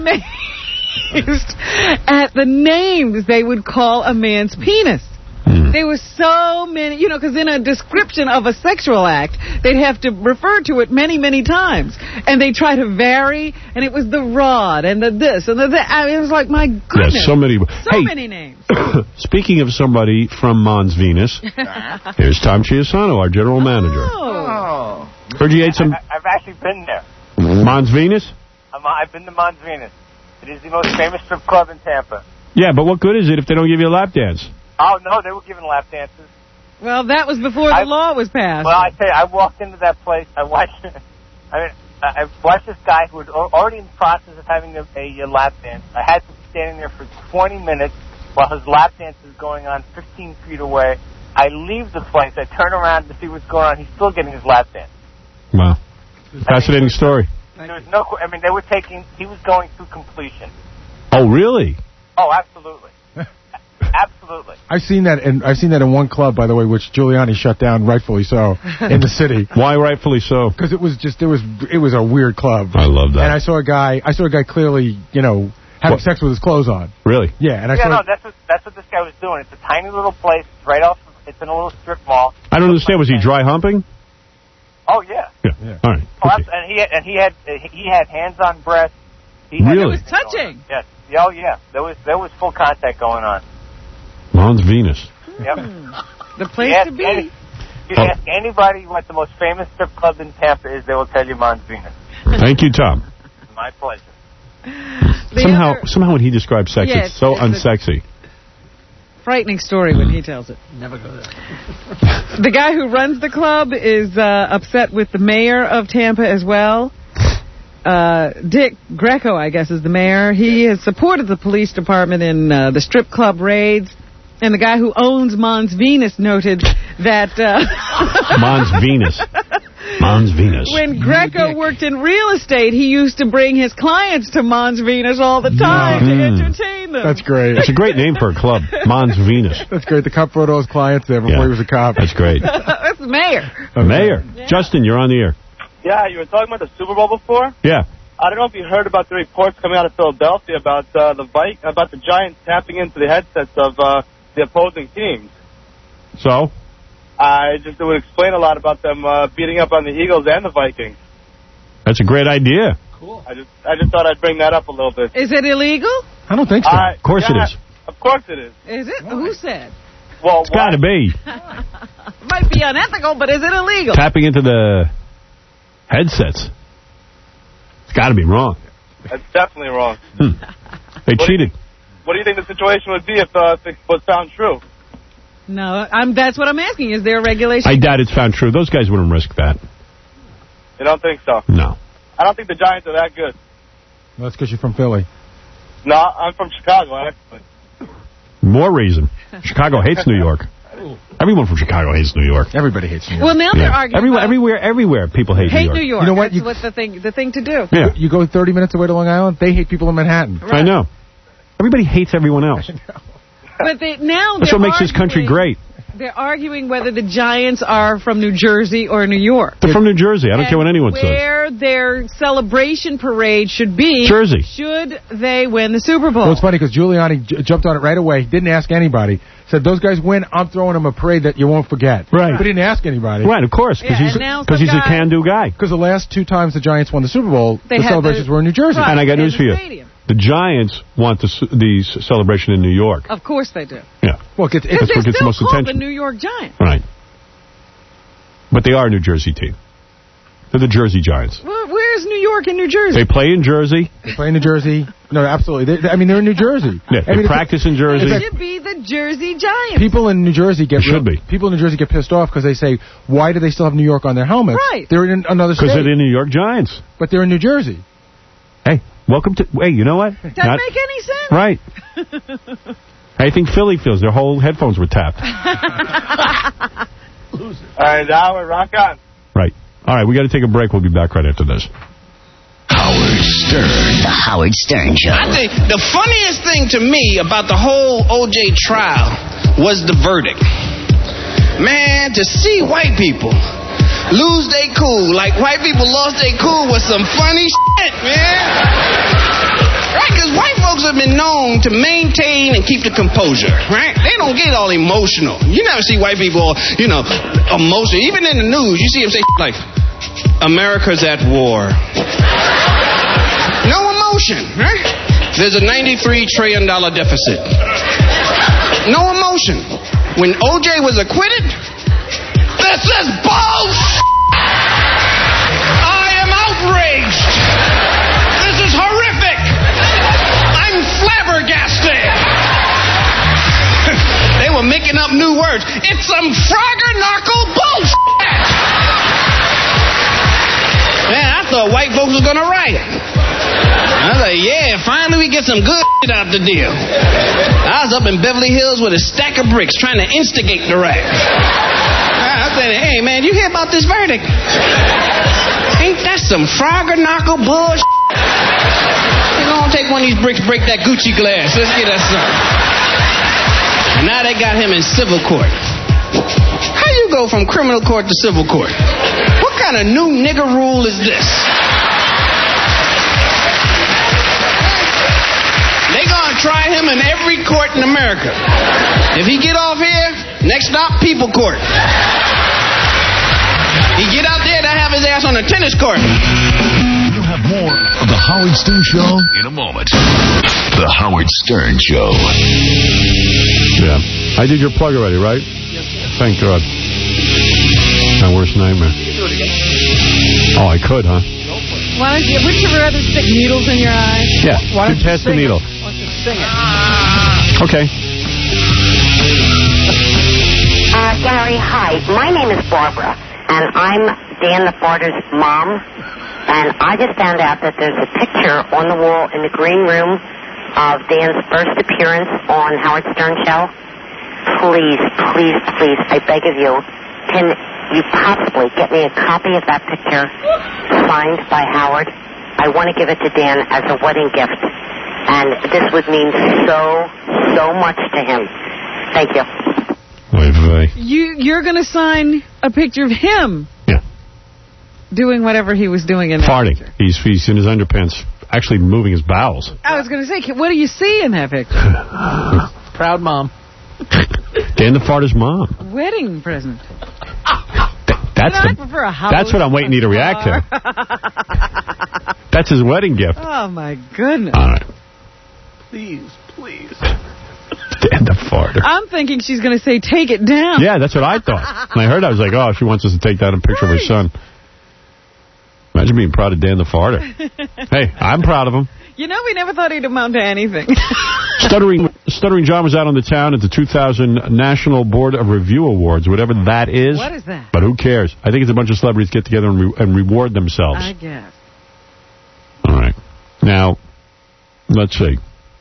amazed at the names they would call a man's penis. Mm. There were so many, you know, because in a description of a sexual act, they'd have to refer to it many, many times. And they try to vary, and it was the rod, and the this, and the that. I mean, it was like, my goodness. Yeah, so many. So hey, many names. Speaking of somebody from Mons Venus, here's Tom Chiasano, our general manager. Oh. Heard you ate some... I, I've actually been there. Mons Venus? I'm, I've been to Mons Venus. It is the most famous strip club in Tampa. Yeah, but what good is it if they don't give you a lap dance? Oh, no, they were giving lap dances. Well, that was before the I, law was passed. Well, I tell you, I walked into that place. I watched I mean, I watched this guy who was already in the process of having a, a, a lap dance. I had to be standing there for twenty minutes while his lap dance is going on fifteen feet away. I leave the place. I turn around to see what's going on. He's still getting his lap dance. Wow. Fascinating I mean, story. There was no, I mean, they were taking, he was going to completion. Oh, really? Oh, absolutely. Absolutely. I've seen that, and I've seen that in one club, by the way, which Giuliani shut down, rightfully so, in the city. Why rightfully so? Because it was just, it was, it was a weird club. I love that. And I saw a guy, I saw a guy clearly, you know, having what? sex with his clothes on. Really? Yeah. And I yeah, saw no, that's what that's what this guy was doing. It's a tiny little place. It's right off. It's in a little strip mall. I don't understand. Was he dry humping? Oh yeah. Yeah. yeah. All right. Oh, okay. And he had, and he had he had hands on breasts. He had really? It was touching. Yes. Oh yeah. There was there was full contact going on. Mons Venus. Yep. The place to be. Any, if you oh. ask anybody what the most famous strip club in Tampa is, they will tell you Mons Venus. Thank you, Tom. My pleasure. The somehow, other, somehow when he describes sex, yeah, it's so it's unsexy. Frightening story when he tells it. Never go there. The guy who runs the club is uh, upset with the mayor of Tampa as well. Uh, Dick Greco, I guess, is the mayor. He has supported the police department in uh, the strip club raids. And the guy who owns Mons Venus noted that... Uh, Mons Venus. Mons Venus. When Greco worked in real estate, he used to bring his clients to Mons Venus all the time mm. to entertain them. That's great. It's a great name for a club, Mons Venus. That's great. The cop brought all his clients there before yeah. he was a cop. That's great. That's the mayor. The mayor. Yeah. Justin, you're on the air. Yeah, you were talking about the Super Bowl before? Yeah. I don't know if you heard about the reports coming out of Philadelphia about uh, the Vi- about the Giants tapping into the headsets of uh, the opposing teams. So? I just it would explain a lot about them uh, beating up on the Eagles and the Vikings. That's a great idea. Cool. I just I just thought I'd bring that up a little bit. Is it illegal? I don't think so. Uh, of course yeah, it is. Of course it is. Is it? Who said? Well, it's got to be. Might be unethical, but is it illegal? Tapping into the headsets. It's got to be wrong. That's definitely wrong. Hmm. They what cheated. Do you, what do you think the situation would be if uh, it was found true? No, I'm, that's what I'm asking. Is there a regulation? I doubt it's found true. Those guys wouldn't risk that. You don't think so? No. I don't think the Giants are that good. Well, that's because you're from Philly. No, I'm from Chicago, actually. More reason. Chicago hates New York. Everyone from Chicago hates New York. Everybody hates New York. Well, now yeah. they're arguing everywhere, about everywhere, everywhere, people hate, hate New York. New York. You know what? That's you, what's the thing, the thing to do. Yeah. You go thirty minutes away to Long Island, they hate people in Manhattan. Right. I know. Everybody hates everyone else. But they, now That's what makes this country great. They're arguing whether the Giants are from New Jersey or New York. They're from New Jersey. I don't and care what anyone where says. Where their celebration parade should be. Jersey. Should they win the Super Bowl. Well, it's funny because Giuliani j jumped on it right away. Didn't ask anybody. Said, those guys win, I'm throwing them a parade that you won't forget. Right. But he didn't ask anybody. Right, of course, because yeah, he's, he's a can-do guy. Because the last two times the Giants won the Super Bowl, they the celebrations the, were in New Jersey. Right, and I got news for you. Stadium. the Giants want the, c- the c- celebration in New York. Of course they do. Yeah. Well, it, Because That's they're what gets the still most called attention. the New York Giants. Right. But they are a New Jersey team. They're the Jersey Giants. Well, where's New York and New Jersey? They play in Jersey. They play in New Jersey. No, absolutely. They, I mean, they're in New Jersey. Yeah, I they mean, practice in Jersey. It should be the Jersey Giants. People in New Jersey get It should real, be. People in New Jersey get pissed off because they say, "Why do they still have New York on their helmets?" Right. They're in another state. Because they're the New York Giants. But they're in New Jersey. Hey, welcome to... Hey, you know what? Doesn't Not- make any sense. Right. I think Philly feels their whole headphones were tapped. All right, Howard, rock on. Right. All right, we got to take a break. We'll be back right after this. Howard Stern. The Howard Stern Show. I think the funniest thing to me about the whole O J trial was the verdict. Man, to see white people lose their cool, like white people lost their cool, was some funny shit, man. Right, because white folks have been known to maintain and keep the composure, right? They don't get all emotional. You never see white people, you know, emotional. Even in the news, you see them say like, America's at war. No emotion, right? There's a ninety-three trillion dollars deficit. No emotion. When O J was acquitted, this is bullshit! I am outraged! This is horrific! I'm flabbergasted! They were making up new words. It's some frogger-knuckle bullshit! Man, I thought white folks was gonna riot. I was like, yeah, finally we get some good shit out the deal. I was up in Beverly Hills with a stack of bricks trying to instigate the riot. I said, hey, man, you hear about this verdict? Ain't that some frogger knuckle bullshit? You gonna take one of these bricks, break that Gucci glass. Let's get us some. And now they got him in civil court. How you go from criminal court to civil court? What kind of new nigger rule is this? They gonna try him in every court in America. If he get off here, next stop, people court. He get out there, they have his ass on the tennis court. You'll have more of the Howard Stern Show in a moment. The Howard Stern Show. Yeah. I did your plug already, right? Yes, sir. Thank God. My worst nightmare. Oh, I could, huh? Why don't you, would you rather stick needles in your eyes? Yeah. Why don't you pass the sing needle. it? Why don't you sing it? Okay. Uh, Gary, hi. My name is Barbara, and I'm Dan the Farter's mom. And I just found out that there's a picture on the wall in the green room of Dan's first appearance on Howard Stern Show. Please, please, please, I beg of you, can you possibly get me a copy of that picture signed by Howard? I want to give it to Dan as a wedding gift. And this would mean so, so much to him. Thank you. Wait, wait. You, you're going to sign a picture of him. Yeah. Doing whatever he was doing in that Farting. picture. He's, he's in his underpants, actually moving his bowels. I was going to say, what do you see in that picture? Proud mom. Dan the Farter's mom. Wedding present. That's you know, the, I prefer a house. That's what I'm waiting you to react to. That's his wedding gift. Oh, my goodness. All right. Please, please. Dan the Farter. I'm thinking she's going to say, take it down. Yeah, that's what I thought. When I heard, I was like, oh, she wants us to take down a picture right. of her son. Imagine being proud of Dan the Farter. Hey, I'm proud of him. You know, we never thought he'd amount to anything. Stuttering Stuttering John was out on the town at the two thousand National Board of Review Awards, whatever that is. What is that? But who cares? I think it's a bunch of celebrities get together and, re and reward themselves. I guess. All right. Now, let's see.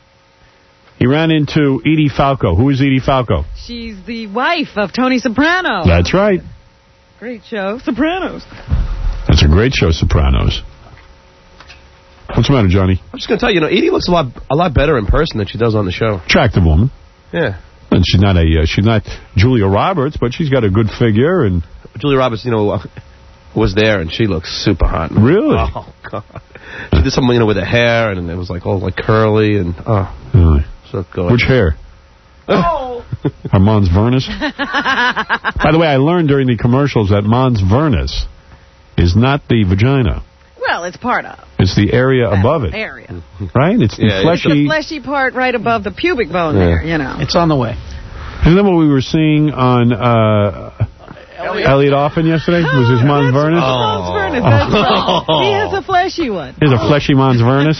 He ran into Edie Falco. Who is Edie Falco? She's the wife of Tony Soprano. That's right. Great show, Sopranos. That's a great show, Sopranos. What's the matter, Johnny? I'm just going to tell you, you know, Edie looks a lot a lot better in person than she does on the show. Attractive woman. Yeah. And she's not a uh, she's not Julia Roberts, but she's got a good figure. And Julia Roberts, you know, uh, was there, and she looks super hot. Man. Really? Oh, God. She did something, you know, with her hair, and it was like all like curly, and oh. Really? So good. Which hair? Oh. Her Mons Vernus. By the way, I learned during the commercials that Mons Vernus is not the vagina. Well, Well, it's part of. It's the area that above it. Area. Right? It's the Yeah, fleshy... It's the fleshy part right above the pubic bone Yeah. there, you know. It's on the way. Isn't that what we were seeing on uh, Elliot, Elliot Offen yesterday? Was his Mons Vernus? Mons Vernus, that's right. He has a fleshy one. Here's a fleshy Mons Vernus.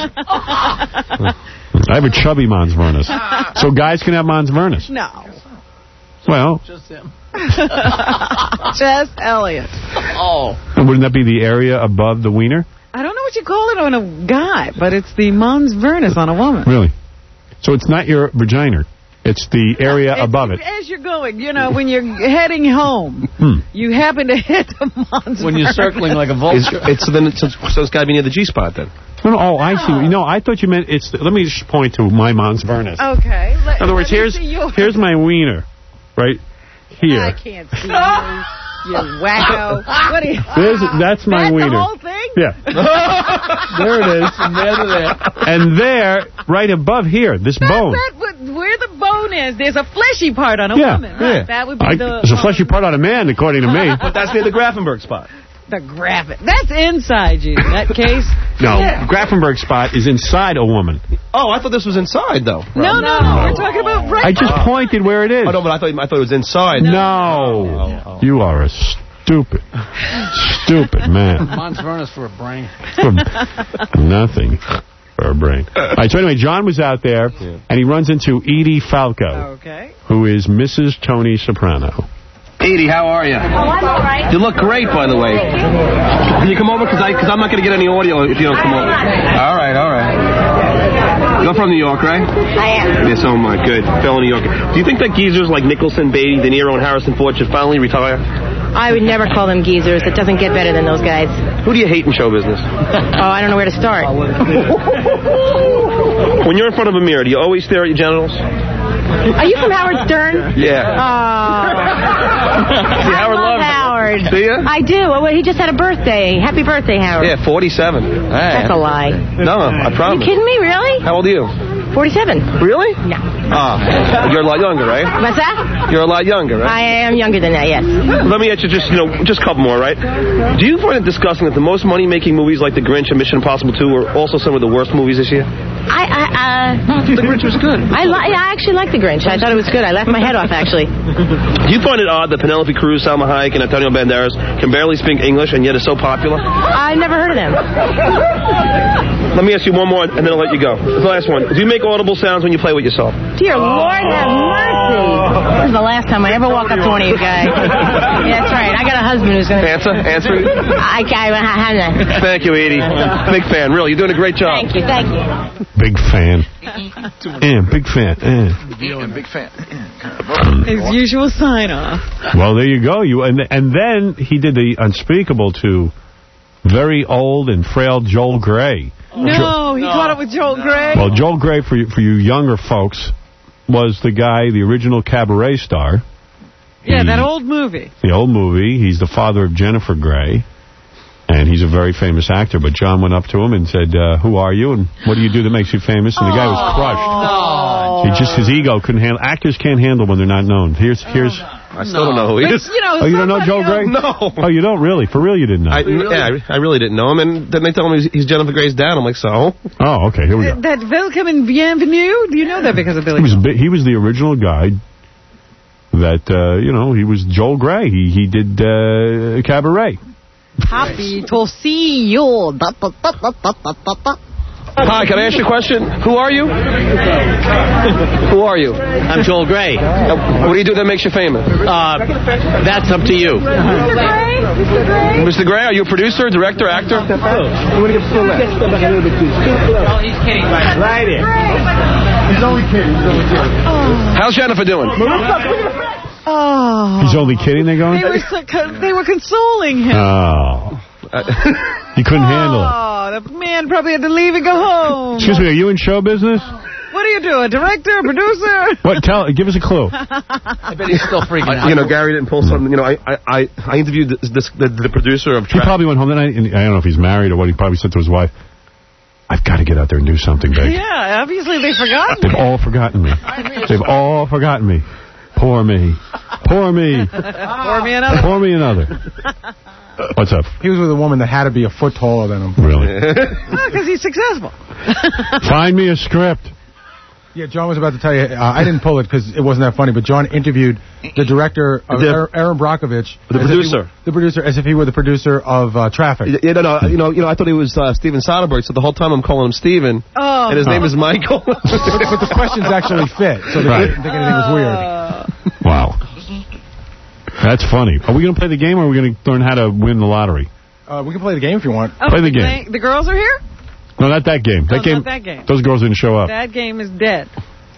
I have a chubby Mons Vernus. So guys can have Mons Vernus? No. Well... Just him. Just Elliot. Oh. And wouldn't that be the area above the wiener? I don't know what you call it on a guy, but it's the Mons Vernus on a woman. Really? So it's not your vagina. It's the area It's- above it. As you're going, you know, when you're heading home, Hmm. you happen to hit the Mons When you're Vernus. circling like a It's, vulture. it's, then it's, so it's got to be near the G-spot, then. No, no, oh, I see. You know, I thought you meant it's... The, let me just point to my Mons Vernus. Okay. Let, In other words, let me here's see your- here's my wiener, right here. I can't see you. You wacko. What are you? There's, that's my That's wiener. the whole thing? Yeah. There it is. And there to there. And there, right above here, this That's bone. that, what- where the bone is, there's a fleshy part on a Yeah, woman. Right? yeah. That would be I, the... there's a fleshy part on a man, according to me. But that's near the Grafenberg spot. The graphic. That's inside you, that case. No, Yeah. Grafenberg spot is inside a woman. Oh, I thought this was inside, though. No, no, no. We're talking about right I just pointed where it is. Oh, no, but I thought, I thought it was inside. No. Oh. You are a stupid, stupid man. Mons Vernus for a brain. For nothing. For a brain. All right, so anyway, John was out there, and he runs into Edie Falco, Okay. who is Missus Tony Soprano. Edie, how are you? Oh, I'm all right. You look great, by the way. Can you come over? Because cause I'm not going to get any audio if you don't come over. All right, all right. You're from New York, right? I am. Yes, oh my, good. Fellow New Yorker. Do you think that geezers like Nicholson, Beatty, De Niro, and Harrison Ford should finally retire? I would never call them geezers. It doesn't get better than those guys. Who do you hate in show business? Oh, I don't know where to start. When you're in front of a mirror, do you always stare at your genitals? Are you from Howard Stern? Yeah. Oh. See, Howard I love loves Howard. Do you? I do. Oh, well, he just had a birthday. Happy birthday, Howard. Yeah, forty-seven. That's a lie. No, I You promise. kidding me? Really? How old are you? forty-seven. Really? No. Ah, you're a lot younger, right? What's that? You're a lot younger, right? I am younger than that, yes. Let me ask you just, you know, just a couple more, right? Do you find it disgusting that the most money-making movies like The Grinch and Mission Impossible two are also some of the worst movies this year? I, I, uh... The Grinch was good. I, li- I actually like The Grinch. I thought it was good. I laughed my head off, actually. Do you find it odd that Penelope Cruz, Salma Hayek, and Antonio Banderas can barely speak English and yet are so popular? I never heard of them. Let me ask you one more, and then I'll let you go. The last one. Do you make audible sounds when you play with yourself? Dear Lord, have mercy. This is the last time I ever walk up to one of you guys. Yeah, that's right. I got a husband who's going to... Answer? Answer? I, I, I, Thank you, Edie. Big fan. Really, you're doing a great job. Thank you, thank you. Big fan. Yeah, big fan. Yeah. Yeah, big fan. His usual sign-off. Well, there you go. You and and then he did the unspeakable to very old and frail Joel Grey. No, he caught up with Joel Grey. Well, Joel Grey, for you, for you younger folks, was the guy, the original Cabaret star. Yeah, He- that old movie. The old movie. He's the father of Jennifer Grey. And he's a very famous actor. But John went up to him and said, uh, who are you and what do you do that makes you famous? And the guy was crushed. He just, his ego couldn't handle. Actors can't handle when they're not known. Here's, here's. I still don't know who he But, is. you know, Oh, you don't know Joel somebody Grey? No. Oh, you don't really? For real, you didn't know? I, yeah, I, I really didn't know him, and then they told me he's, he's Jennifer Grey's dad. I'm like, so? Oh, okay, here we go. That Welcome and Bienvenue? Do you know that because of Billy? He was, a bit- he was the original guy that, uh, you know, he was Joel Grey. He, he did uh, Cabaret. Happy to see you. Da, da, da, da, da, da, da. Hi, can I ask you a question? Who are you? Who are you? I'm Joel Grey. Uh, what do you do that makes you famous? Uh, that's up to you. Mister Grey, are you a producer, director, actor? Oh, he's kidding. Right here. He's only kidding. He's only kidding. How's Jennifer doing? Oh. He's only kidding, they're going? They were, so, they were consoling him. Oh. He couldn't handle it. Oh, the man probably had to leave and go home. Excuse me, are you in show business? What do you do, a director, a producer? What? Tell, give us a clue. I bet he's still freaking I, out. you know, Gary didn't pull something. You know, I I, I interviewed this, this the, the producer of He Tra- probably went home that night, and I don't know if he's married or what, he probably said to his wife, I've got to get out there and do something big. Yeah, obviously they forgot. They've all forgotten me. They've all forgotten me. Pour me. Pour me. Pour me another. Pour me another. What's up? He was with a woman that had to be a foot taller than him. Really? Because he's successful. Find me a script. Yeah, John was about to tell you. Uh, I didn't pull it because it wasn't that funny, but John interviewed the director, of The- Aaron Brockovich. The as if he producer. were- the producer, as if he were the producer of uh, Traffic. Yeah, no, no, you know, you know, I thought he was uh, Steven Soderbergh, so the whole time I'm calling him Steven, Oh. and his Oh. name is Michael. but, but the questions actually fit, so they Right. didn't think anything was weird. Wow. That's funny. Are we going to play the game, or are we going to learn how to win the lottery? Uh, we can play the game if you want. Oh, Play the game. The girls are here? No, not that game. Oh, That game. not that game. Those girls didn't show up. That game is dead.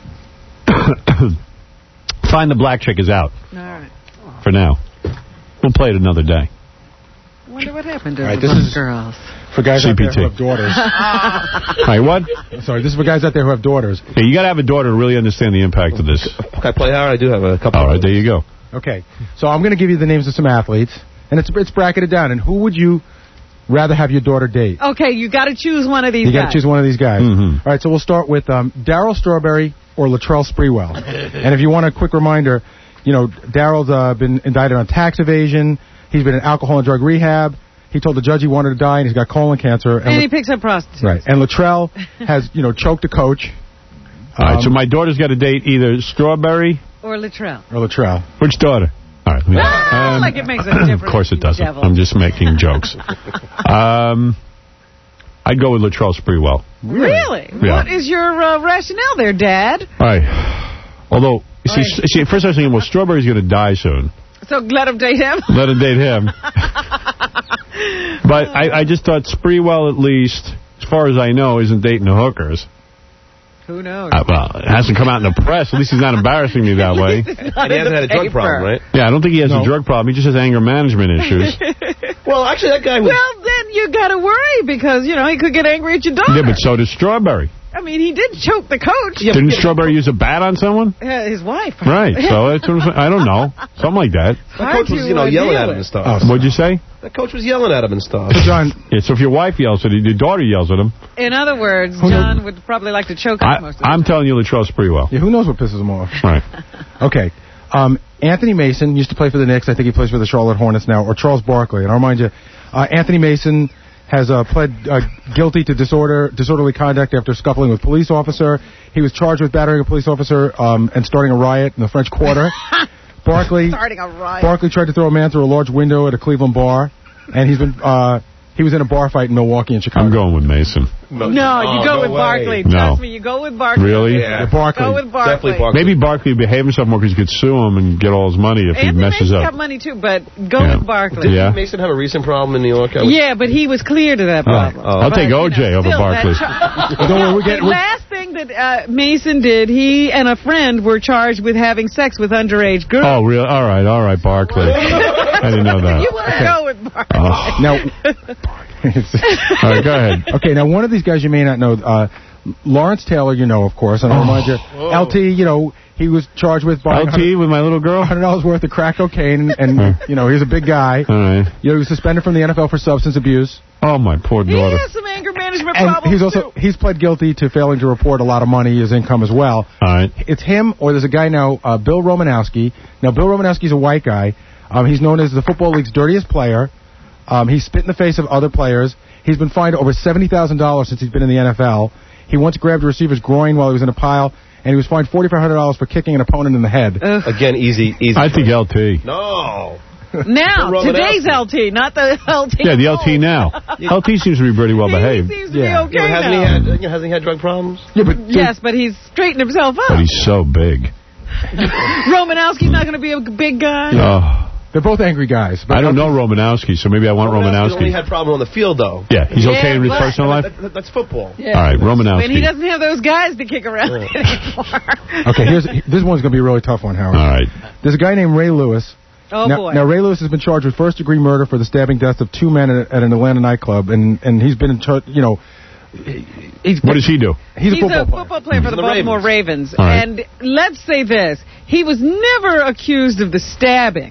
Find the black chick is out All right. for now. We'll play it another day. I wonder what happened to All right, the this is girls. for guys C P T. out there who have daughters. Hey, what? Sorry, this is for guys out there who have daughters. Hey, you got to have a daughter to really understand the impact of this. Can I play hard? I do have a couple. All right, there you go. Okay, so I'm going to give you the names of some athletes, and it's it's bracketed down. And who would you rather have your daughter date? Okay, you got to choose one of these You got guys. to choose one of these guys. Mhm. All right, so we'll start with um, Darryl Strawberry or Latrell Sprewell. And if you want a quick reminder, you know, Darryl's uh, been indicted on tax evasion. He's been in alcohol and drug rehab. He told the judge he wanted to die, and he's got colon cancer. And La- he picks up prostitutes. right. And Latrell has, you know, choked a coach. All right, Um, so my daughter's got to date either Strawberry Or Latrell. Or Latrell. Which daughter? All right. Ah, Um, like it makes a difference. Of course it doesn't. Devil. I'm just making jokes. um, I'd go with Latrell Sprewell. Really? Yeah. What is your uh, rationale there, Dad? All right. Although, you see, Right. see, first I was thinking, well, Strawberry's going to die soon. So let him date him? Let him date him. But I, I just thought Sprewell, at least, as far as I know, isn't dating the hookers. Who knows? Uh, well, it hasn't come out in the press. At least he's not embarrassing me that way. And he hasn't had a drug problem, right? Yeah, I don't think he has No. a drug problem. He just has anger management issues. Well, actually, that guy was... Well, then you got to worry because, you know, he could get angry at your daughter. Yeah, but so does Strawberry. I mean, he did choke the coach. Didn't Strawberry use a bat on someone? Uh, his wife. Right, so that's what I'm saying. I don't know. Something like that. That coach was, you know, uh, yelling deal at him with. and stuff. What'd you say? That coach was yelling at him and stuff. So, John, Yeah, so if your wife yells at him, your daughter yells at him. In other words, Who John would probably like to choke us I, most of the I'm time. telling you, Latrell Sprewell. yeah, who knows what pisses him off? Right. Okay. Um, Anthony Mason used to play for the Knicks. I think he plays for the Charlotte Hornets now. Or Charles Barkley. And I'll remind you, uh, Anthony Mason has uh, pled uh, guilty to disorder disorderly conduct after scuffling with a police officer. He was charged with battering a police officer um, and starting a riot in the French Quarter. Barkley, Starting a riot. Barkley tried to throw a man through a large window at a Cleveland bar. And he's been... Uh, he was in a bar fight in Milwaukee and Chicago. I'm going with Mason. No, you Oh, go no with way. Barkley. No. Trust me, you go with Barkley. Really? Yeah. Yeah, Barkley. Go with Barkley. Definitely Barkley. Maybe Barkley would behave himself more because he could sue him and get all his money if he Anthony messes Mason up. got money too, but go Yeah. with Barkley. Yeah. Did Mason have a recent problem in New York? I was- Yeah, but he was clear to that problem. oh. I'll But, take you O J know, over still, that Barkley. char- Don't worry, No, we're getting- the we're- last thing that uh, Mason did, he and a friend were charged with having sex with underage girls. Oh, really? All right, all right, Barkley. I didn't know that. You want to go with Barkley. Oh. Now... All right, go ahead. Okay, now one of these guys you may not know, uh, Lawrence Taylor, you know, of course, and I'll remind you, L T, you know, he was charged with buying L T with my little girl? one hundred dollars worth of crack cocaine, and, you know, he's a big guy. All right. You know, he was suspended from the N F L for substance abuse. Oh, my poor He daughter. has some anger management And problems he's also, too. he's pled guilty to failing to report a lot of money, his income as well. All right. It's him, or there's a guy now, uh, Bill Romanowski. Now, Bill Romanowski's a white guy. Um, he's known as the Football League's dirtiest player. Um, he spit in the face of other players. He's been fined over seventy thousand dollars since he's been in the N F L. He once grabbed a receiver's groin while he was in a pile, and he was fined forty-five hundred dollars for kicking an opponent in the head. Again, easy, easy. I think L T. No. Now, Romanowski. today's L T, not the L T. Yeah, the L T now. L T seems to be pretty well He behaved. seems to Yeah. be okay Yeah, but hasn't he now. had you know, hasn't he had drug problems? Yeah, but Yes, but he's straightened himself But up. he's so big. Romanowski's not going to be a big guy. Oh. they're both angry guys. But I don't know Romanowski, so maybe I want Romanowski only Romanowski. had problem on the field, though. Yeah, he's Yeah, okay in his but- personal life? That- that- that's football. Yeah. All right, Romanowski. And he doesn't have those guys to kick around anymore. Okay, here's this one's going to be a really tough one, Howard. All right. There's a guy named Ray Lewis. Oh, now, boy. now, Ray Lewis has been charged with first-degree murder for the stabbing deaths of two men at, at an Atlanta nightclub, and and he's been in charge. You know, he's What does he do? he's, He's a football a player. football player for the, The Baltimore Ravens. All right. And let's say this. He was never accused of the stabbing.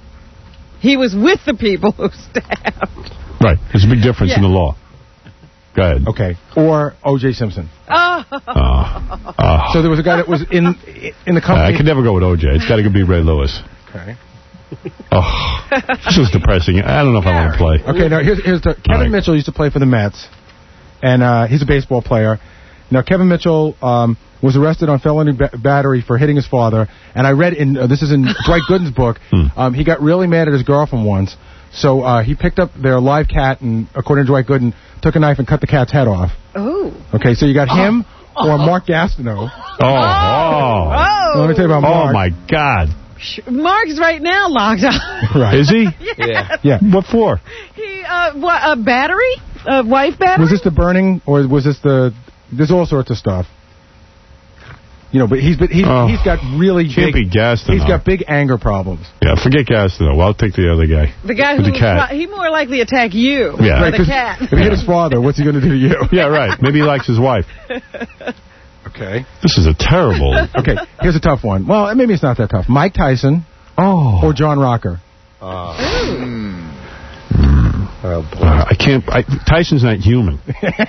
He was with the people who stabbed. Right. There's a big difference in Yeah. the law. Go ahead. Okay. Or O J Simpson. Oh. Uh, uh, So there was a guy that was in in the company. I could never go with O J. It's got to be Ray Lewis. Okay. Oh, this is depressing. I don't know if I want to play. Okay, now here's, here's the... Kevin right. Mitchell used to play for the Mets, and uh, he's a baseball player. Now, Kevin Mitchell um, was arrested on felony ba- battery for hitting his father, and I read in... Uh, this is in Dwight Gooden's book. Um, he got really mad at his girlfriend once, so uh, he picked up their live cat and, according to Dwight Gooden, took a knife and cut the cat's head off. Ooh. Okay, so you got him or Mark Gastineau. Oh, oh. Oh. Let me tell you about Mark. Oh, my God. Mark's right now locked up. Right. Is he? Yeah. Yeah. What for? He, uh, what, a battery? A wife battery? Was this the burning, or was this the... There's all sorts of stuff. You know, but he's been, he's, Oh. he's got really Can't big... be Gastineau. He's got big anger problems. Yeah, forget Gastineau. Well, I'll take the other guy. The guy With who the cat. he more likely attack you Yeah. than Right, the 'cause cat. If he hit his father, what's he going to do to you? Yeah, right. Maybe he likes his wife. Okay. This is a terrible... Okay, here's a tough one. Well, maybe it's not that tough. Mike Tyson Oh. or John Rocker. Uh, I can't... I, Tyson's not human.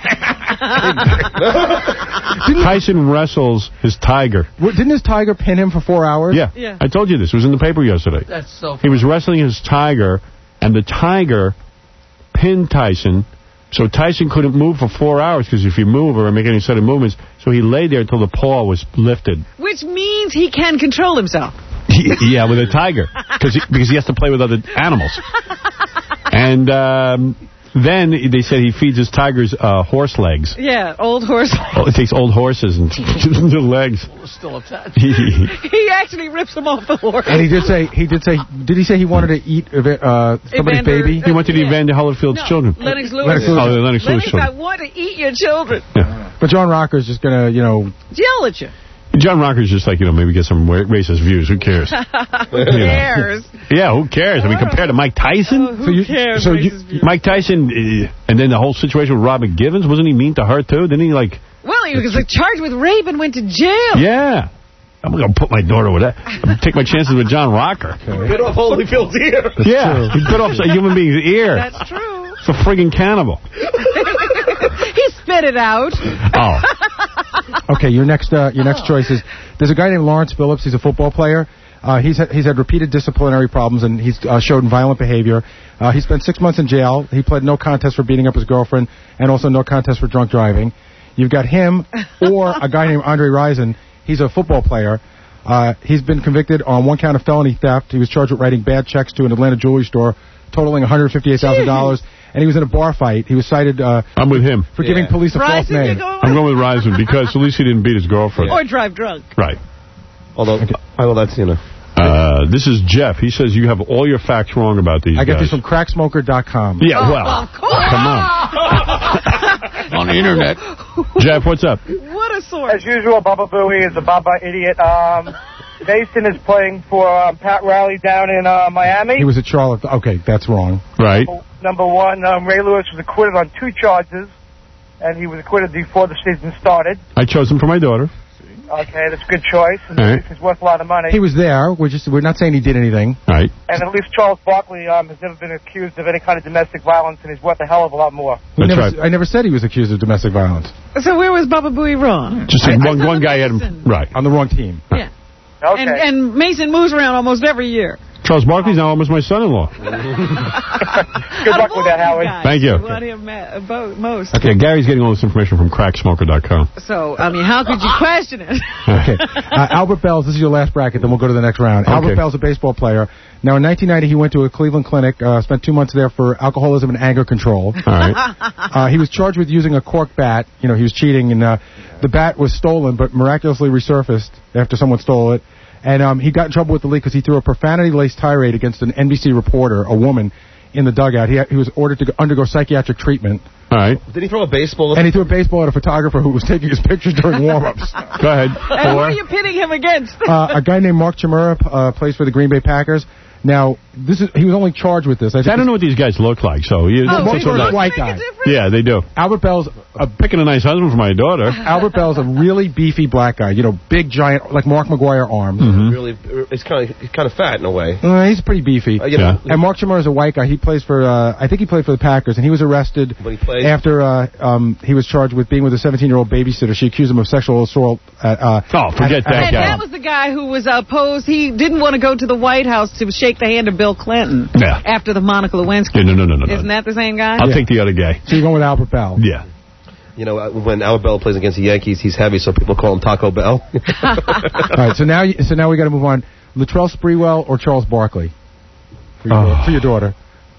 Tyson wrestles his tiger. Well, didn't his tiger pin him for four hours? Yeah. Yeah. I told you this. It was in the paper yesterday. That's so funny. He was wrestling his tiger, and the tiger pinned Tyson, so Tyson couldn't move for four hours, because if you move or make any sudden movements, so he lay there until the paw was lifted. Which means he can control himself. Yeah, with a tiger, cause he, because he has to play with other animals. And um, then they said he feeds his tigers uh, horse legs. Yeah, old horse. Oh, it takes old horses and gives them the legs. Still attached. He actually rips them off the horse. And he did say, he did say, did he say he wanted to eat uh, somebody's Evander- baby? He wanted to eat Yeah. Evander Holyfield's No, children. Lennox Lewis. Lennox Lewis. Oh, the Lennox Lewis Lennox, I children. want to eat your children. Yeah. But John Rocker's just going to, you know... Yell at you. John Rocker's just like, you know, maybe get some ra- racist views. Who cares? Who You know. cares? Yeah, who cares? I mean, compared to Mike Tyson? Oh, who cares? So you, Racist views. Mike Tyson, uh, and then the whole situation with Robin Givens, wasn't he mean to her, too? Didn't he, like... Well, he was like, charged with rape and went to jail. Yeah. I'm going to put my daughter with that. I'm going to take my chances with John Rocker. Bit off Holyfield's ear. Yeah, he bit off a human being's ear. That's true. It's a friggin' cannibal. He spit it out. Oh. Okay, your next uh, your next choice is, there's a guy named Lawrence Phillips. He's a football player. Uh, he's, had, he's had repeated disciplinary problems, and he's uh, showed violent behavior. Uh, he spent six months in jail. He pled no contest for beating up his girlfriend, and also no contest for drunk driving. You've got him or a guy named Andre Rison. He's a football player. Uh, he's been convicted on one count of felony theft. He was charged with writing bad checks to an Atlanta jewelry store totaling one hundred fifty-eight thousand dollars. And he was in a bar fight. He was cited uh, I'm with him. for giving Yeah. police a false Rison, you're name. going I'm going with Rison because at least he didn't beat his girlfriend. Or drive drunk. Right. Although, oh, well, that's, you know. Uh, this is Jeff. He says you have all your facts wrong about these I got guys. these from crack smoker dot com. Yeah, Oh, well, of course. come on. On the internet. Jeff, what's up? What a source. As usual, Baba Booey is a Baba idiot. Um, Mason is playing for um, Pat Riley down in uh, Miami. He was at Charlotte. Okay, that's wrong. Right. Number one, um, Ray Lewis was acquitted on two charges, and he was acquitted before the season started. I chose him for my daughter. Okay, that's a good choice. And All right. he's worth a lot of money. He was there. We're just we're not saying he did anything. Right. And at least Charles Barkley um, has never been accused of any kind of domestic violence, and he's worth a hell of a lot more. We That's never, right. I never said he was accused of domestic violence. So where was Baba Booey wrong? Just I- I one thought one guy had him. Mason. Right. On the wrong team. Yeah. Okay. And, and Mason moves around almost every year. Charles Barkley's now almost my son-in-law. Good luck with that, Howard. Guys, Thank you. we want him ma- bo- most. Okay, Gary's getting all this information from crack smoker dot com. So, I mean, how could you question it? Okay. Uh, Albert Bells, this is your last bracket, then we'll go to the next round. Okay. Albert Bell's a baseball player. Now, in nineteen ninety, he went to a Cleveland clinic, uh, spent two months there for alcoholism and anger control. All right. Uh, he was charged with using a cork bat. You know, he was cheating, and uh, the bat was stolen, but miraculously resurfaced after someone stole it. And um, he got in trouble with the league because he threw a profanity-laced tirade against an N B C reporter, a woman, in the dugout. He, he was ordered to go undergo psychiatric treatment. All right. Did he throw a baseball? And he threw a baseball at a photographer who was taking his pictures during warm-ups. Go ahead. And who are you pitting him against? uh, a guy named Mark Chimura uh, plays for the Green Bay Packers. Now, this is he was only charged with this. I, I don't know what these guys look like, so... You, oh, most of a white guy. Yeah, they do. Albert Bell's... I'm picking a nice husband for my daughter. Albert Bell's a really beefy black guy. You know, big, giant, like Mark McGuire arms. Mm-hmm. Really, it's kind of he's kind of fat in a way. Uh, he's pretty beefy. Uh, you know, yeah. And Mark Chimera is a white guy. He plays for... Uh, I think he played for the Packers, and he was arrested he played? after uh, um, he was charged with being with a seventeen-year-old babysitter. She accused him of sexual assault. At, uh, oh, forget at, that and guy. that was the guy who was opposed. He didn't want to go to the White House to shake the hand of Bill Clinton yeah. after the Monica Lewinsky. Yeah, no, no, no, no. Isn't that the same guy? I'll yeah. take the other guy. So you're going with Albert Bell? Yeah. You know, when Albert Bell plays against the Yankees, he's heavy, so people call him Taco Bell. All right, so now, you, so now we got to move on. Latrell Sprewell or Charles Barkley for your, oh. for your daughter?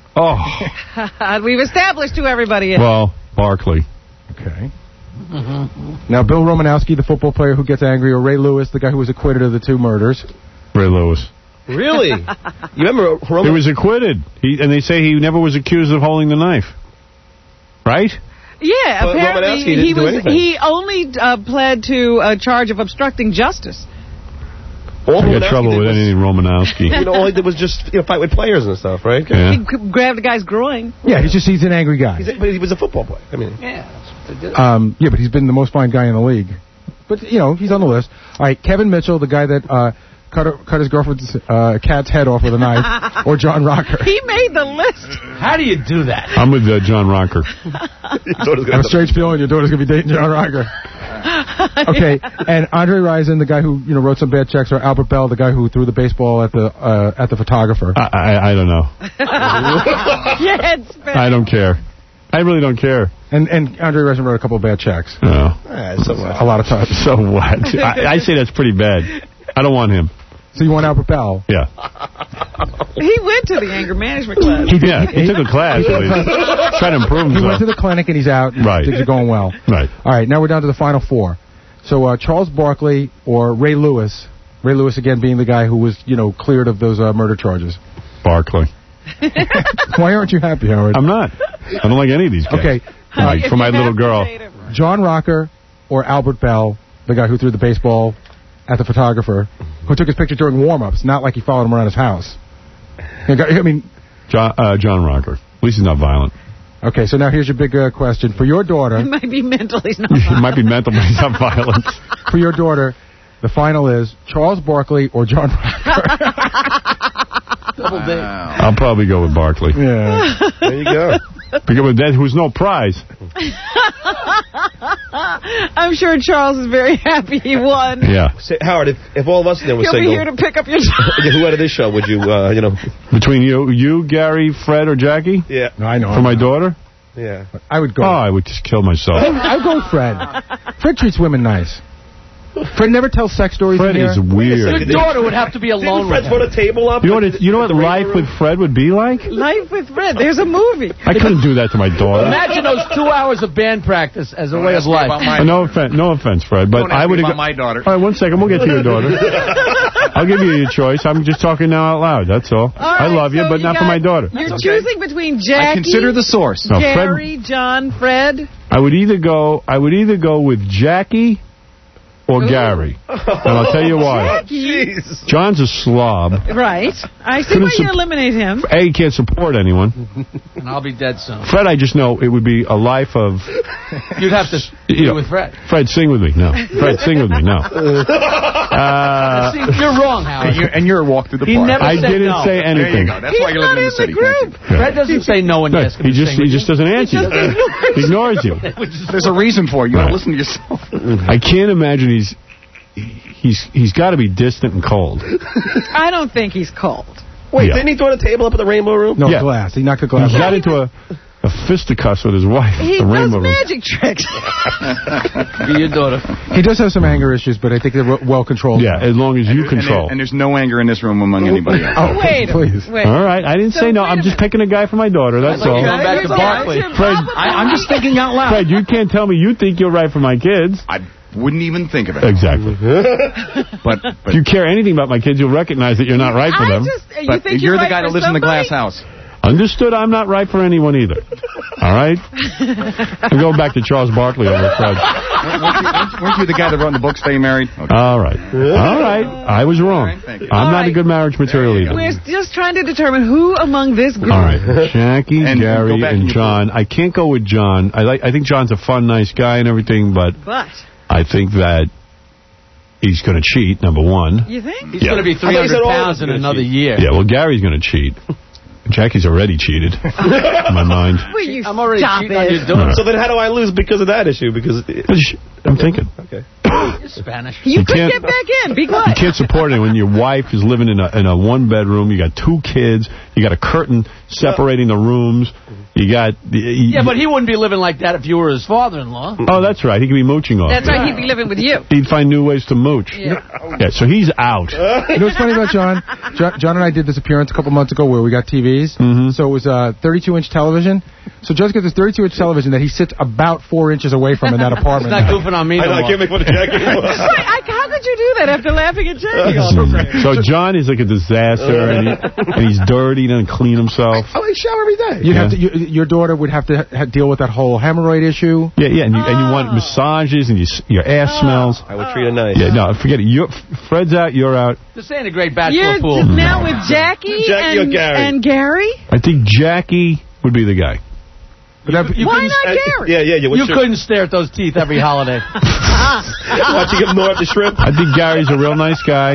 Oh. We've established who everybody is. Well, Barkley. Okay. Mm-hmm. Now, Bill Romanowski, the football player who gets angry, or Ray Lewis, the guy who was acquitted of the two murders. Ray Lewis. Really? You remember Roman? He was acquitted. He, and they say he never was accused of holding the knife. Right? Yeah, but apparently he, he was. He only uh, pled to a charge of obstructing justice. All I got trouble with anything Romanowski. You know, all he did was just you know, fight with players and stuff, right? Yeah. He grabbed a guy's groin. Yeah, he's just he's an angry guy. He's a, but he was a football player. I mean, yeah. Um, yeah, but he's been the most fine guy in the league. But, you know, he's on the list. All right, Kevin Mitchell, the guy that uh, cut, her, cut his girlfriend's uh, cat's head off with a knife, or John Rocker. He made the list. How do you do that? I'm with uh, John Rocker. I have a strange feeling your daughter's going to be dating John Rocker. Okay, and Andre Rison, the guy who, you know, wrote some bad checks, or Albert Bell, the guy who threw the baseball at the uh, at the photographer. I, I, I don't know. Your head's spinning. I don't care. I really don't care. And and Andre Rison wrote a couple of bad checks. No. Uh, so a lot of times. So what? I, I say that's pretty bad. I don't want him. So you want Albert Bell? Yeah. He went to the anger management class. He did. Yeah, he took a class. Try to improve himself. He went to the clinic and he's out. And right. Things are going well. Right. All right, now we're down to the final four. So uh, Charles Barkley or Ray Lewis. Ray Lewis, again, being the guy who was, you know, cleared of those uh, murder charges. Barkley. Why aren't you happy, Howard? I'm not. I don't like any of these guys. Okay. For my, for my little girl. John Rocker or Albert Bell, the guy who threw the baseball at the photographer, who took his picture during warm-ups, not like he followed him around his house. I mean... John, uh, John Rocker. At least he's not violent. Okay, so now here's your big uh, question. For your daughter... He might be mental, he's not violent. He might be mental, but he's not violent. For your daughter, the final is Charles Barkley or John Rocker. Double date. I'll probably go with Barkley. Yeah. There you go. Because with that, who's no prize. I'm sure Charles is very happy he won. Yeah. Say, Howard, if, if all of us there were He'll single... be here to pick up your... who out of this show would you, uh, you know... Between you, you, Gary, Fred, or Jackie? Yeah. No, I know. For my daughter? Yeah. I would go. Oh, I would just kill myself. I would go with Fred. Fred treats women nice. Fred never tells sex stories. Fred in is here. weird. Your daughter would have to be alone with Fred put a table up? You know what, it, you know what life with Fred would be like? Life with Fred. There's a movie. I couldn't do that to my daughter. Imagine those two hours of band practice as a way of life. Uh, no offense, no offense, Fred, but Don't ask I would me about my daughter. All right, one second, we'll get to your daughter. I'll give you your choice. I'm just talking now out loud. That's all. all right, I love you, so but you not for my daughter. You're That's okay. choosing between Jackie, I consider the source. No, Gary, Fred, John, Fred. I would either go. I would either go with Jackie or Ooh. Gary, and I'll tell you why. Jackie. John's a slob. Right. I see why you eliminate him. A, he can't support anyone. And I'll be dead soon. Fred, I just know it would be a life of... You'd have to you know, with Fred. Fred, sing with me. No. Fred, sing with me. No. Uh, See, you're wrong, Howard. And you're, and you're a walk through the he park. Never I said didn't no. say anything. There you go. That's He's why you're living in the city. Group. Fred doesn't say no when no, you ask him he to just sing he just doesn't answer you. He ignores you. There's a reason for it. You right. don't listen to yourself. I can't imagine he's he's he's got to be distant and cold. I don't think he's cold. Wait, yeah. didn't he throw the table up at the Rainbow Room? No, yeah. glass. He knocked the glass. He got into a, a fisticuffs with his wife He at the does Rainbow Room. magic tricks. Be your daughter. He does have some anger issues, but I think they're well controlled. Yeah, as long as you and, control. And, and there's no anger in this room among anybody else. Oh, wait, please. Wait. All right, I didn't So say no. wait I'm a just minute. picking a guy for my daughter. That's all. Going back to Barkley. Fred, I, I'm just thinking out loud. Fred, you can't tell me you think you're right for my kids. I wouldn't even think of it. Exactly. but, but if you care anything about my kids, you'll recognize that you're not right for I them. just, you but think you're you're the right guy that for lives in the somebody? glass house. Uh, Understood, I'm not right for anyone either. All right? I'm going back to Charles Barkley over Fred. Weren't you the guy that wrote in the book, Stay Married? Okay. All right. All right. I was wrong. Right, thank you. I'm All not right. a good marriage material either. We're just trying to determine who among this group. All right. Jackie, And Gary, go back and and- John. I can't go with John. I like. I think John's a fun, nice guy and everything, but But I think that he's going to cheat, number one. you think? He's Yeah. going to be three hundred pounds in another year. Yeah, well, Gary's going to cheat. Jackie's already cheated, in my mind. Will you I'm already stop cheating on it? your daughter. So then how do I lose because of that issue? Because I'm thinking. Okay. You're Spanish. You, You could can't- get back in. Be You quiet. can't support it when your wife is living in a in a one bedroom. You got two kids. You got a curtain separating the rooms. You got. You, Yeah, but he wouldn't be living like that if you were his father-in-law. Oh, that's right. He could be mooching off. That's you. right. He'd be living with you. He'd find new ways to mooch. Yeah. Yeah, so he's out. You know what's funny about John? John? John and I did this appearance a couple months ago where we got T Vs. Mm-hmm. So it was a thirty-two inch television. So John's got this thirty-two inch television that he sits about four inches away from in that apartment. He's not goofing on me I, no know, I more. can't make fun of Jackie anymore. Wait, I, how could you do that after laughing at Jackie all the time? So John is like a disaster, and, he, and he's dirty, he doesn't clean himself. I like shower every day. You'd Yeah. have to, you, your daughter would have to ha- deal with that whole hemorrhoid issue. Yeah, yeah, and you, and you want massages, and you, s- your ass smells. I would treat her nice. Yeah, no, forget it. You're, Fred's out, you're out. This ain't a great bachelor You're pool. now with Jackie, Jackie or and, Gary? and Gary? I think Jackie would be the guy. But that, You Why couldn't- not Gary? Yeah, yeah, yeah. You couldn't stare at those teeth every holiday. Watch you get more of the shrimp. I think Gary's a real nice guy.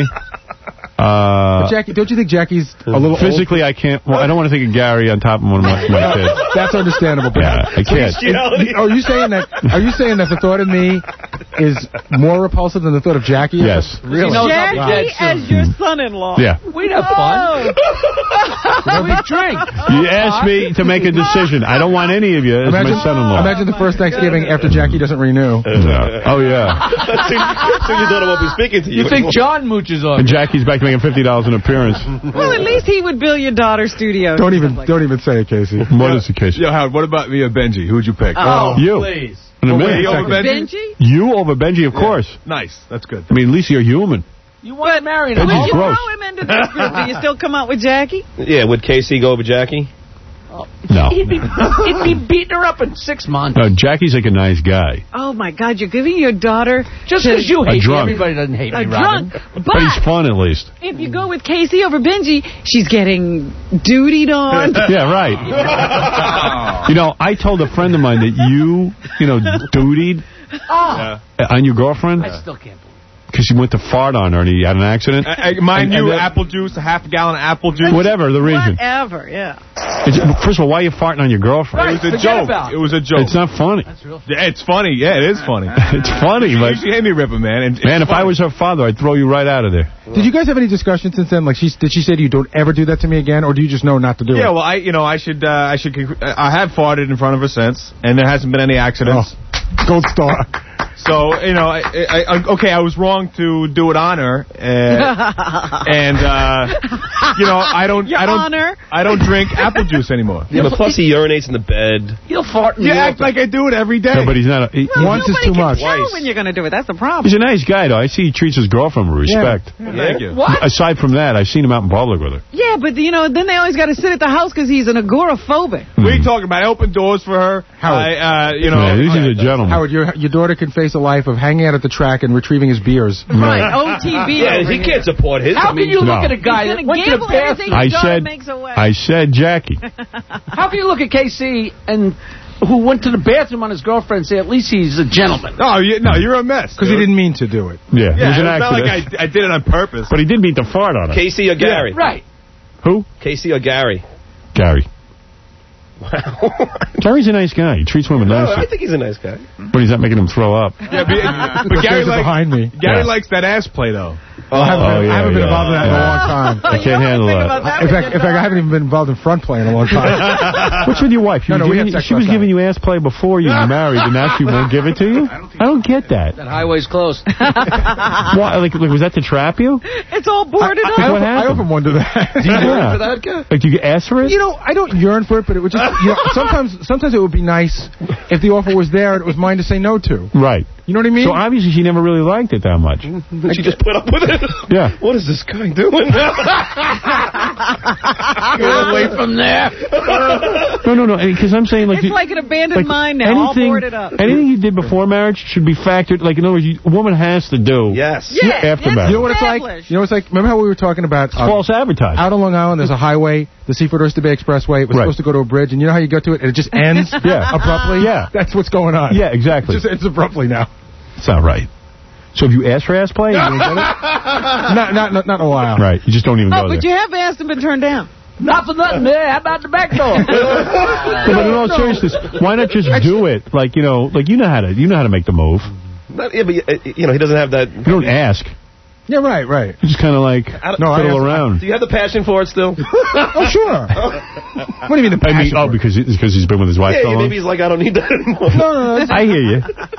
Uh, but Jackie, don't you think Jackie's a little physically, I can't. Well, I don't want to think of Gary on top of one of my, my kids. old? That's understandable. But Yeah, I can't. Is- are you saying that? Are you saying that the thought of me is more repulsive than the thought of Jackie? is? Yes. Really? He knows I'll be Jackie dead soon. as your son-in-law. Yeah. We'd have fun. We drink. You asked me to make a decision. I don't want any of you as Imagine, my son-in-law. imagine the first Thanksgiving after Jackie doesn't renew. Yeah. Oh, yeah. so, so your daughter won't be speaking to you. You think John mooches on And Jackie's back to making fifty dollars an appearance. Well, at least he would bill your daughter studio. Don't even, don't even say it, Casey. What is the case? Yo, Howard, what about me or Benji? Who'd you pick? Oh, You. please. In a Oh, minute. wait, over Benji? Benji? You over Benji, of course. Nice. That's good. I mean, at least you're human. You want to marry Benji's him? Would you gross. throw him into this group? Do you still come out with Jackie? Yeah, would Casey go over Jackie? No. He'd be, he'd be beating her up in six months. No, Jackie's like a nice guy. Oh, my God. You're giving your daughter Just to because you A hate me, drunk. everybody doesn't hate a me, Robin. drunk. But he's But fun, at least. if you go with Casey over Benji, she's getting dutied on. Yeah, right. You know, I told a friend of mine that you, you know, dutied Oh, on your girlfriend I still can't believe it. because you went to fart on her and he had an accident. I, I, mind And- and you, that- apple juice, a half a gallon of apple juice. Whatever the reason. Whatever, yeah. It's, first of all, why are you farting on your girlfriend? It was a Forget joke. about it. It was a joke. It's not funny. That's real. Yeah, it's funny. Yeah, it is funny. It's funny, You but should hear me ripping, man. And man, it's if I funny. was her father, I'd throw you right out of there. Did you guys have any discussion since then? Like, she did she say to you, "Don't ever do that to me again," or do you just know not to do Yeah, it? well, I, you know, I should, uh, I should, conc- I have farted in front of her since, and there hasn't been any accidents. Oh, gold star. So, you know, I, I, I, okay, I was wrong to do it on her, uh, and uh, you know, I don't, Your I don't, Honor. I don't drink apple juice anymore. Yeah, but plus he urinates in the bed. You'll fart in You the act like I do it every day. No, but he's not. A, he, Well, Once is nobody too can much. tell Twice. when you're going to do it. That's the problem. he's a nice guy, though. I see he treats his girlfriend with respect. Thank you. What? Aside from that, I've seen him out in public with her. Yeah, but, you know, then they always got to sit at the house because he's an agoraphobic. What are you talking about? I open doors for her. Howard. I, uh, you know, Yeah, he's a gentleman. Howard, your your daughter can face a life of hanging out at the track and retrieving his beers. Right, O T B. Yeah, over he here. can't support his. How I mean, can you No. look at a guy He's that gonna went to the gamble everything bathroom? I his daughter said, makes away. I said Jackie. How can you look at K C and who went to the bathroom on his girlfriend and say at least he's a gentleman? no, you, no, you're a mess. Because he didn't mean to do it. Yeah, it Yeah, was an it's not like accident. I, I did it on purpose. But he did mean to fart on her. Casey or Gary? Right. Who? Casey or Gary? Gary. Wow. Gary's a nice guy. He treats women No, I nicely. think he's a nice guy. But he's not making them throw up. Yeah, but, but Gary Those are likes behind me. Gary Yeah. likes that ass play though. I haven't, Oh, been, yeah, I haven't been yeah. involved in that in a long time. I can't handle that. In fact, in fact, I haven't even been involved in front play in a long time. What's with your wife? She No, was no, we giving, have sex she was last giving night. you ass play before you were married, and now she won't give it to you? I don't get that. That highway's closed. Why, like, like, was that to trap you? It's all boarded I, up. I, What often, I happened? often wonder that. Do you yearn for that guy? Like, do you get asked for it? You know, I don't yearn for it, but it would just, you know, sometimes, sometimes it would be nice if the offer was there and it was mine to say no to. Right. You know what I mean? So obviously she never really liked it that much. She just put up with it. Yeah. What is this guy doing? Get away from there. No, no, no. Because I'm saying like It's like an abandoned like mine now, all anything, boarded up. anything you did before marriage should be factored. Like in other words, you, a woman has to do. Yes. Yeah, after it's marriage. You know what it's like? You know what it's like? Remember how we were talking about It's uh, false advertising. out on Long Island? There's a highway, the Seaford Oyster Bay Expressway. It was Right. supposed to go to a bridge, and you know how you go to it and it just ends Yeah. abruptly. Yeah. That's what's going on. Yeah, exactly. It just ends abruptly now. It's not right. So if you ask for ass play, you didn't get it? not, not, not, not in a while. Right. You just don't even Oh, go but there. you have asked and been turned down. Not for nothing, man. How about the back door? No, but in all seriousness, why not just do it? Like, you know, like you know how to you know how to make the move. Not, yeah, but, uh, you know, he doesn't have that... You don't ask. Yeah, right, right. You just kind of like No, I fiddle ask- around. Do you have the passion for it still? Oh, sure. What do you mean the I mean, passion oh, for it? because because he's been with his wife Yeah, so yeah, long. maybe he's like, I don't need that anymore. No, no, no. I hear you.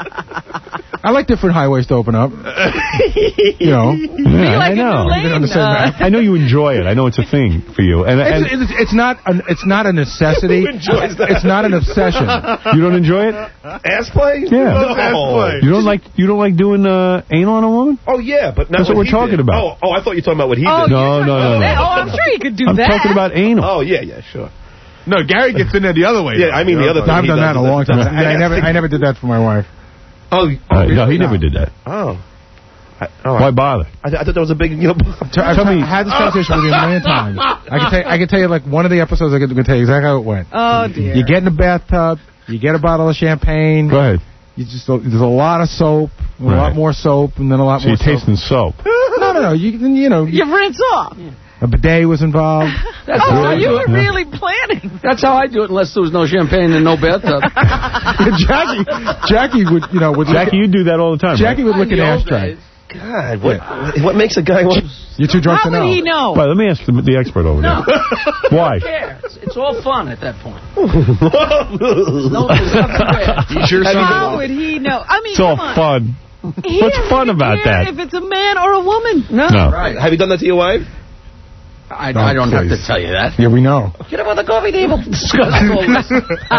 I like different highways to open up. You know. Yeah, like I a know. new lane, Even on the same uh, map. I know you enjoy it. I know it's a thing for you. And, and It's, it's, it's not an, it's not a necessity. Who enjoys that? It's not an obsession. you don't enjoy it? Ass play? Yeah. Ass play. You don't like you don't like doing uh, anal on a woman? Oh, yeah, but not That's what we're he talking did. about. Oh, oh, I thought you were talking about what he Oh, did. No, no, no, no. Oh, I'm sure you could do I'm that. talking about anal. Oh, yeah, yeah, sure. No, Gary gets in there the other way. Yeah, I mean the other thing. I've he done does that in a is long time. that's And I never, I never did that for my wife. Oh, Uh, no, he never did that. oh. I, oh, Why I, bother? I, I thought that was a big, you know... I've had this conversation with you a million times. I can tell you, I can tell you like one of the episodes. I can, can tell you exactly how it went. Oh, dear. You get in the bathtub. You get a bottle of champagne. Go ahead. You just there's a lot of soap, a Right. lot more soap, and then a lot So more. you're tasting soap. No, no, no. You you know. You rinse off. A bidet was involved. That's Oh, how so I you do were it. really planning. That's how I do it, unless there was no champagne and no bathtub. Jackie, Jackie would you know would Jackie, you do that all the time. Jackie right? would lick an In the old ashtray. days. God, what, what makes a guy want... You're too drunk How to know. would he know? Well, let me ask the, the expert over No. there. Why? Who cares? It's all fun at that point. No, there's nothing bad. He's your son. How would he know? I mean, It's all come on. fun. He What's doesn't fun about care that? If it's a man or a woman. No. No. Right. Have you done that to your wife? I, No, I don't have please. to tell you that. Yeah, we know. Get him on the coffee table. Discuss all this.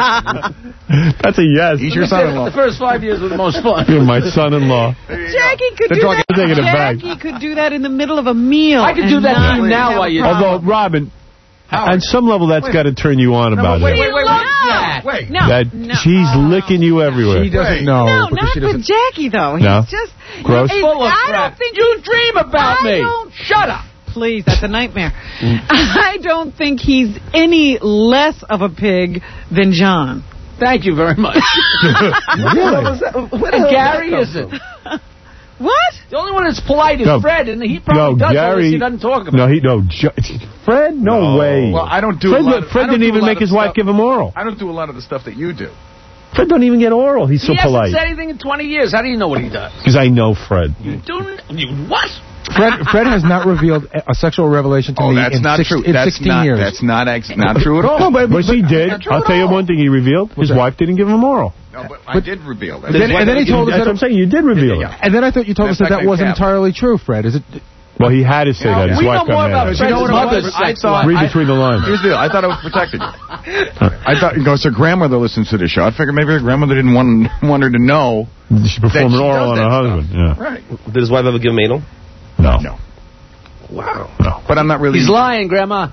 That's a yes. He's your son-in-law. The first five years were the most fun. You're my son-in-law. Jackie could They're do talking- that. taking it back. Jackie could do that in the middle of a meal. I could do and that not to you now have while a you- problem. Although, Robin, Howard. on some level, that's got to turn you on about wait, it. wait, wait, no, Jack. Wait. no, That no. she's licking you everywhere. She doesn't know. No, because not she with doesn't. Jackie though. He's No? just Gross? He's- Full of I crap. don't think You dream about I me. don't- Shut up. Please, that's a nightmare. I don't think he's any less of a pig than John. Thank you very much. Really? And Gary isn't. What? The only one that's polite is No. Fred, and he probably No, does all Gary. this he doesn't talk about. No, he no. Jo Fred, no, No. way. Well, I don't do Fred, a lot of- Fred I don't didn't do a even lot make of his wife stuff. give him oral. I don't do a lot of the stuff that you do. Fred don't even get oral. He's so he polite. hasn't said anything in twenty years. How do you know what he does? Because I know Fred. You do you what? Fred, Fred has not revealed a sexual revelation to Oh, me that's in, not six, true. in That's sixteen not, years. That's not ex- not true at all. No, but, But he did. Not true I'll at tell you all. one thing he revealed. His that? wife didn't give him oral. No, but I did reveal that. Then- and then he told us That's that what I'm saying. You did reveal Yeah, it. And then I thought you told us that That's that like wasn't a cap. entirely true, Fred. Is it? Well, he had to say that. His we wife know more got about mad. Fred's You know what mother's it was? I sex thought- life. Read between the lines. Here's the deal. I thought I was protecting you. I thought, you know, so grandmother listens to the show. I figured maybe her grandmother didn't want, want her to know. She performed that an she oral on does her that husband. Yeah. Right. Did his wife ever give him anal? No. No. Wow. No. But I'm not really... He's lying, Grandma.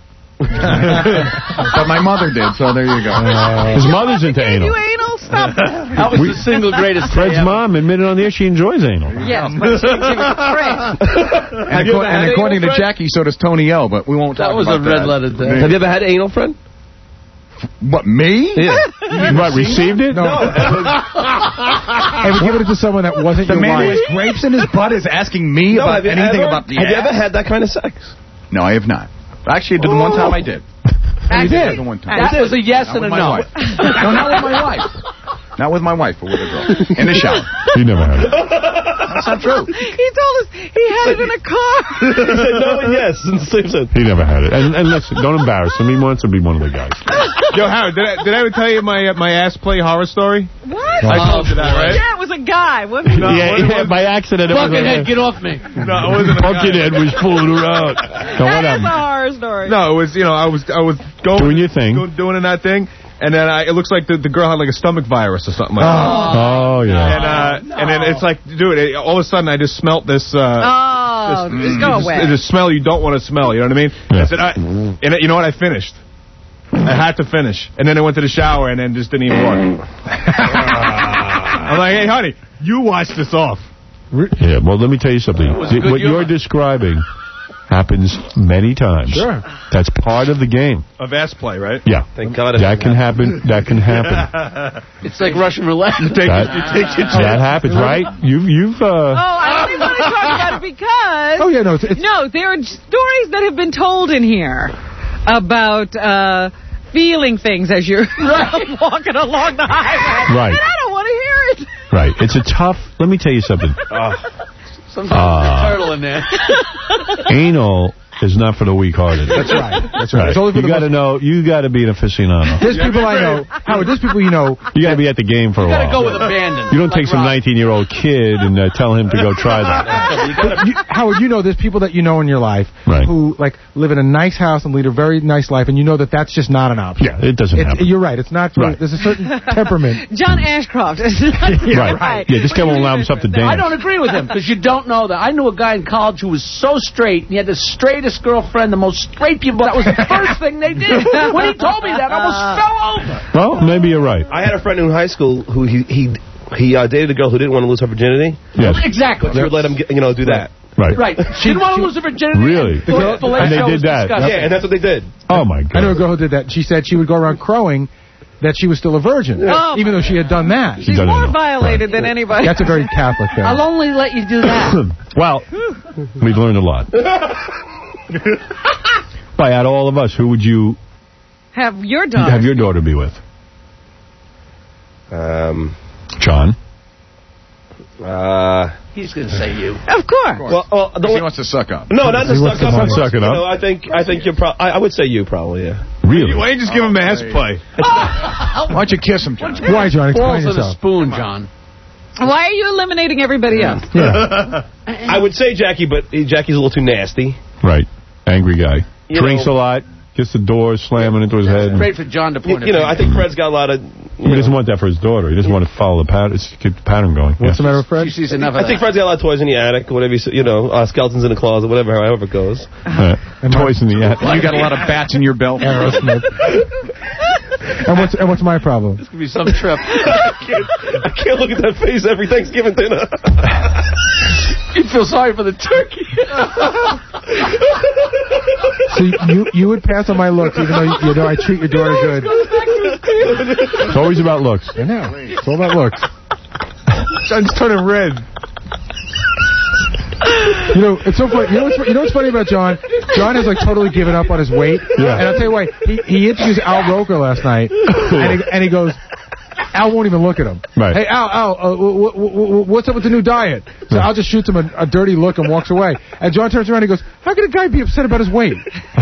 But my mother did, so there you go. Uh, his mother's into Gave anal. you anal? Stop that. That was the single greatest thing Fred's ever. mom admitted on the air she enjoys anal. Yes, but she didn't give it to Fred. And, acco- and according to Jackie, so does Tony L, but we won't That talk was a about red that. letter day. Have you ever had anal, Fred? What, me? Yeah. What, received it? No. I would give it to someone that wasn't The your man who wife. has grapes in his butt is asking me No, about have you anything ever, about the Have you ass? ever had that kind of sex? No, I have not. Actually, the one time I did. You did. The one time. That was a yes Not and a with my no. wife. No, not with my wife. Not with my wife, but with a girl. In the shower. He never had it. That's not true. He told us he had it in a car. He said no and yes in the same sentence. He never had it. And, and listen, don't embarrass him. He wants to be one of the guys. Yo, Howard, did I, did I ever tell you my uh, my ass play horror story? What? I told you that, right? Yeah, it was a guy, wasn't it? No, yeah, what it yeah, was- by accident. It was Buckethead, a, get off me. No, it wasn't a guy. Pumpkinhead was fooling around. So what That is a happened? horror story. No, it was, you know, I was I was going Doing your thing. doing, doing that thing, and then I, it looks like the, the girl had like a stomach virus or something like that. Oh, yeah. And uh, and then it's like, dude, it, all of a sudden I just smelt this uh, Oh. Oh, this, just go this, away. It's a smell you don't want to smell, you know what I mean? Yeah. I said, I, and you know what, I finished. I had to finish. And then I went to the shower and then just didn't even walk. I'm like, hey, honey, you wash this off. Yeah, well, let me tell you something. was a good What humor. you're describing happens many times. Sure. That's part of the game. Of ass play, right? Yeah. Thank God it That can happen. That can happen. It's like Russian roulette. You take, That, you take your that chance. happens, right? You've, you've, uh... Oh, I only want to talk about it because... Oh, yeah, no, it's... it's No, there are stories that have been told in here about uh, feeling things as you're walking along the highway. Right. And I don't want to hear it. Right. It's a tough... Let me tell you something. Sometimes Uh, there's a turtle in there. Anal is not for the weak-hearted. That's right. That's right. It's only for you the got to know. You got to be an aficionado. There's people I know. Howard, there's people you know. You got to be at the game for a You while. gotta go with abandon. You don't Like take some Rob. nineteen-year-old kid and uh, tell him to go try that. But you, Howard, you know there's people that you know in your life Right. who like live in a nice house and lead a very nice life, and you know that that's just not an option. Yeah, it doesn't It's, happen. you're right. It's not. For, Right. There's a certain temperament. John Ashcroft is not Right. right. Yeah, this guy won't allow himself to dance. I don't agree with him, because you don't know that. I knew a guy in college who was so straight, and he had the straightest girlfriend, the most straight people. That was the first thing they did. When he told me that, I almost fell over. Well, maybe you're right. I had a friend in high school who he he he uh, dated a girl who didn't want to lose her virginity. Yes. Exactly. She would let him, get, you know, do that. Right. Right. She didn't want to lose her virginity. Really? The girl, the And they show did was that. disgusting. Yeah, and that's what they did. Oh, my I God. knew a girl who did that. She said she would go around crowing that she was still a virgin, Oh, even though she had done that. She's done more it. violated than anybody. That's a very Catholic thing. I'll only let you do that. Well, we've learned a lot. By out of all of us, who would you Have your daughter. have your daughter be with? Um, John? uh, He's going to say you. Of course. well, well the He one- wants to suck up. no, not to He wants suck to up. suck it You up. know, I think I think you're. Pro- I, I would say you probably. Yeah. Really? Why don't you just give him ass play? Why don't you kiss him, John? Why, John? Explain Balls in a yourself. spoon, John. Why are you eliminating everybody else? Yeah. I would say Jackie, but Jackie's a little too nasty. Right. Angry guy. You Drinks know- a lot. Gets the door slamming into his head. Great for John to You, point you a know, I finger. think Fred's got a lot of. He doesn't want that for his daughter. He doesn't want to follow the pattern. It's keep the pattern going. What's the matter with Fred? She sees enough of I think that. Fred's got a lot of toys in the attic, whatever you, s- you know, uh, skeletons in the closet, whatever, however it goes. Uh, toys in the attic. You got a lot of bats in your belt. Aerosmith. and what's and what's my problem? This could be some trip. I, can't, I can't look at that face every Thanksgiving dinner. You'd feel sorry for the turkey. So you you would pass on my looks, even though you, you know I treat your daughter good. It's always about looks. I know. It's all about looks. John's turning red. You know, it's so funny. You know what's, you know what's funny about John? John has like totally given up on his weight. Yeah. And I'll tell you why. He, he interviews Al Roker last night, and he, and he goes, Al won't even look at him. Right. Hey, Al, Al, uh, w- w- w- what's up with the new diet? So Al just shoots him a, a dirty look and walks away. And John turns around and he goes, how could a guy be upset about his weight?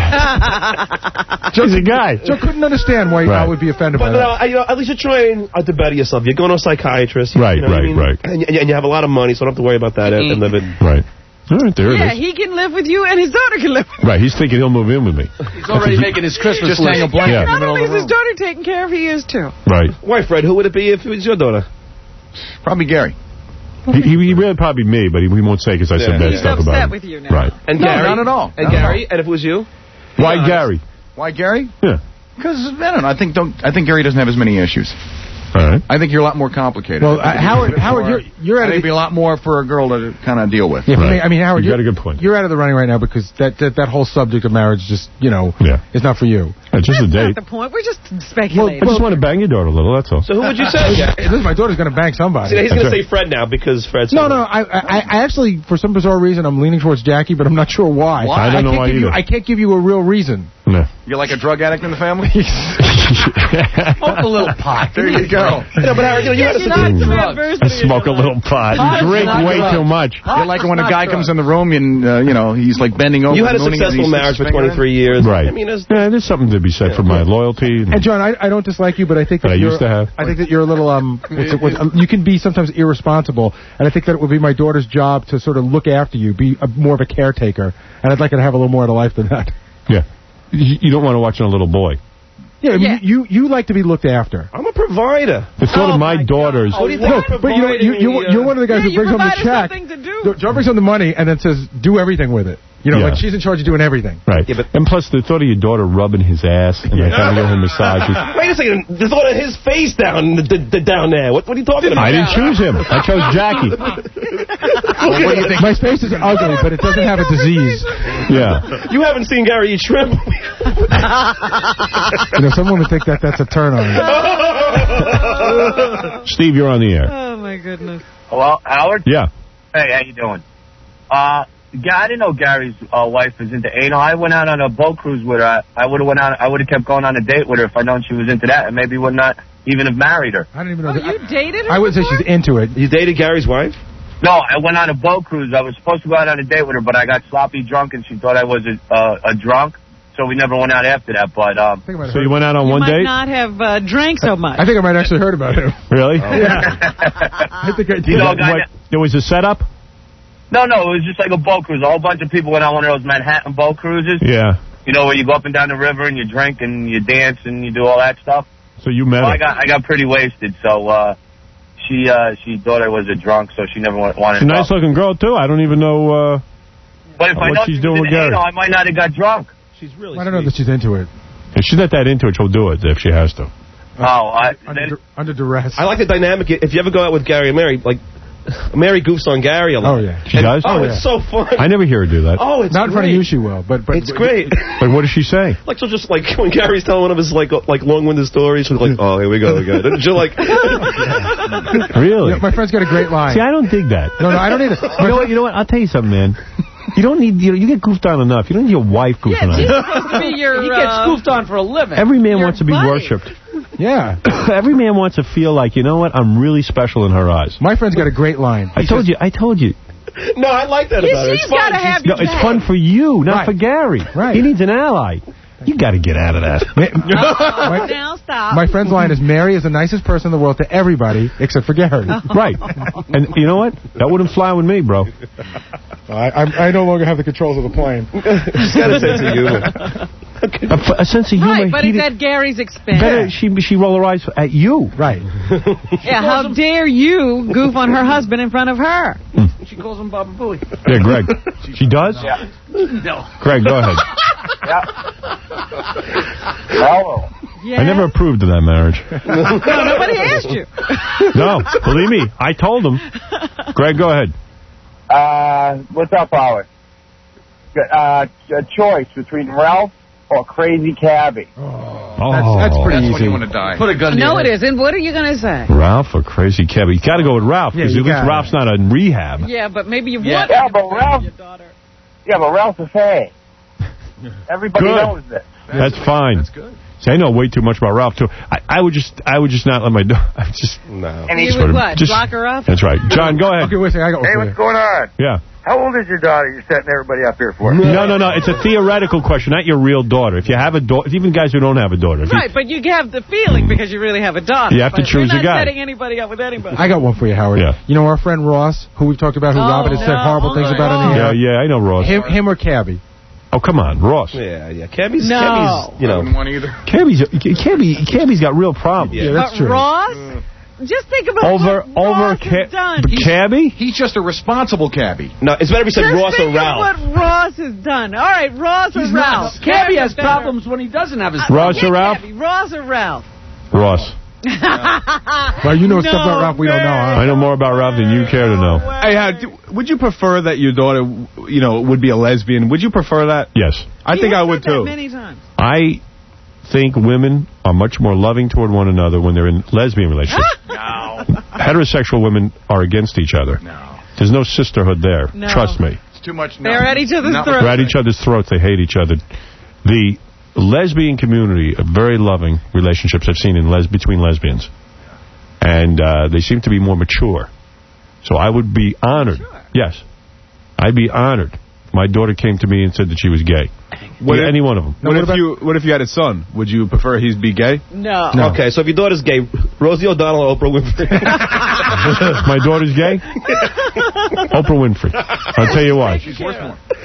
He's a guy. Joe couldn't understand why Right. Al would be offended But by no, that. I- you know, at least you're trying uh, to better yourself. You're going to a psychiatrist. Right, you know what I right, mean? right. And, you- and you have a lot of money, so I don't have to worry about that and living. Right. All right, there Yeah, it is. he can live with you and his daughter can live with Right, he's thinking he'll move in with me. He's already making his Christmas Just list. hang a blanket Yeah. in the Not middle only of is the his room. daughter taken care of, he is too. Right. Why, Fred? Who would it be if it was your daughter? Probably Gary. He, he, he really probably me, but he, he won't say because I said Yeah. bad He's stuff upset about him. with you now. Right. And No, Gary? not at all. And Not at Gary? And if it was you? Why honest. Gary? Why Gary? Yeah. Because I don't know. I think don't. I think Gary doesn't have as many issues. All right. I think you're a lot more complicated. Well, I think uh, Howard- it'd be Howard, more- you're- you're at I think a- it'd be a lot more for a girl to kind of deal with. Yeah, for Right. me, I mean, Howard, You got you're- a good point. You're out of the running right now because that, that, that whole subject of marriage just, you know, Yeah. is not for you. It's just a That's date. not the point. We're just speculating. I just want to bang your daughter a little, that's all. So who would you say? Listen, my daughter's going to bang somebody. See, he's going to That's say Fred now because Fred's... No, no, I, I, I actually, for some bizarre reason, I'm leaning towards Jackie, but I'm not sure why. Why? I don't know can't why give you, either. I can't give you a real reason. No. You're like a drug addict in the family. Smoke a little pot. There you go. No, but Howard, you know, you Yes, had you're a... not some I adversity in smoke a your little life. pot. Pot You is drink not way drugs. too much. You're like when a Not guy drugs. comes in the room and uh, you know he's like bending over. You had a mooning, and successful he sticks marriage his for finger in. twenty-three years. Right. I mean, there's... Yeah, there's something to be said for my loyalty. And John, I, I don't dislike you, but I think that, That I you're, used to have. I think that you're a little um, what's it, what, um, you can be sometimes irresponsible, and I think that it would be my daughter's job to sort of look after you, be a, more of a caretaker, and I'd like her to have a little more of a life than that. Yeah. You, you don't want to watch on a little boy. Yeah, I mean, Yeah. you you like to be looked after. I'm a provider. The thought Oh, of my, my daughters. What do you No, think? but you know, you, you, you're one of the guys Yeah, who you brings home the provided check. something to do. John brings home the money and then says, do everything with it. You know, Yeah. like she's in charge of doing everything. Right. And plus, the thought of your daughter rubbing his ass and like having to give him massages. Wait a second. The thought of his face down the, the, down there. What, what are you talking about? I didn't choose him. I chose Jackie. Well, what do you think? My face is ugly, but it doesn't have a disease. Yeah. You haven't seen Gary eat shrimp. You know, some women think that that's a turn on. Steve, you're on the air. Oh, my goodness. Hello, Howard? Yeah. Hey, how you doing? Uh, yeah, I didn't know Gary's uh, wife was into anal. I went out on a boat cruise with her. I, I would have went out. I would have kept going on a date with her if I'd known she was into that, and maybe would not even have married her. I don't even know. Oh, that- you dated her I would say before? she's into it. You dated Gary's wife? No, I went on a boat cruise. I was supposed to go out on a date with her, but I got sloppy drunk, and she thought I was a, uh, a drunk, so we never went out after that. But um, So you went out on You one might date? not have uh, drank so much. I think I might actually heard about him. Really? Yeah. I think I did. You know, What- guy, what- there was a setup? no, no, it was just like a boat cruise. A whole bunch of people went on one of those Manhattan boat cruises. Yeah. You know, where you go up and down the river and you drink and you dance and you do all that stuff. So you met Well, her. I got I got pretty wasted, so uh, she uh, she thought I was a drunk, so she never wa- wanted She's a to. nice looking girl, too. I don't even know uh, But if I what know she's she doing was with into Gary. anal, I might not have got drunk. She's really I don't know that she's into it. If she's not that into it, she'll do it if she has to. Oh, I, Under, dur- under duress. I like the dynamic. If you ever go out with Gary and Mary, like, Mary goofs on Gary a lot. Oh, yeah. She does? Oh, Oh, it's yeah. so fun. I never hear her do that. Oh, it's Not in front of great. you, she will. But, but It's great. But what does she say? Like, she'll just, like, when Gary's telling one of his, like, like long-winded stories, she'll be like, oh, here we go again. And she'll, like... Really? Yeah, my friend's got a great line. See, I don't dig that. No, no, I don't either. You know what? You know what? I'll tell you something, man. You don't need, you know, you get goofed on enough. You don't need your wife goofing on She's you. supposed to be your... He gets uh, goofed on for a living. Every man Your wants to be buddy. worshipped. Yeah. Every man wants to feel like, you know what? I'm really special in her eyes. My friend's got a great line. I told you. I told you. No, I like that about her. It's She's fun. got to have No, your it's back. fun for you, not Right. for Gary. Right. He needs an ally. You got to get out of that. Oh, now stop. My friend's line is, Mary is the nicest person in the world to everybody except for Gary. Right. And you know what? That wouldn't fly with me, bro. I, I, I no longer have the controls of the plane. She's got a sense of humor. A, f- a sense of humor. Right, but he it's did- at Gary's expense. Better she she roll her eyes at you. Right. Yeah, how dare you goof on her husband in front of her? She calls him Baba Booey. Yeah, Greg. She does? Yeah. No. Greg, go ahead. Yeah. Hello. Yeah. I never approved of that marriage. No, nobody asked you. No, believe me, I told him. Greg, go ahead. Uh, what's up, Howard? Uh, a choice between Ralph or Crazy Cabby. Oh, That's, that's pretty That's when easy. you want to die. Put a gun to No, your it head. isn't. What are you going to say? Ralph or Crazy Kevin? You got to go with Ralph Yeah, because you at least gotta. Ralph's not in rehab. Yeah, but maybe you Yeah, want yeah but Ralph. Yeah, but Ralph's a fan. Everybody Good. knows this. That's fine. That's good. See, I know way too much about Ralph too. I, I would just, I would just not let my daughter. I just no. And he You would what? Block her up? That's right. John, go ahead. Okay, wait a second. I got one Hey, for what's you. going on? Yeah. How old is your daughter you're setting everybody up here for? No, no, no. It's a theoretical question, not your real daughter. If you have a daughter, even guys who don't have a daughter, if you- Right, but you have the feeling because you really have a daughter. You have to but choose you're a not guy. setting anybody up with anybody. I got one for you, Howard. Yeah. You know our friend Ross, who we've talked about, who Oh, Robin has said no. horrible things about on the yeah, air? yeah, I know Ross. Him, him or Cabby? Oh, come on, Ross. Yeah, yeah. Cabby's, No. Cabby's, you I know. wouldn't want either. Cabby's, Cabby, Cabby's got real problems. Yeah, that's but true. Ross, just think about Over, what over, Ross has done. ca- Cabby. He's just a responsible cabbie. No, it's better if he said Just Ross or think Ralph. of what Ross has done. All right, Ross or Ralph. Cabby has Better. problems when he doesn't have his... Ross Yeah, or Ralph? Cabby. Ross or Ralph? Ross. Well, you know No, stuff about Ralph we don't know, huh? I know more about Ralph than you care to know. Hey, uh, do, would you prefer that your daughter, you know, would be a lesbian? Would you prefer that? Yes. I He think has I would said that too. many times. I think women are much more loving toward one another when they're in lesbian relationships. No. Heterosexual women are against each other. No. There's no sisterhood there. No. Trust me. It's too much. No. They're at each other's Not throats. They're at each other's throats. They hate each other. The lesbian community are very loving relationships I've seen in les between lesbians. And uh, they seem to be more mature. So I would be honored. Mature? Yes. I'd be honored if my daughter came to me and said that she was gay. What Yeah, if- any one of them. What if you What if you had a son? Would you prefer he's be gay? No. No. Okay, so if your daughter's gay, Rosie O'Donnell or Oprah Winfrey? My daughter's gay? Oprah Winfrey. I'll tell you why. She's worth more.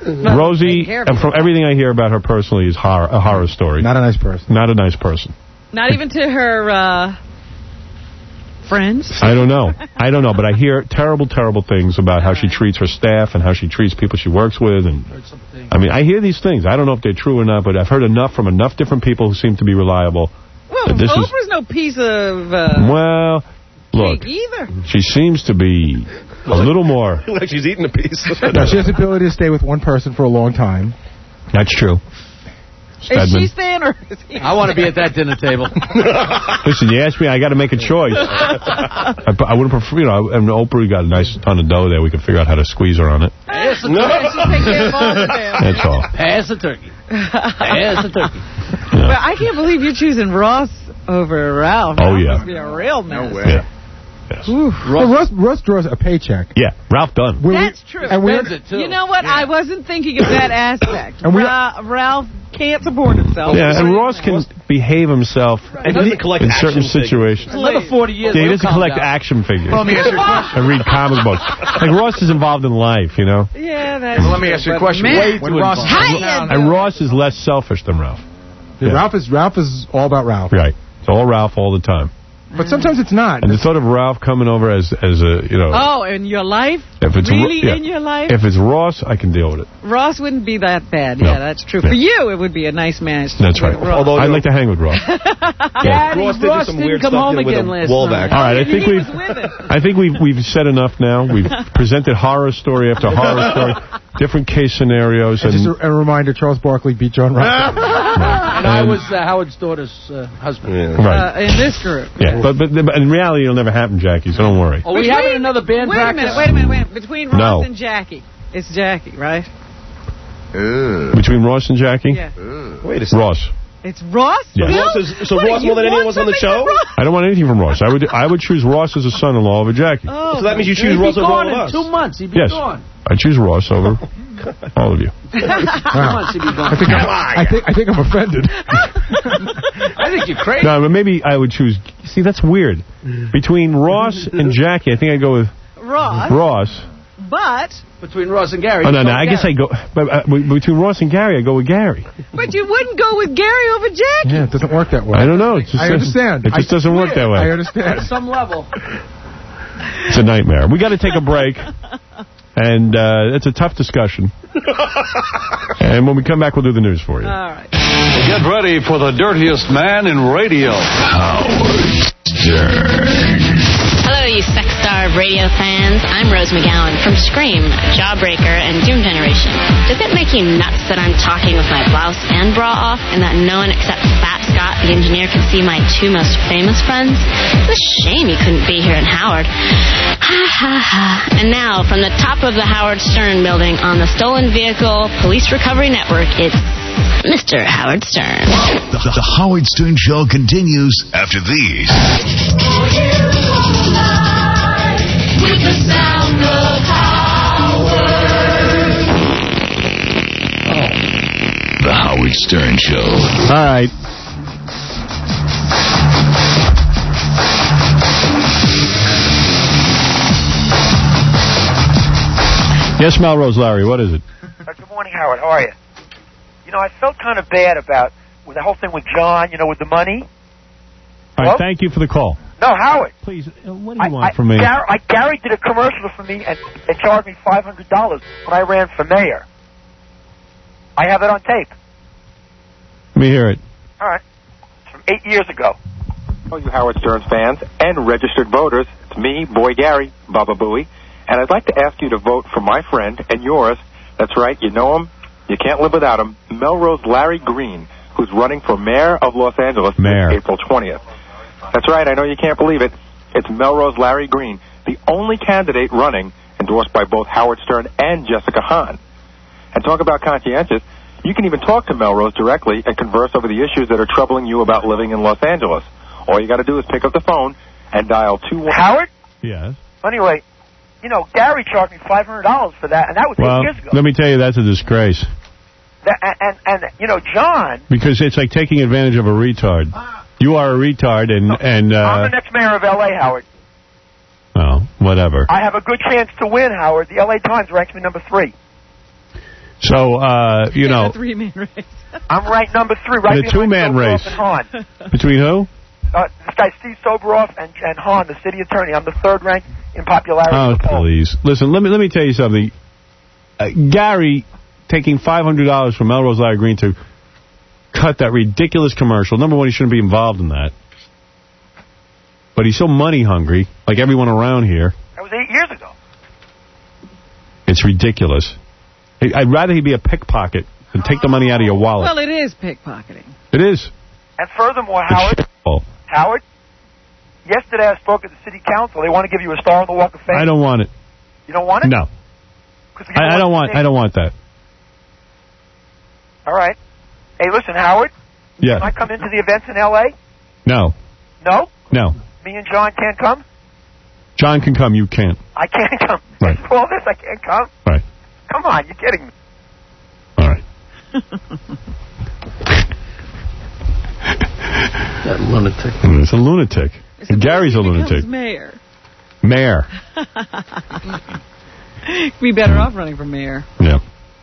Rosie, and from everything I hear about her personally, is horror, a horror story. Not a nice person. Not a nice person. Not even to her uh, friends? I don't know. I don't know, but I hear terrible, terrible things about how she treats her staff and how she treats people she works with. And I mean, I hear these things. I don't know if they're true or not, but I've heard enough from enough different people who seem to be reliable. Well, this Oprah's is, no piece of uh, well, look, cake either. She seems to be a little more. Like she's eating a piece. No, she has the ability to stay with one person for a long time. That's true. Is she staying or is he I want to be at that dinner table. Listen, you asked me, I got to make a choice. I, I would have preferred, you know, and Oprah got a nice ton of dough there. We could figure out how to squeeze her on it. Pass the No. turkey. She'll take care of all of them. That's all. Pass the turkey. Pass the turkey. But I can't believe you're choosing Ross over Ralph. Oh, That yeah. must be a real mess. No way. Yeah. Yes. Well, Russ, Russ draws a paycheck. Yeah, Ralph Dunn. We- That's true. And we're, You know what? I wasn't thinking of that aspect. And we- Ra- Ralph can't support himself. Yeah, and Ross can behave himself And he doesn't collect in action certain figures. situations. Another forty years. Yeah, he we'll doesn't calm collect down. action figures. Well, let me ask you a question. And read comic books. Like, Ross is involved in life, you know? Yeah, that's Well, let me ask you a true, question. but man, Way too Ross- involved. And Ross is less selfish than Ralph. Yeah, Yeah. Ralph is Ralph is all about Ralph. Right. It's all Ralph all the time. But sometimes it's not. And the thought of Ralph coming over as, as a, you know... Oh, in your life? if it's Really yeah. in your life? If it's Ross, I can deal with it. Ross wouldn't be that bad. No. Yeah, that's true. Yeah. For you, it would be a nice marriage. That's right. Although I'd like to hang with Ross. Daddy, Ross Ross, did do some didn't weird come stuff home with again a last Wolvac. night. All right, I think He we've... was with it. I think we've we've said enough now. We've presented horror story after horror story, different case scenarios, And and just a, a reminder, Charles Barkley beat John Ross. And I was uh, Howard's daughter's uh, husband. Yeah. right. Uh, in this group. Yeah, but, but but in reality, it'll never happen, Jackie. So don't worry. Oh, we Between- having another band Wait a practice? minute, wait a minute, wait a minute. Between Ross No. and Jackie. It's Jackie, right? Between Ross and Jackie, Yeah. Wait a second. Ross. It's Ross? Yeah. Bill? Ross is- so What, Ross you more than anyone want was on the something show? from Ross? I don't want anything from Ross. I would I would choose Ross as a son-in-law over Jackie. Oh, So that means you choose He'd Ross be over all gone of in us. two months. He'd be Yes, gone. I choose Ross over all of you. Two months he'd be I gone. think I'm, I think I think I'm offended. I think you're crazy. No, but maybe I would choose. See, that's weird. Between Ross and Jackie, I think I'd go with Ross, Ross. but Between Ross and Gary. Oh no, you no. go I guess Gary. I go. But uh, between Ross and Gary, I go with Gary. but you wouldn't go with Gary over Jackie. Yeah, it doesn't work that way. I don't know. It just I understand. It just I- doesn't work that way. I At understand. some level. It's a nightmare. We got to take a break. And uh, it's a tough discussion. And when we come back, we'll do the news for you. All right. Get ready for the dirtiest man in radio. Howard Stern. Hello, you sex-starved radio fans. I'm Rose McGowan from Scream, Jawbreaker, and Doom Generation. Does it make you nuts that I'm talking with my blouse and bra off and that no one except Fat Scott, the engineer, can see my two most famous friends? It's a shame you couldn't be here in Howard. Ha, ha, ha. And now, from the top of the Howard Stern building on the Stolen Vehicle Police Recovery Network, it's Mister Howard Stern. The, the Howard Stern Show continues after these. With the sound of Howard. The Howard Stern Show. All right. Yes, Melrose Larry, what is it? Uh, good morning, Howard. How are you? You know, I felt kind of bad about with the whole thing with John, you know, with the money. All right, thank you for the call. No, Howard. Please, what do you I, want I, from me? Gar- I, Gary did a commercial for me and, and charged me five hundred dollars when I ran for mayor. I have it on tape. Let me hear it. All right. It's from eight years ago. All you Howard Stern fans and registered voters, it's me, Boy Gary, Baba Booey, and I'd like to ask you to vote for my friend and yours. That's right, you know him, you can't live without him, Melrose Larry Green, who's running for mayor of Los Angeles Mayor. April twentieth. That's right, I know you can't believe it. It's Melrose Larry Green, the only candidate running, endorsed by both Howard Stern and Jessica Hahn. And talk about conscientious, you can even talk to Melrose directly and converse over the issues that are troubling you about living in Los Angeles. All you got to do is pick up the phone and dial two one. Howard? Yes. Anyway, you know, Gary charged me five hundred dollars for that, and that was Well, eight years ago. let me tell you, that's a disgrace. That, and, and, and, you know, John, Because it's like taking advantage of a retard. You are a retard, and... and uh, I'm the next mayor of L A, Howard. Oh, whatever. I have a good chance to win, Howard. The L A Times ranks me number three. So, uh, you know... three-man race. I'm ranked number three, right in a two-man race. And Hahn. Between who? Uh, this guy, Steve Soboroff, and, and Hahn, the city attorney. I'm the third ranked in popularity. Oh, please. Listen, let me let me tell you something. Uh, Gary taking five hundred dollars from Melrose Larry Green to cut that ridiculous commercial. Number one, he shouldn't be involved in that. But he's so money hungry, like everyone around here. That was eight years ago. It's ridiculous. I'd rather he be a pickpocket than take the money out of your wallet. Well, it is pickpocketing. It is. And furthermore, Howard, Howard, yesterday I spoke at the city council. They want to give you a star on the Walk of Fame. I don't want it. You don't want it? No. I, I don't want. I don't want that. All right. Hey, listen, Howard. Yeah. Can I come into the events in L A? No. No? No. Me and John can't come? John can come. You can't. I can't come. Right. For all this, I can't come? Right. Come on, you're kidding me. All right. That lunatic. It's a lunatic. And Gary's a lunatic. Mayor. Mayor. Be better off running for mayor. Yeah.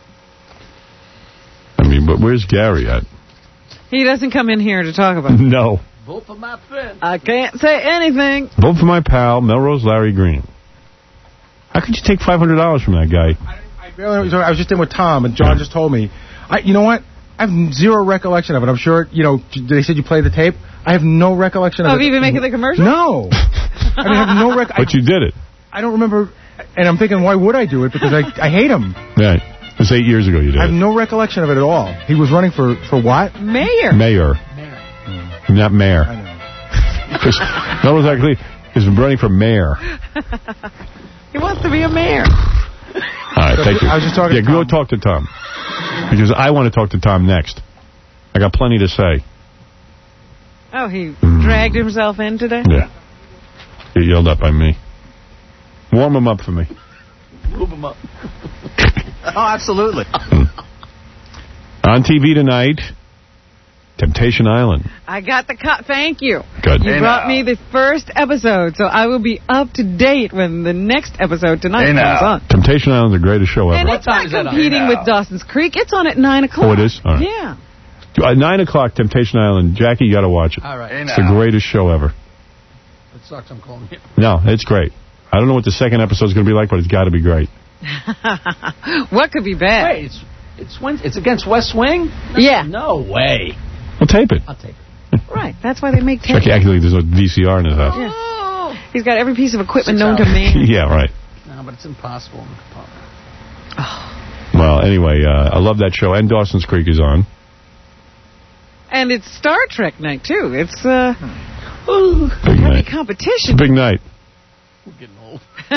I mean, but where's Gary at? He doesn't come in here to talk about it. No. Vote for my friend. I can't say anything. Vote for my pal, Melrose Larry Green. How could you take five hundred dollars from that guy? I, I, barely, I was just in with Tom, and John just told me. I, you know what? I have zero recollection of it. I'm sure, you know, they said you played the tape. I have no recollection of Of it. even making the commercial? No. I mean, I have no recollection. But you did it. I don't remember, and I'm thinking, why would I do it? Because I, I hate him. Right. It was eight years ago you did I have it. no recollection of it at all. He was running for, for what? Mayor. Mayor. Mayor. Not mayor. I know. Because Melrose actually is running for mayor. He wants to be a mayor. All right, So, thank you. I was just talking yeah, to go Tom. talk to Tom. Because I want to talk to Tom next. I got plenty to say. Oh, he dragged himself in today? Yeah. Get yelled at by me. Warm him up for me. Move him up. Oh, absolutely. On T V tonight, Temptation Island. I got the cut. Thank you. Good. You Hey brought now. me the first episode, so I will be up to date when the next episode tonight Hey comes now. on. Temptation Island is the greatest show ever. And it's not competing with Dawson's Creek. It's on at nine o'clock. Oh, it is? All right. Yeah. At nine o'clock, Temptation Island. Jackie, you got to watch it. All right. It's the greatest show ever. It sucks I'm calling you. No, it's great. I don't know what the second episode is going to be like, but it's got to be great. What could be bad? Wait, it's it's Wednesday. It's against West Wing? Yeah. No way. Well, tape it. I'll tape it. Right. That's why they make tape. Jackie, actually, there's a V C R in his house. Yeah. He's got every piece of equipment Six known to hours. man. Yeah, right. No, but it's impossible. Well, anyway, uh, I love that show. And Dawson's Creek is on. And it's Star Trek night, too. It's, uh... Hmm. Ooh, Big heavy night. competition. Big night. We're getting old. All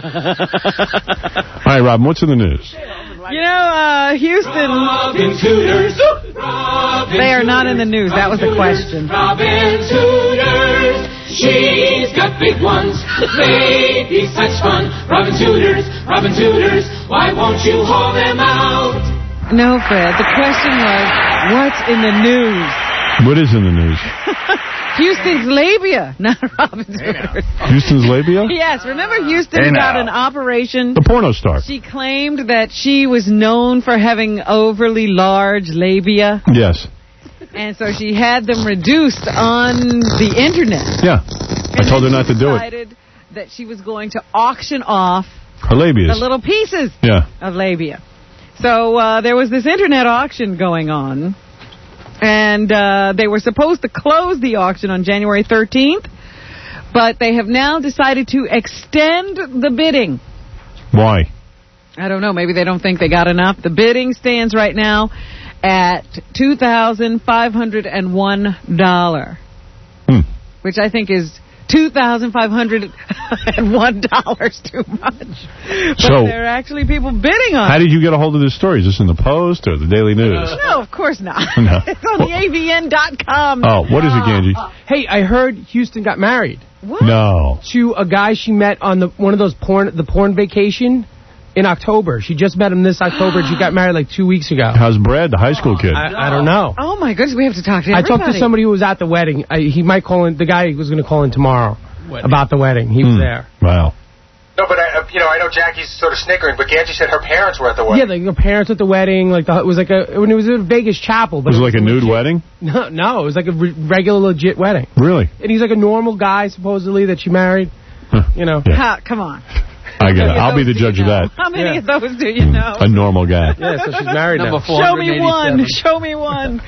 right, Robin, what's in the news? You know, uh, Houston... Robin Tudors. Robin They are not in the news. That was the question. Robin Tudors. She's got big ones. They'd be such fun. Robin Tudors. Robin Tudors. Why won't you haul them out? No, Fred. The question was, what's in the news? What is in the news? Houston's labia, not Robin Tudors. Houston's labia? Yes, remember Houston Hey, got now. an operation. The porno star. She claimed that she was known for having overly large labia, Yes. and so she had them reduced on the internet. Yeah. I told her not to do it. Decided that she was going to auction off Her labias. the little pieces Yeah. of labia. So uh, there was this internet auction going on, and uh, they were supposed to close the auction on January thirteenth, but they have now decided to extend the bidding. Why? I don't know. Maybe they don't think they got enough. The bidding stands right now at two thousand five hundred one dollars, Hmm. which I think is two thousand five hundred one dollars too much. But So- there are actually people bidding on How it. did you get a hold of this story? Is this in the Post or the Daily News? No, of course not. No. It's on the A V N dot com. Oh, what is it, Ganji? Hey, I heard Houston got married. What? No. To a guy she met on the one of those porn the porn vacation in October. She just met him this October. and She got married like two weeks ago. How's Brad, the high school kid? I, I don't know. Oh, my goodness. We have to talk to I everybody. talked to somebody who was at the wedding. I, he might call in. The guy was going to call in tomorrow Wedding. about the wedding. He was Hmm. there. Wow. No, but I, you know, I know Jackie's sort of snickering, but Ganji said her parents were at the wedding. Yeah, like her parents at the wedding. Like the, it was like a when it was at a Vegas chapel. But Was it like a nude legit. wedding? No, no, it was like a re regular, legit wedding. Really? And he's like a normal guy, supposedly, that she married. You know. Ha, come on. I get it. I'll be the judge of that. How many Yeah. of those do you know? A normal guy. Yeah, so she's married now. Show me one. Show me one.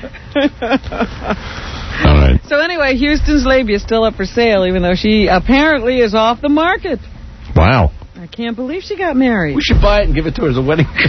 All right. So anyway, Houston's labia is still up for sale, even though she apparently is off the market. Wow. I can't believe she got married. We should buy it and give it to her as a wedding gift.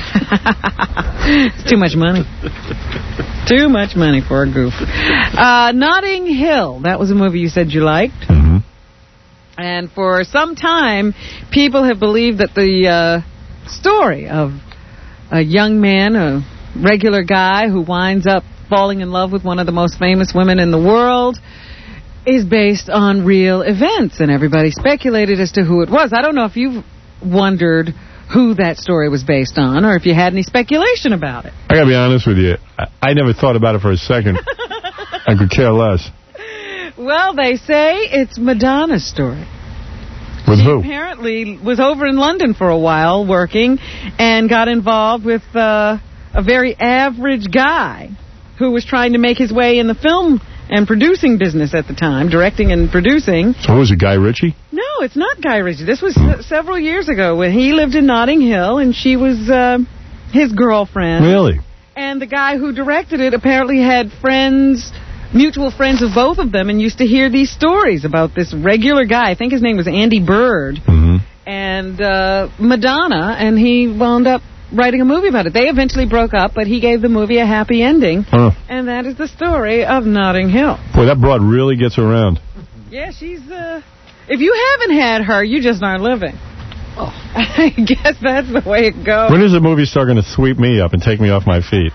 It's too much money. Too much money for a goof. Uh, Notting Hill. That was a movie you said you liked. Mm-hmm. And for some time, people have believed that the uh, story of a young man, a regular guy who winds up falling in love with one of the most famous women in the world, is based on real events. And everybody speculated as to who it was. I don't know if you've wondered who that story was based on or if you had any speculation about it. I gotta be honest with you. I, I never thought about it for a second. I could care less. Well, they say it's Madonna's story. With she who? apparently was over in London for a while working and got involved with uh, a very average guy who was trying to make his way in the film and producing business at the time, directing and producing. So who was it, Guy Ritchie? No, it's not Guy Ritchie. This was uh, several years ago when he lived in Notting Hill and she was uh, his girlfriend. Really? And the guy who directed it apparently had friends, mutual friends of both of them, and used to hear these stories about this regular guy. I think his name was Andy Bird. Mm-hmm. And uh, Madonna, and he wound up writing a movie about it. They eventually broke up, but he gave the movie a happy ending. Huh. And that is the story of Notting Hill. Boy, that broad really gets around. Yeah, she's, uh... if you haven't had her, you just aren't living. Oh. I guess that's the way it goes. When is the movie star going to sweep me up and take me off my feet?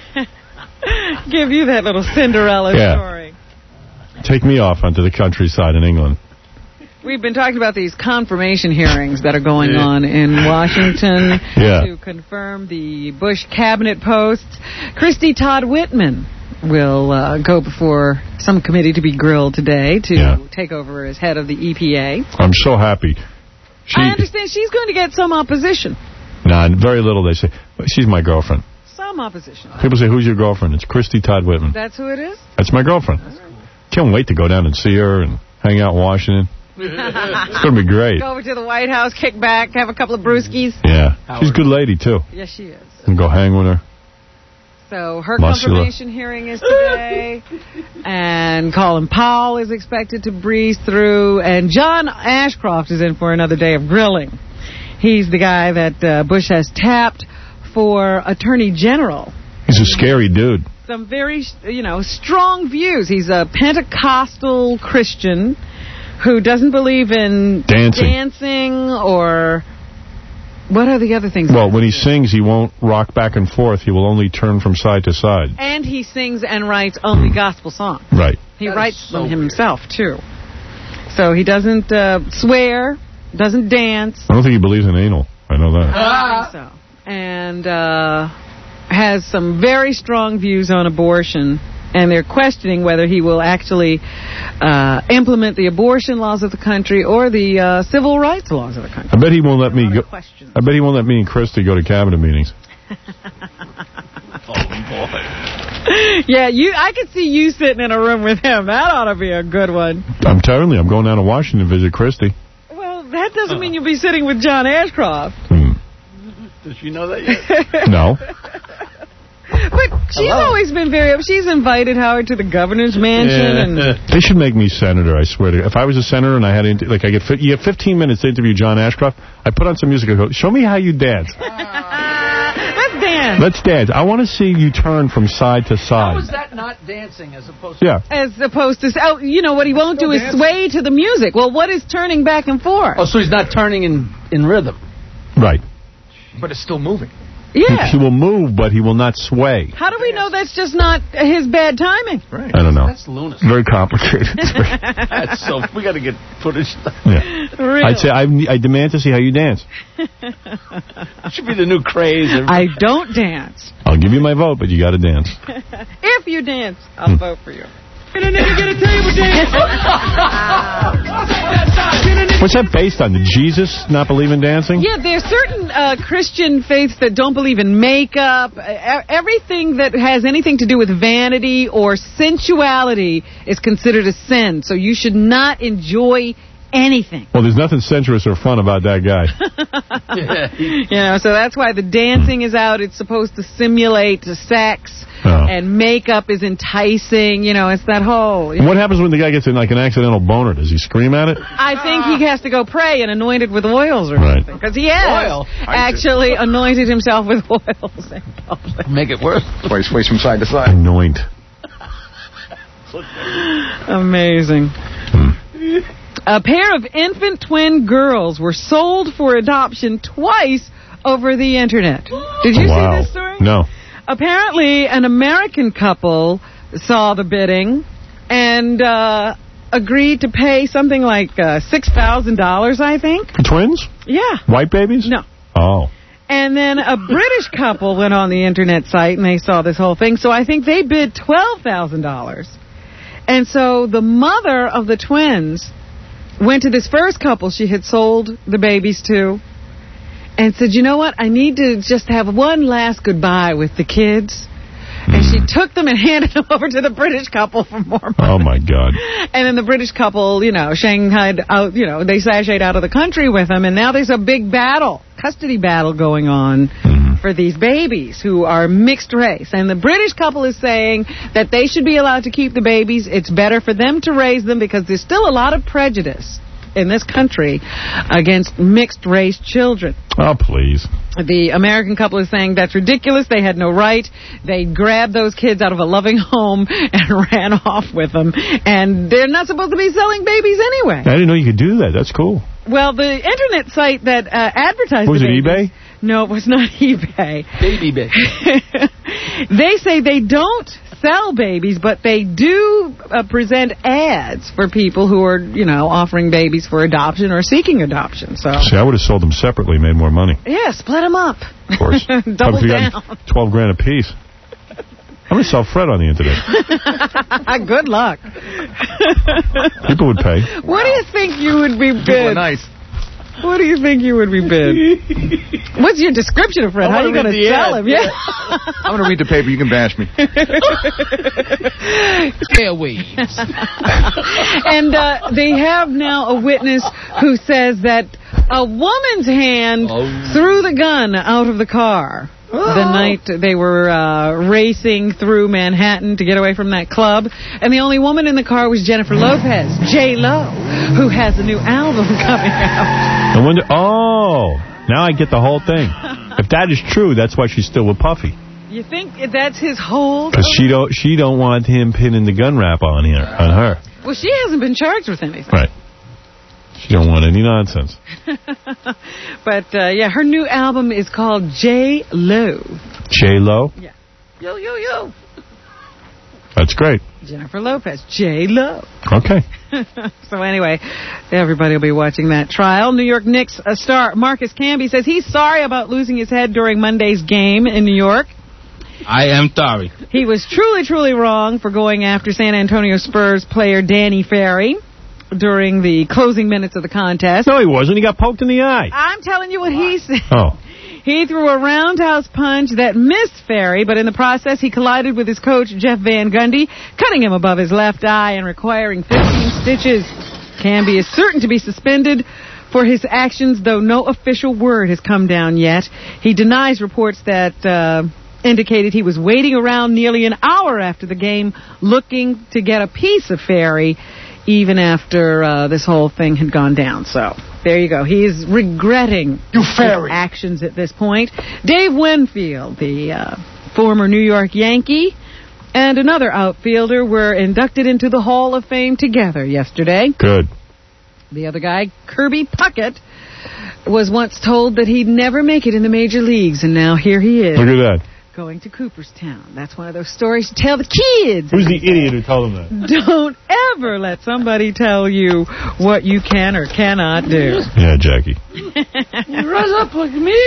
Give you that little Cinderella Yeah. story. Take me off onto the countryside in England. We've been talking about these confirmation hearings that are going on in Washington Yeah. to confirm the Bush cabinet posts. Christy Todd Whitman will uh, go before some committee to be grilled today to Yeah. take over as head of the E P A. I'm so happy. She, I understand she's going to get some opposition. Nah, very little, they say. She's my girlfriend. Some opposition. People say, who's your girlfriend? It's Christy Todd Whitman. That's who it is? That's my girlfriend. Can't wait to go down and see her and hang out in Washington. It's going to be great. Go over to the White House, kick back, have a couple of brewskis. Yeah. She's a good lady, too. Yes, she is. And go hang with her. So her Muscular. confirmation hearing is today, and Colin Powell is expected to breeze through, and John Ashcroft is in for another day of grilling. He's the guy that uh, Bush has tapped for Attorney General. He's a scary dude. Some very, you know, strong views. He's a Pentecostal Christian who doesn't believe in Dancing. dancing or... What are the other things? Well, when he sings, he won't rock back and forth. He will only turn from side to side. And he sings and writes only gospel songs. Right. He writes them himself, too. So he doesn't uh, swear, doesn't dance. I don't think he believes in anal. I know that. I don't think so. And uh, has some very strong views on abortion. And they're questioning whether he will actually uh, implement the abortion laws of the country or the uh, civil rights laws of the country. I bet he won't let me go. I bet he won't let me and Christy go to cabinet meetings. Yeah, you. I could see you sitting in a room with him. That ought to be a good one. I'm telling you, I'm going down to Washington to visit Christy. Well, that doesn't mean you'll be sitting with John Ashcroft. Does she know that yet? No. But she's Hello. always been very... She's invited Howard to the governor's mansion. and They should make me senator, I swear to you. If I was a senator and I had, to, like, I get, you have fifteen minutes to interview John Ashcroft, I put on some music, I go, show me how you dance. Let's dance. Let's dance. I want to see you turn from side to side. How is that not dancing as opposed to... Yeah. As opposed to... Oh, you know, what he won't do is sway to the music. Well, what is turning back and forth? Oh, so he's not turning in, in rhythm. Right. But it's still moving. Yeah. He, he will move, but he will not sway. How do we know that's just not his bad timing? Right. I don't know. That's lunacy. Very complicated. That's so... We got to get footage. Yeah. Really? I'd say I, I demand to see how you dance. It should be the new craze. I don't dance. I'll give you my vote, but you got to dance. If you dance, I'll Hmm. vote for you. Can a nigga get a table dance? What's that based on? Did Jesus not believe in dancing? Yeah, there's certain uh, Christian faiths that don't believe in makeup. Uh, everything that has anything to do with vanity or sensuality is considered a sin. So you should not enjoy anything. Well, there's nothing sensuous or fun about that guy. You know, so that's why the dancing is out. It's supposed to simulate the sex. Oh. And makeup is enticing. You know, it's that whole... And what happens when the guy gets in like an accidental boner? Does he scream at it? I think he has to go pray and anoint it with oils or right. something. Because he has Oil? actually anointed himself with oils. Make it worse. Twice, ways from side to side. Anoint. Amazing. A pair of infant twin girls were sold for adoption twice over the internet. Did you wow. see this story? No. Apparently, an American couple saw the bidding and uh, agreed to pay something like uh, six thousand dollars, I think. For twins? Yeah. White babies? No. Oh. And then a British couple went on the internet site and they saw this whole thing. So I think they bid twelve thousand dollars. And so the mother of the twins went to this first couple she had sold the babies to and said, you know what, I need to just have one last goodbye with the kids. And she took them and handed them over to the British couple for more money. Oh, my God. And then the British couple, you know, shanghaied out, you know, they sashayed out of the country with them. And now there's a big battle, custody battle going on mm-hmm. for these babies who are mixed race. And the British couple is saying that they should be allowed to keep the babies. It's better for them to raise them because there's still a lot of prejudice in this country against mixed-race children. Oh, please. The American couple is saying that's ridiculous. They had no right. They grabbed those kids out of a loving home and ran off with them. And they're not supposed to be selling babies anyway. I didn't know you could do that. That's cool. Well, the internet site that uh, advertised was the it babies, eBay? No, it was not eBay. Baby Bay. They say they don't sell babies, but they do uh, present ads for people who are, you know, offering babies for adoption or seeking adoption. So, see, I would have sold them separately, made more money. Yeah, split them up. Of course. Double down. twelve grand a piece. I'm going to sell Fred on the internet. Good luck. People would pay. What do you think you would be bid? People are nice. What do you think you would be bid? What's your description of Fred? How are you going to sell him? Yeah. I'm going to read the paper. You can bash me. Airwaves. And uh, they have now a witness who says that a woman's hand oh. threw the gun out of the car. The night they were uh, racing through Manhattan to get away from that club. And the only woman in the car was Jennifer Lopez, J Lo, who has a new album coming out. I wonder, oh, now I get the whole thing. If that is true, that's why she's still with Puffy. You think that's his hold? Because she don't, she don't want him pinning the gun wrap on, here, on her. Well, she hasn't been charged with anything. Right. She don't want any nonsense. But, uh, yeah, her new album is called J Lo. J Lo? Yeah. Yo, yo, yo. That's great. Jennifer Lopez, J Lo. Okay. So anyway, everybody will be watching that trial. New York Knicks uh, star Marcus Camby says he's sorry about losing his head during Monday's game in New York. I am sorry. He was truly, truly wrong for going after San Antonio Spurs player Danny Ferry during the closing minutes of the contest. No, he wasn't. He got poked in the eye. I'm telling you what he said. Oh. He threw a roundhouse punch that missed Ferry, but in the process he collided with his coach, Jeff Van Gundy, cutting him above his left eye and requiring fifteen stitches. Camby is certain to be suspended for his actions, though no official word has come down yet. He denies reports that uh, indicated he was waiting around nearly an hour after the game looking to get a piece of Ferry, even after uh, this whole thing had gone down. So, there you go. He is regretting you his actions at this point. Dave Winfield, the uh, former New York Yankee, and another outfielder were inducted into the Hall of Fame together yesterday. Good. The other guy, Kirby Puckett, was once told that he'd never make it in the major leagues, and now here he is. Look at that. Going to Cooperstown. That's one of those stories to tell the kids. Who's the idiot who told him that? Don't ever let somebody tell you what you can or cannot do. Yeah, Jackie. You rise up like me.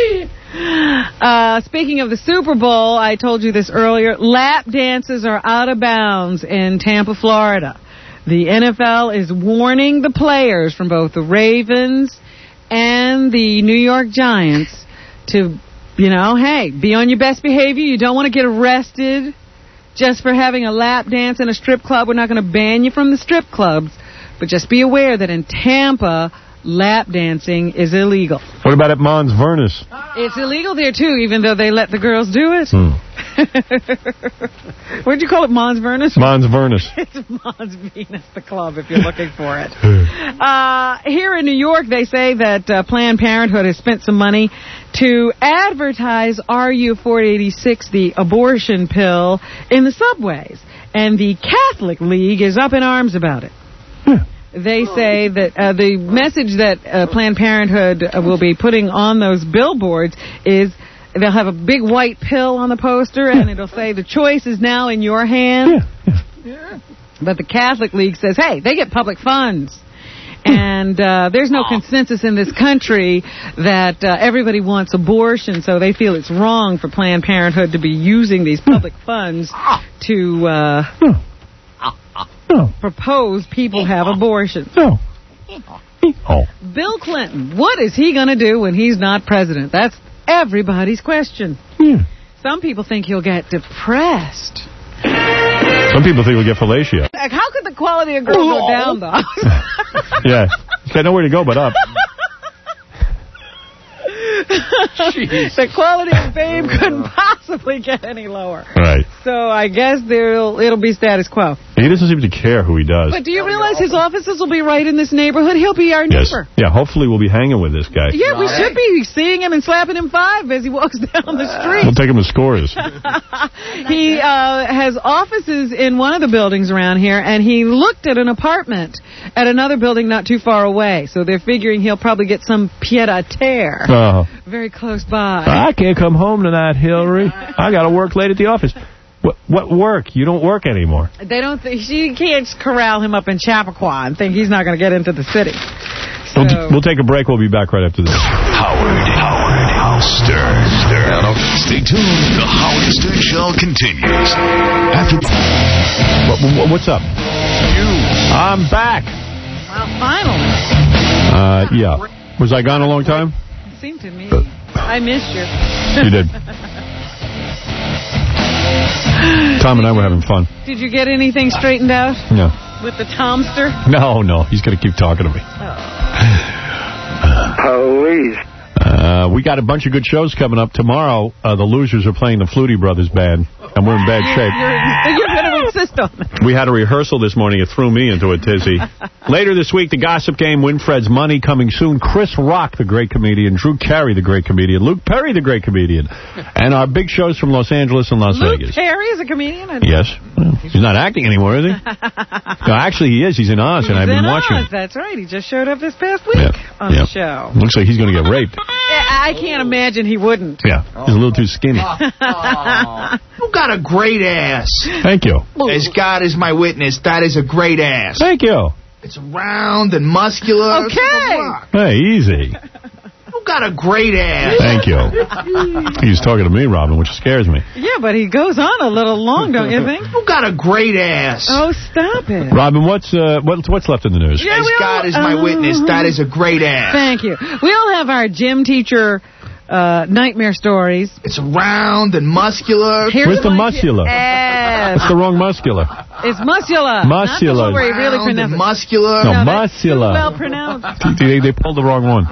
Uh, speaking of the Super Bowl, I told you this earlier, lap dances are out of bounds in Tampa, Florida. The N F L is warning the players from both the Ravens and the New York Giants to, you know, hey, be on your best behavior. You don't want to get arrested just for having a lap dance in a strip club. We're not going to ban you from the strip clubs, but just be aware that in Tampa, lap dancing is illegal. What about at Mons Vernus? It's illegal there, too, even though they let the girls do it. Hmm. What'd you call it, Mons Vernus? Mons Vernus. It's Mons Venus, the club, if you're looking for it. uh, here in New York, they say that uh, Planned Parenthood has spent some money to advertise R U four eighty-six, the abortion pill, in the subways. And the Catholic League is up in arms about it. They say that uh, the message that uh, Planned Parenthood uh, will be putting on those billboards is they'll have a big white pill on the poster, and it'll say the choice is now in your hands. Yeah. But the Catholic League says, hey, they get public funds. And uh, there's no consensus in this country that uh, everybody wants abortion, so they feel it's wrong for Planned Parenthood to be using these public funds to uh, propose people have abortions. No. Oh. Bill Clinton, what is he going to do when he's not president? That's everybody's question. Yeah. Some people think he'll get depressed. Some people think we'll get fellatio. Like, how could the quality of girl go down, though? Yeah. He's got nowhere to go but up. The quality of fame couldn't possibly get any lower. Right. So I guess there'll, it'll be status quo. He doesn't seem to care who he does. But do you realize his offices will be right in this neighborhood? He'll be our Yes. neighbor. Yeah, hopefully we'll be hanging with this guy. Yeah, we should be seeing him and slapping him five as he walks down the street. We'll take him to Scores. He uh, has offices in one of the buildings around here, and he looked at an apartment at another building not too far away. So they're figuring he'll probably get some pied-à-terre Oh. very close by. I can't come home tonight, Hillary. I got to work late at the office. What, what work? You don't work anymore. They don't. Th- she can't corral him up in Chappaqua and think he's not going to get into the city. So. We'll, we'll take a break. We'll be back right after this. Howard, Howard, Howard Stern. Stern. Stay tuned. The Howard Stern Show continues. After. What, what, what's up? You. I'm back. Well, finally. Uh, yeah. Was I gone a long time? It seemed to me. I missed you. You did. Tom and I were having fun. Did you get anything straightened out? No. With the Tomster? No, no. He's going to keep talking to me. Police. Uh, we got a bunch of good shows coming up. Tomorrow, uh, the Losers are playing the Flutie Brothers Band, and we're in bad shape. You're, you're going to insist on it. We had a rehearsal this morning. It threw me into a tizzy. Later this week, the Gossip Game, Winfred's Money coming soon. Chris Rock, the great comedian. Drew Carey, the great comedian. Luke Perry, the great comedian. And our big shows from Los Angeles and Las Luke Vegas. Perry is a comedian? Yes. Well, he's not acting anymore, is he? No, actually, he is. He's in Oz, and He's I've been in watching Oz. him. That's right. He just showed up this past week Yeah. on Yeah. the show. Looks like he's going to get raped. I can't imagine he wouldn't. Yeah. He's a little too skinny. You got a great ass. Thank you. As God is my witness, that is a great ass. Thank you. It's round and muscular. Okay. Hey, easy. You got a great ass. Thank you. He was talking to me, Robin, which scares me. Yeah, but he goes on a little long, don't you think? You got a great ass. Oh, stop it. Robin, what's uh, what's what's left in the news? Yeah, As we God all- is my uh, witness, that is a great ass. Thank you. We all have our gym teacher uh, nightmare stories. It's round and muscular. Here's Where's the one- muscular? Ass. That's the wrong muscular. It's muscular. Muscular. Not the one where he really Round and pronounced it. muscular. No, No, that's muscular. too well pronounced. They, they pulled the wrong one.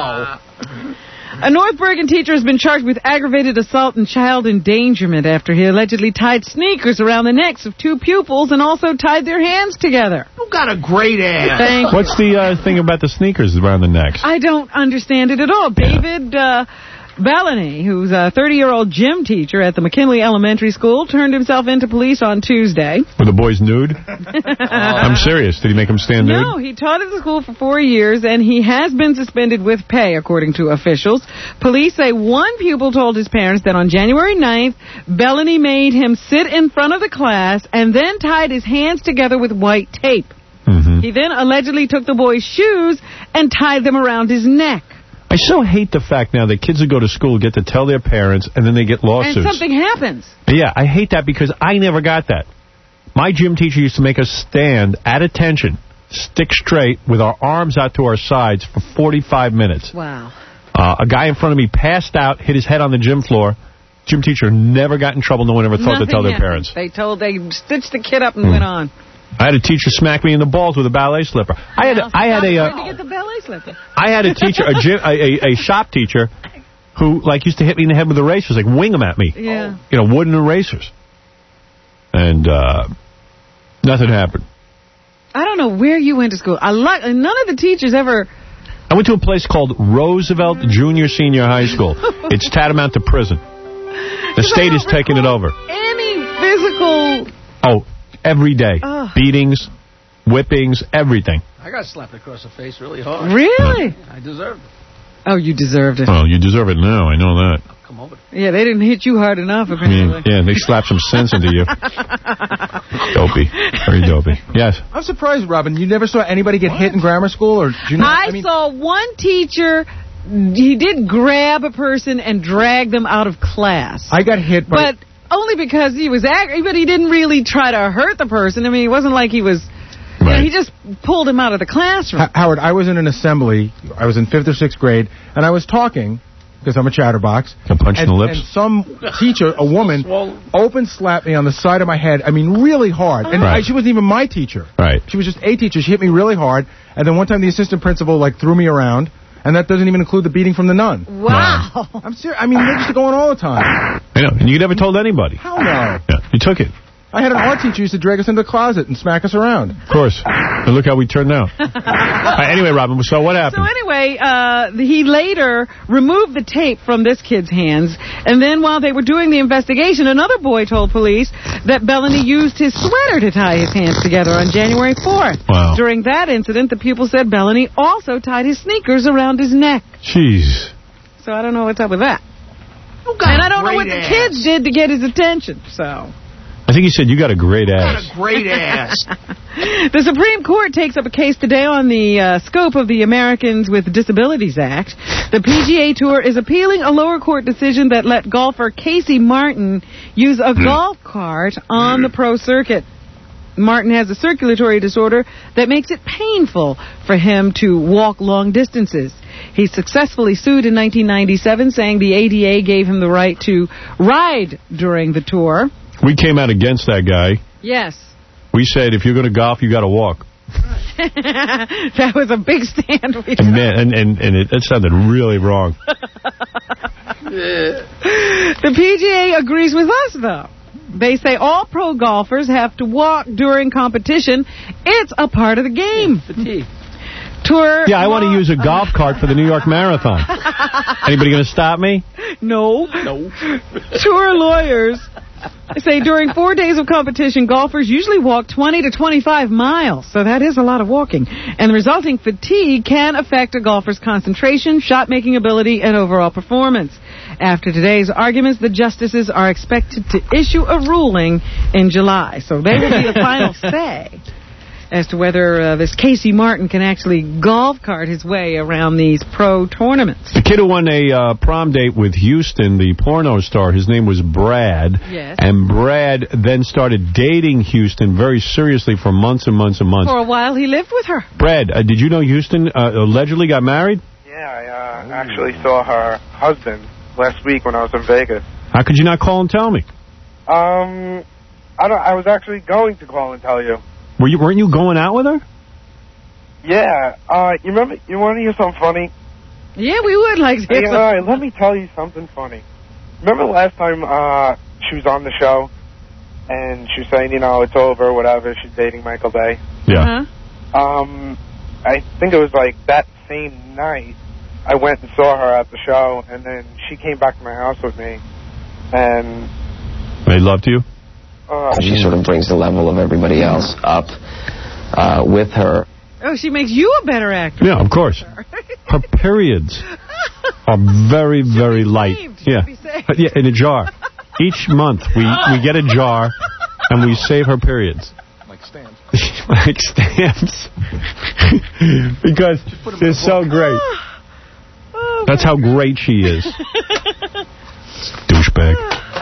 A North Bergen teacher has been charged with aggravated assault and child endangerment after he allegedly tied sneakers around the necks of two pupils and also tied their hands together. You got a great ass. Thank you. What's the uh, thing about the sneakers around the necks? I don't understand it at all. David uh, Bellany, who's a thirty-year-old gym teacher at the McKinley Elementary School, turned himself into police on Tuesday. Were the boys nude? I'm serious. Did he make them stand nude? No, he taught at the school for four years, and he has been suspended with pay, according to officials. Police say one pupil told his parents that on January ninth, Bellany made him sit in front of the class and then tied his hands together with white tape. Mm-hmm. He then allegedly took the boy's shoes and tied them around his neck. I so hate the fact now that kids who go to school get to tell their parents, and then they get lawsuits. And something happens. Yeah, I hate that because I never got that. My gym teacher used to make us stand at attention, stick straight, with our arms out to our sides for forty-five minutes. Wow. Uh, a guy in front of me passed out, hit his head on the gym floor. Gym teacher never got in trouble. No one ever thought Nothing to tell their happened. parents. They told, they stitched the kid up and Hmm. went on. I had a teacher smack me in the balls with a ballet slipper. I had, a, I had a, Where'd uh, you get the ballet slipper? I had a teacher, a, gym, a, a, a shop teacher, who like used to hit me in the head with erasers, like wing them at me. Yeah. You know, wooden erasers. And uh, nothing happened. I don't know where you went to school. I like none of the teachers ever. I went to a place called Roosevelt Junior Senior High School. It's tantamount to prison. The state is taking it over. Any physical. Oh, every day. Ugh. Beatings, whippings, everything. I got slapped across the face really hard. Really? I deserved it. Oh, you deserved it. Oh, you deserve it now. I know that. Come over. Yeah, they didn't hit you hard enough, I apparently. mean, yeah, they slapped some sense into you. Dopey. Very dopey. Yes. I'm surprised, Robin. You never saw anybody get hit in grammar school? Or did you know? I, I mean, saw one teacher, he did grab a person and drag them out of class. I got hit by... But only because he was angry, but he didn't really try to hurt the person. I mean, it wasn't like he was... You know, he just pulled him out of the classroom. H- Howard, I was in an assembly. I was in fifth or sixth grade, and I was talking, because I'm a chatterbox. A punch in and, the lips? And some teacher, a woman, open slapped me on the side of my head. I mean, really hard. And Right. I, she wasn't even my teacher. Right. She was just a teacher. She hit me really hard. And then one time the assistant principal, like, threw me around. And that doesn't even include the beating from the nun. Wow. I'm serious. I mean, they used to go on all the time. I know. And you never told anybody. Hell no. Yeah, you took it. I had an art teacher who used to drag us into the closet and smack us around. Of course. And look how we turned out. uh, anyway, Robin, so what happened? So anyway, uh, he later removed the tape from this kid's hands, and then while they were doing the investigation, another boy told police that Bellany used his sweater to tie his hands together on January fourth. Wow. During that incident, the pupil said Bellany also tied his sneakers around his neck. Jeez. So I don't know what's up with that. And I don't know what the kids did to get his attention, so... I think he said you got a great ass. Great ass. The Supreme Court takes up a case today on the uh, scope of the Americans with Disabilities Act. The P G A Tour is appealing a lower court decision that let golfer Casey Martin use a golf cart on the pro circuit. Martin has a circulatory disorder that makes it painful for him to walk long distances. He successfully sued in nineteen ninety-seven, saying the A D A gave him the right to ride during the tour. We came out against that guy. Yes. We said, if you're going to golf, you got to walk. That was a big stand. We And man, and, and, and it, it sounded really wrong. The P G A agrees with us, though. They say all pro golfers have to walk during competition. It's a part of the game. Fatigue. Tour. Yeah, I want to use a golf cart for the New York Marathon. Anybody going to stop me? No. No. Tour lawyers say during four days of competition, golfers usually walk twenty to twenty-five miles. So that is a lot of walking. And the resulting fatigue can affect a golfer's concentration, shot-making ability, and overall performance. After today's arguments, the justices are expected to issue a ruling in July. So they will be the final say as to whether uh, this Casey Martin can actually golf cart his way around these pro tournaments. The kid who won a uh, prom date with Houston, the porno star, his name was Brad. Yes. And Brad then started dating Houston very seriously for months and months and months. For a while, he lived with her. Brad, uh, did you know Houston uh, allegedly got married? Yeah, I uh, actually saw her husband last week when I was in Vegas. How could you not call and tell me? Um, I don't. I was actually going to call and tell you. Were you, weren't you going out with her? Yeah. Uh, you remember? You want to hear something funny? Yeah, we would like to hear Hey, all right, let me tell you something funny. Remember last time uh, she was on the show, and she was saying, you know, it's over, whatever. She's dating Michael Bay. Yeah. Uh-huh. Um, I think it was like that same night. I went and saw her at the show, and then she came back to my house with me, and They loved you? uh, She sort of brings the level of everybody else up uh, with her. Oh, she makes you a better actor. Yeah, of course. Her periods are very, very light. Yeah. But yeah, in a jar. Each month we, we get a jar and we save her periods. Like stamps. Like stamps. Because they're so great. Oh, That's how great she is. Douchebag.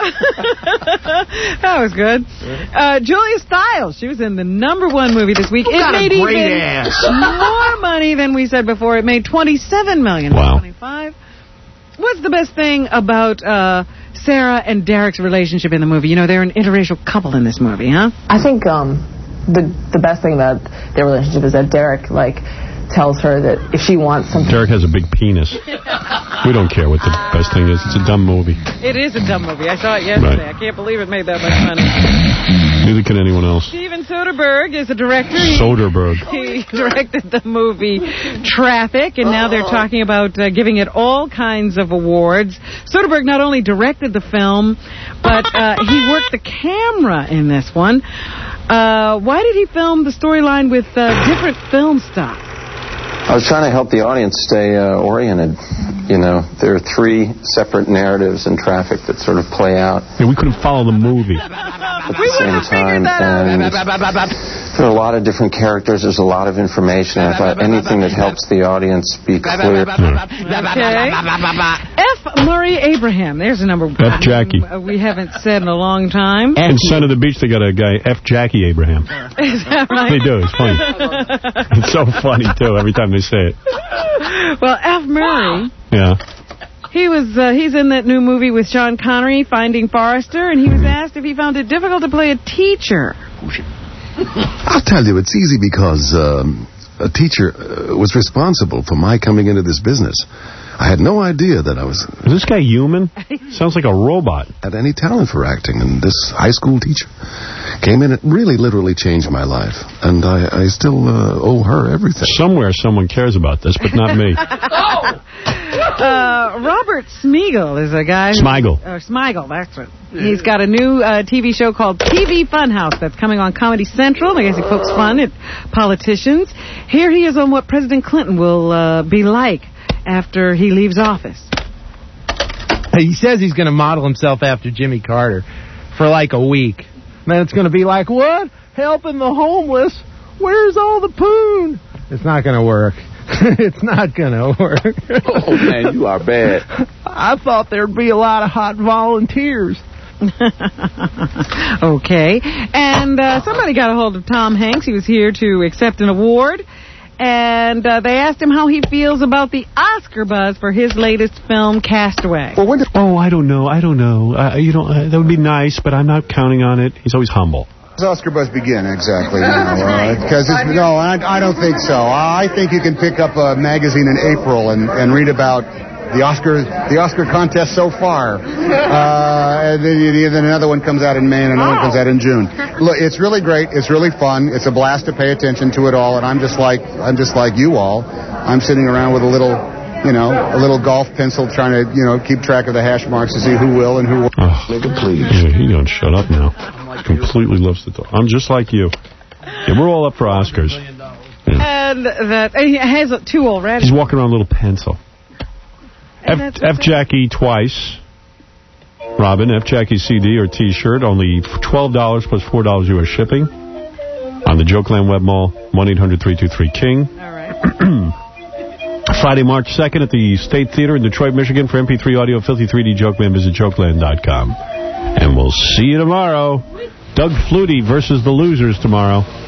That was good. Uh, Julia Stiles, she was in the number one movie this week. Who it got a made great even ass? more money than we said before. It made twenty-seven million dollars. Wow. twenty-five. What's the best thing about uh, Sarah and Derek's relationship in the movie? You know, they're an interracial couple in this movie, huh? I think um, the the best thing about their relationship is that Derek, like, tells her that if she wants something... Derek has a big penis. We don't care what the best thing is. It's a dumb movie. It is a dumb movie. I saw it yesterday. Right. I can't believe it made that much money. Neither can anyone else. Steven Soderbergh is a director. He, Soderbergh. He directed the movie Traffic, and now they're talking about uh, giving it all kinds of awards. Soderbergh not only directed the film, but uh, he worked the camera in this one. Uh, why did he film the storyline with uh, different film stock? I was trying to help the audience stay uh, oriented. You know, there are three separate narratives in Traffic that sort of play out. Yeah, we couldn't follow the movie. At the same time, and there are a lot of different characters. There's a lot of information. I thought anything that helps the audience be clear. Okay. F. Murray Abraham. There's a number one. F. Jackie. Uh, we haven't said in a long time. In Son of the Beach, they got a guy, F. Jackie Abraham. Is that right? They do. It's funny. It's so funny, too, every time they say it. Well, F. Murray... Yeah. He was, uh, he's in that new movie with Sean Connery, Finding Forrester, and he was asked if he found it difficult to play a teacher. I'll tell you, it's easy because um, a teacher uh, was responsible for my coming into this business. I had no idea that I was... Is this guy human? Sounds like a robot. ...had any talent for acting, and this high school teacher came in and really literally changed my life. And I, I still uh, owe her everything. Somewhere someone cares about this, but not me. Uh, Robert Smigel is a guy... Who, Smigel. Or Smigel, that's it. He's got a new uh, T V show called T V Funhouse that's coming on Comedy Central. I guess he pokes fun at politicians. Here he is on what President Clinton will uh, be like after he leaves office. He says he's going to model himself after Jimmy Carter for like a week. Then it's going to be like, what? Helping the homeless? Where's all the poon? It's not going to work. It's not going to work. Oh, man, you are bad. I thought there'd be a lot of hot volunteers. Okay. And uh, somebody got a hold of Tom Hanks. He was here to accept an award. And uh, they asked him how he feels about the Oscar buzz for his latest film, Castaway. Well, when oh, I don't know. I don't know. Uh, you know, uh, that would be nice, but I'm not counting on it. He's always humble. Does Oscar buzz begin exactly now? Because uh, no, I, I don't think so. I think you can pick up a magazine in April and, and read about the Oscar the Oscar contest so far, uh, and then, then another one comes out in May and another one comes out in June. Look, it's really great. It's really fun. It's a blast to pay attention to it all. And I'm just like I'm just like you all. I'm sitting around with a little. You know, a little golf pencil trying to, you know, keep track of the hash marks to see who will and who won't. Oh, please. Yeah, he don't shut up now. Completely loves to talk. I'm just like you. Yeah, we're all up for Oscars. Yeah. And that he has two already. He's walking around with a little pencil. F, F Jackie twice. Robin, F Jackie C D or T-shirt, only twelve dollars plus four dollars U S shipping. On the Jokeland Web Mall, one eight hundred three two three King. All right. Friday, March second at the State Theater in Detroit, Michigan. For M P three audio, Filthy three D Jokeman, visit Jokeland dot com. And we'll see you tomorrow. Doug Flutie versus the Losers tomorrow.